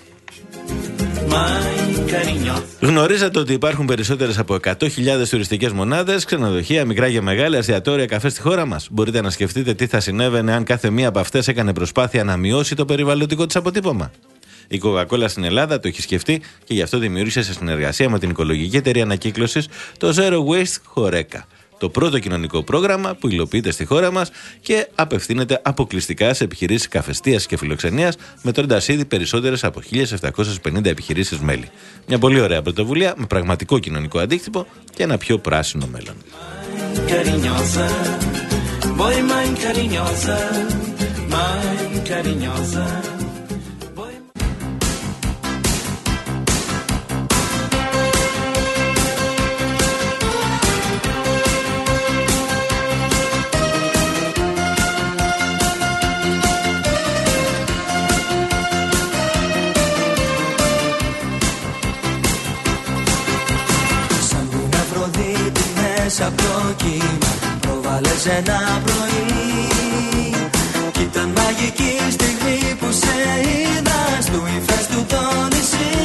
Γνωρίζατε ότι υπάρχουν περισσότερες από εκατό χιλιάδες τουριστικές μονάδες, ξενοδοχεία, μικρά και μεγάλα, εστιατόρια, καφέ στη χώρα μας? Μπορείτε να σκεφτείτε τι θα συνέβαινε αν κάθε μία από αυτές έκανε προσπάθεια να μειώσει το περιβαλλοντικό της αποτύπωμα. Η Coca-Cola στην Ελλάδα το έχει σκεφτεί και γι' αυτό δημιούργησε σε συνεργασία με την οικολογική εταιρεία ανακύκλωσης το Zero Waste Horeca. Το πρώτο κοινωνικό πρόγραμμα που υλοποιείται στη χώρα μας και απευθύνεται αποκλειστικά σε επιχειρήσεις καφεστείας και φιλοξενίας, μετρώντας ήδη περισσότερες από χίλια επτακόσιες πενήντα επιχειρήσεις μέλη. Μια πολύ ωραία πρωτοβουλία με πραγματικό κοινωνικό αντίκτυπο και ένα πιο πράσινο μέλλον. Από το κύμα προβάλλες ένα πρωί κι ήταν μαγική στιγμή που σε είδα στου ύφεστου το νησί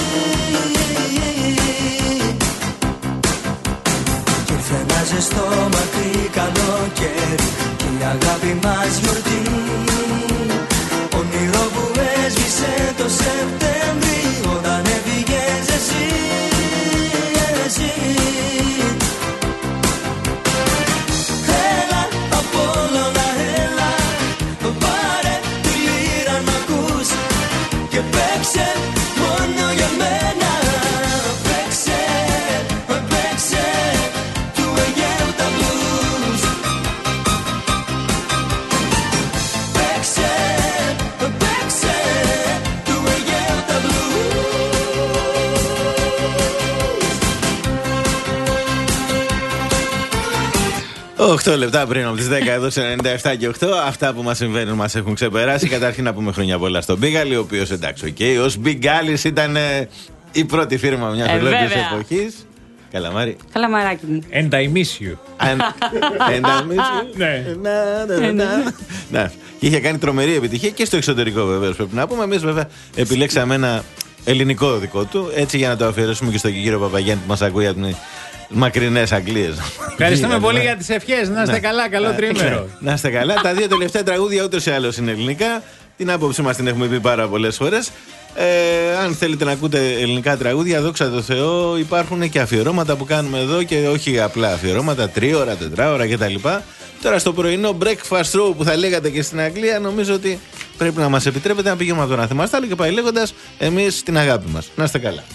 κι ήρθε ένα ζεστό μακρύ καλοκαίρι κι η αγάπη μας γιορτή, όνειρο που έσβησε το Σεπτέμβρη όταν έφυγες εσύ, εσύ. οκτώ λεπτά πριν από τις δέκα εδώ σε ενενήντα επτά και οκτώ. Αυτά που μας συμβαίνουν μας έχουν ξεπεράσει. Καταρχήν να πούμε χρόνια πολλά στον Μπίγαλη, ο οποίος, εντάξει, οκ, okay, ως Μπιγκάλης ήταν ε, η πρώτη φίρμα μιας ε, ολόκληρης εποχής. Καλαμάρι. Καλαμαράκι μου. And I miss you. And I miss you. Ναι. Ναι. Είχε κάνει τρομερή επιτυχία και στο εξωτερικό, βεβαίως, πρέπει να πούμε. Εμείς, βέβαια, επιλέξαμε ένα ελληνικό δικό του, έτσι για να το αφιερώσουμε και στον κύριο Παπαγιάννη που μας ακούει από την μακρινές Αγγλίες. Ευχαριστούμε πολύ για τις ευχές. Να είστε καλά, καλό τρίμερο. Να είστε καλά. Τα δύο τελευταία τραγούδια ούτως ή άλλως είναι ελληνικά. Την άποψή μας την έχουμε πει πάρα πολλές φορές. Ε, αν θέλετε να ακούτε ελληνικά τραγούδια, δόξα τω Θεώ, υπάρχουν και αφιερώματα που κάνουμε εδώ και όχι απλά αφιερώματα, τρίωρα, τετράωρα κτλ. Τώρα στο πρωινό breakfast show που θα λέγατε και στην Αγγλία, νομίζω ότι πρέπει να μας επιτρέπετε να πηγαίνουμε από το ένα θέμα στο άλλο και πάει λέγοντας εμείς την αγάπη μας. Να είστε καλά.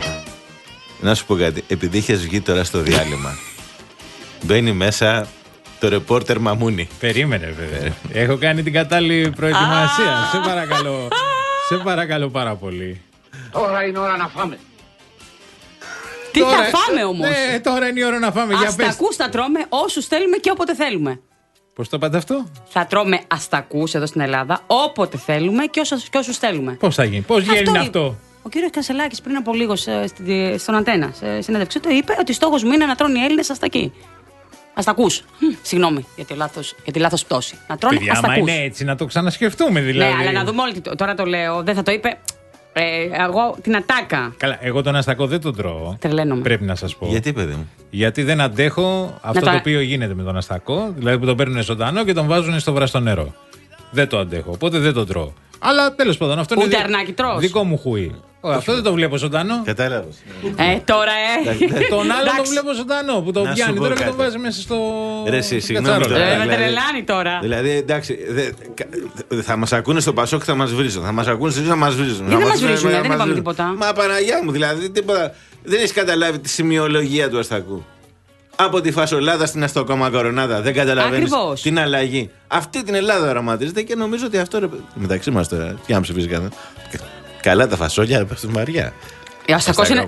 Να σου πω κάτι, επειδή είχες βγει τώρα στο διάλειμμα, μπαίνει μέσα Το ρεπόρτερ Μαμούνι. Περίμενε, βέβαια. Έχω κάνει την κατάλληλη προετοιμασία. Σε παρακαλώ. Σε παρακαλώ πάρα πολύ. Τώρα είναι ώρα να φάμε. Τι τώρα, θα φάμε όμως? Ναι, τώρα είναι η ώρα να φάμε. Αστακούς θα τρώμε όσους θέλουμε και όποτε θέλουμε. Πώς το είπατε αυτό? Θα τρώμε αστακούς εδώ στην Ελλάδα όποτε θέλουμε και, όσους, και όσους θέλουμε. Πώς θα γίνει, πώς γίνει αυτό? αυτό? Ο κύριος Κασελάκης πριν από λίγο στον Αντένα, σε συνέντευξή του, είπε ότι στόχος μου είναι να τρώνε οι Έλληνες αστακοί. Αστακούς. Συγγνώμη για τη λάθος, για τη λάθος πτώση. Να τρώνε Παιδιά, αστακούς. Μα είναι έτσι, να το ξανασκεφτούμε δηλαδή. Ναι, αλλά να δούμε όλοι. Τώρα το λέω, δεν θα το είπε. Ε, εγώ την ατάκα. Καλά, εγώ τον αστακό δεν τον τρώω. Τρελαίνομαι. Πρέπει να σας πω. Γιατί, παιδί μου? Γιατί δεν αντέχω αυτό το... το οποίο γίνεται με τον αστακό. Δηλαδή που τον παίρνουν ζωντανό και τον βάζουν στο βραστό νερό. Δεν το αντέχω. Οπότε δεν το τρώω. Αλλά τέλος πάντων αυτό ούτε είναι. Ούτε αρνάκι τρως. Δικό μου χουί. Oh, αυτό δεν το βλέπω ζωντανό. Κατάλαβες. Ε, τώρα, ε. Τον άλλο το βλέπω ζωντανό που το πιάνει τώρα και το βάζει μέσα στο. Ρε, εσύ, συγγνώμη. Ε, με τρελάνει τώρα. Δηλαδή, εντάξει, θα μας ακούνε στο Πασόκ, θα μας βρίζουν. Θα μας ακούνε στη ζωή, θα μας βρίζουν. Δεν μας βρίζουν, δεν είπαμε τίποτα. Μα Παναγιά μου, δηλαδή, τίποτα. Δεν έχεις καταλάβει τη σημειολογία του αστακού. Από τη φασολάδα στην αστοκομακαρονάδα. Δεν καταλαβαίνεις την αλλαγή. Αυτή την Ελλάδα οραματίζεται και νομίζω ότι αυτό. Ρε, μεταξύ μας τώρα, τι να ψηφίσει κανένα. Καλά τα φασόλια, πέφτουν βαριά. Η αστακός είναι.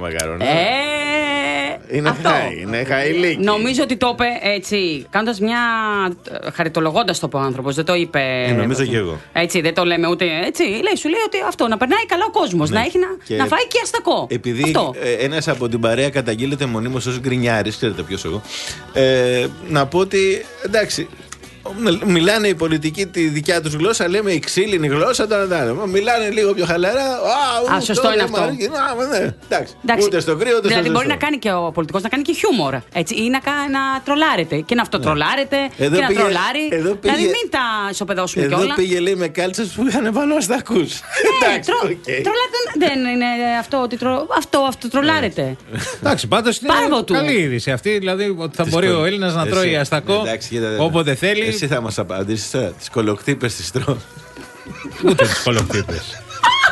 Ε, είναι χάι, είναι χαϊλίκι. Νομίζω ότι το είπε έτσι, κάνοντας μια. Χαριτολογώντας το είπε ο άνθρωπος, δεν το είπε. Ε, νομίζω και εγώ. Έτσι, δεν το λέμε ούτε έτσι. Λέει, σου λέει ότι αυτό, να περνάει καλά ο κόσμος, ναι. να, έχει να, και... να φάει και αστακό. Επειδή ένας από την παρέα καταγγείλεται μονίμως ως γκρινιάρης, ξέρετε ποιος εγώ. Ε, να πω ότι εντάξει. Μιλάνε οι πολιτικοί τη δικιά τους γλώσσα, λέμε η ξύλινη γλώσσα. Τα, τα, τα. Μιλάνε λίγο πιο χαλαρά. Α, α σωστό είναι αυτό. Α, ναι. Εντάξει. Εντάξει. Ούτε στο κρύο, ούτε δηλαδή στο μπορεί να κάνει και ο πολιτικός να κάνει και χιούμορ. Έτσι, ή να, να τρολάρετε. Και να αυτοτρολάρετε ναι. και να πήγε, τρολάρει. Πήγε, δηλαδή μην τα ισοπεδώσουμε κιόλα. Εδώ πήγε λέει με κάλτσες που είχαν πάνω αστακούς. Εντάξει. Δεν είναι αυτό ότι αυτό αυτοτρολάρετε. Εντάξει, πάντως είναι καλή είδηση αυτή. Δηλαδή ότι θα μπορεί ο Έλληνας να τρώει αστακό όποτε θέλει. Εσύ θα μας απαντήσεις τώρα, τις κολοκτύπες τις τρώω. Ούτε τις κολοκτύπες.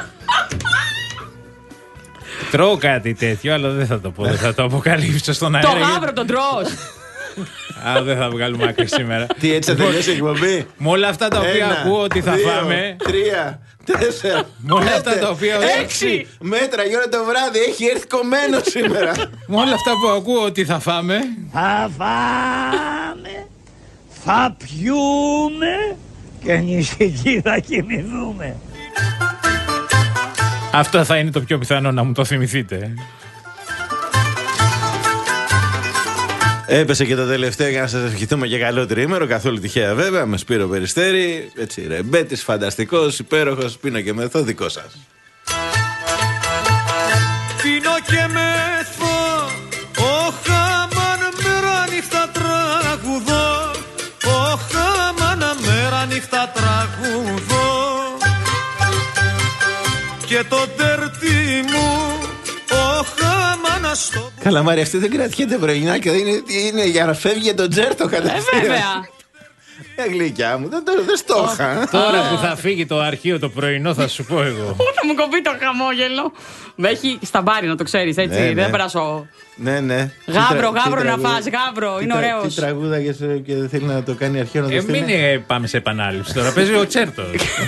Τρώω κάτι τέτοιο, αλλά δεν θα το πω, δεν θα το αποκαλύψω στον αέρα. Το γάβρο τον τρως. Α, δεν θα βγάλουμε άκρη σήμερα. Τι έτσι θα τελειώσει η εκπομπή? Με όλα αυτά τα οποία Ένα, ακούω ότι θα δύο, φάμε. Τρία, τέσσερα, με όλα αυτά τα οποία. Έξι μέτρα για το βράδυ, έχει έρθει κομμένο σήμερα. Με όλα αυτά που ακούω ότι θα φάμε. Θα φάμε. Θα πιούμε και νησική θα κοιμηθούμε. Αυτό θα είναι το πιο πιθανό να μου το θυμηθείτε. Έπεσε και το τελευταίο για να σας ευχηθούμε και καλό τριήμερο. Καθόλου τυχαία βέβαια, με Σπύρο Περιστέρη. Έτσι, ρεμπέτης, φανταστικός, υπέροχος. Πίνω και μεθό, δικό σας. Πίνω και μεθό, ο χαμάν μέρα νύχτα τραγουδό. Ο χαμάν μέρα νύχτα τραγουδό. Και το τερτί μου, ο χαμάν στο... Καλαμάρι, αυτή δεν κρατιέται πρωινά και είναι, είναι για να φεύγει το τζέρτο κατευθείαν. Ε, βέβαια. Ε, γλυκιά μου, δεν, δεν στο είχα. Τώρα που θα φύγει το αρχείο το πρωινό θα σου πω εγώ. Θα μου κοπεί το χαμόγελο. Με έχει στα μπάρι να το ξέρεις έτσι, ναι, ναι. δεν περάσω. Ναι, ναι. Γάβρο, γάβρο να φας, γάβρο, είναι ωραίος. Τι τραγούδα και δεν θέλει να το κάνει αρχαίο να το ε, στείλει. Μην ε, πάμε σε επανάληψη τώρα, παίζει ο τσέρτος.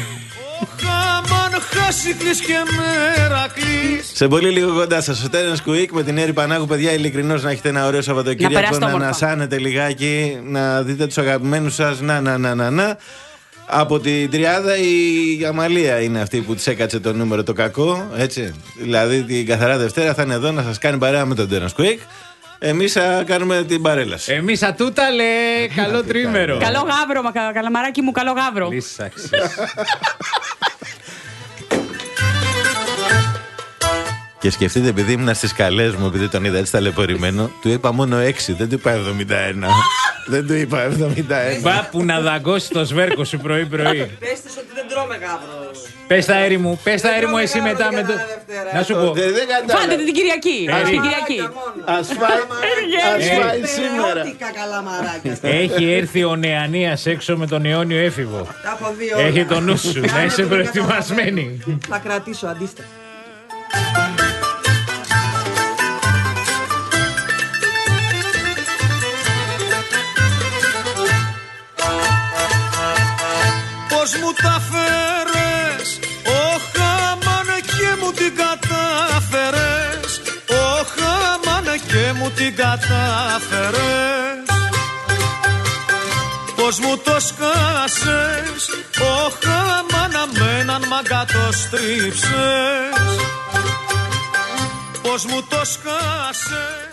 Σε πολύ λίγο κοντά σας ο Τέρενς Κουίκ με την Έρη Πανάγου. Παιδιά, ειλικρινώς να έχετε ένα ωραίο Σαββατοκύριακο, να, να ανασάνετε λιγάκι, να δείτε τους αγαπημένους σας. Να, να, να, να, να. Από την τριάδα η Αμαλία είναι αυτή που της έκατσε το νούμερο το κακό. Έτσι. Δηλαδή την καθαρά Δευτέρα θα είναι εδώ να σας κάνει παρέα με τον Τέρενς Κουίκ. Εμείς θα κάνουμε την παρέλαση. Εμείς ατούταλε, καλό τρίμερο. Καλό γάβρο, μα, καλαμαράκι μου, καλό γάβρο. Και σκεφτείτε, επειδή ήμουν στις καλές μου, επειδή τον είδα έτσι ταλαιπωρημένο, του είπα μόνο έξι, δεν του είπα εβδομήντα ένα. Δεν του είπα εβδομήντα ένα. Μπα που να δαγκώσει το σβέρκο σου πρωί-πρωί. Πες της ότι δεν τρώμε γάβρο. Πες τα έρη μου, πες τα έρη μου εσύ μετά με το. Να σου πω. Φάτε την Κυριακή. Ας φάει σήμερα. Έχει έρθει ο Νεανίας έξω με τον αιώνιο έφηβο. Έχει το νου σου, να είσαι προετοιμασμένη. Θα κρατήσω αντίσταση. Πώς μου τα φέρες, όχ αμάν και μου την κατάφερες, όχ αμάν και μου την κατάφερες. Πώς μου το σκάσες, όχ αμάν με έναν μαγκά το στρίψες. Πώς μου το σκάσες.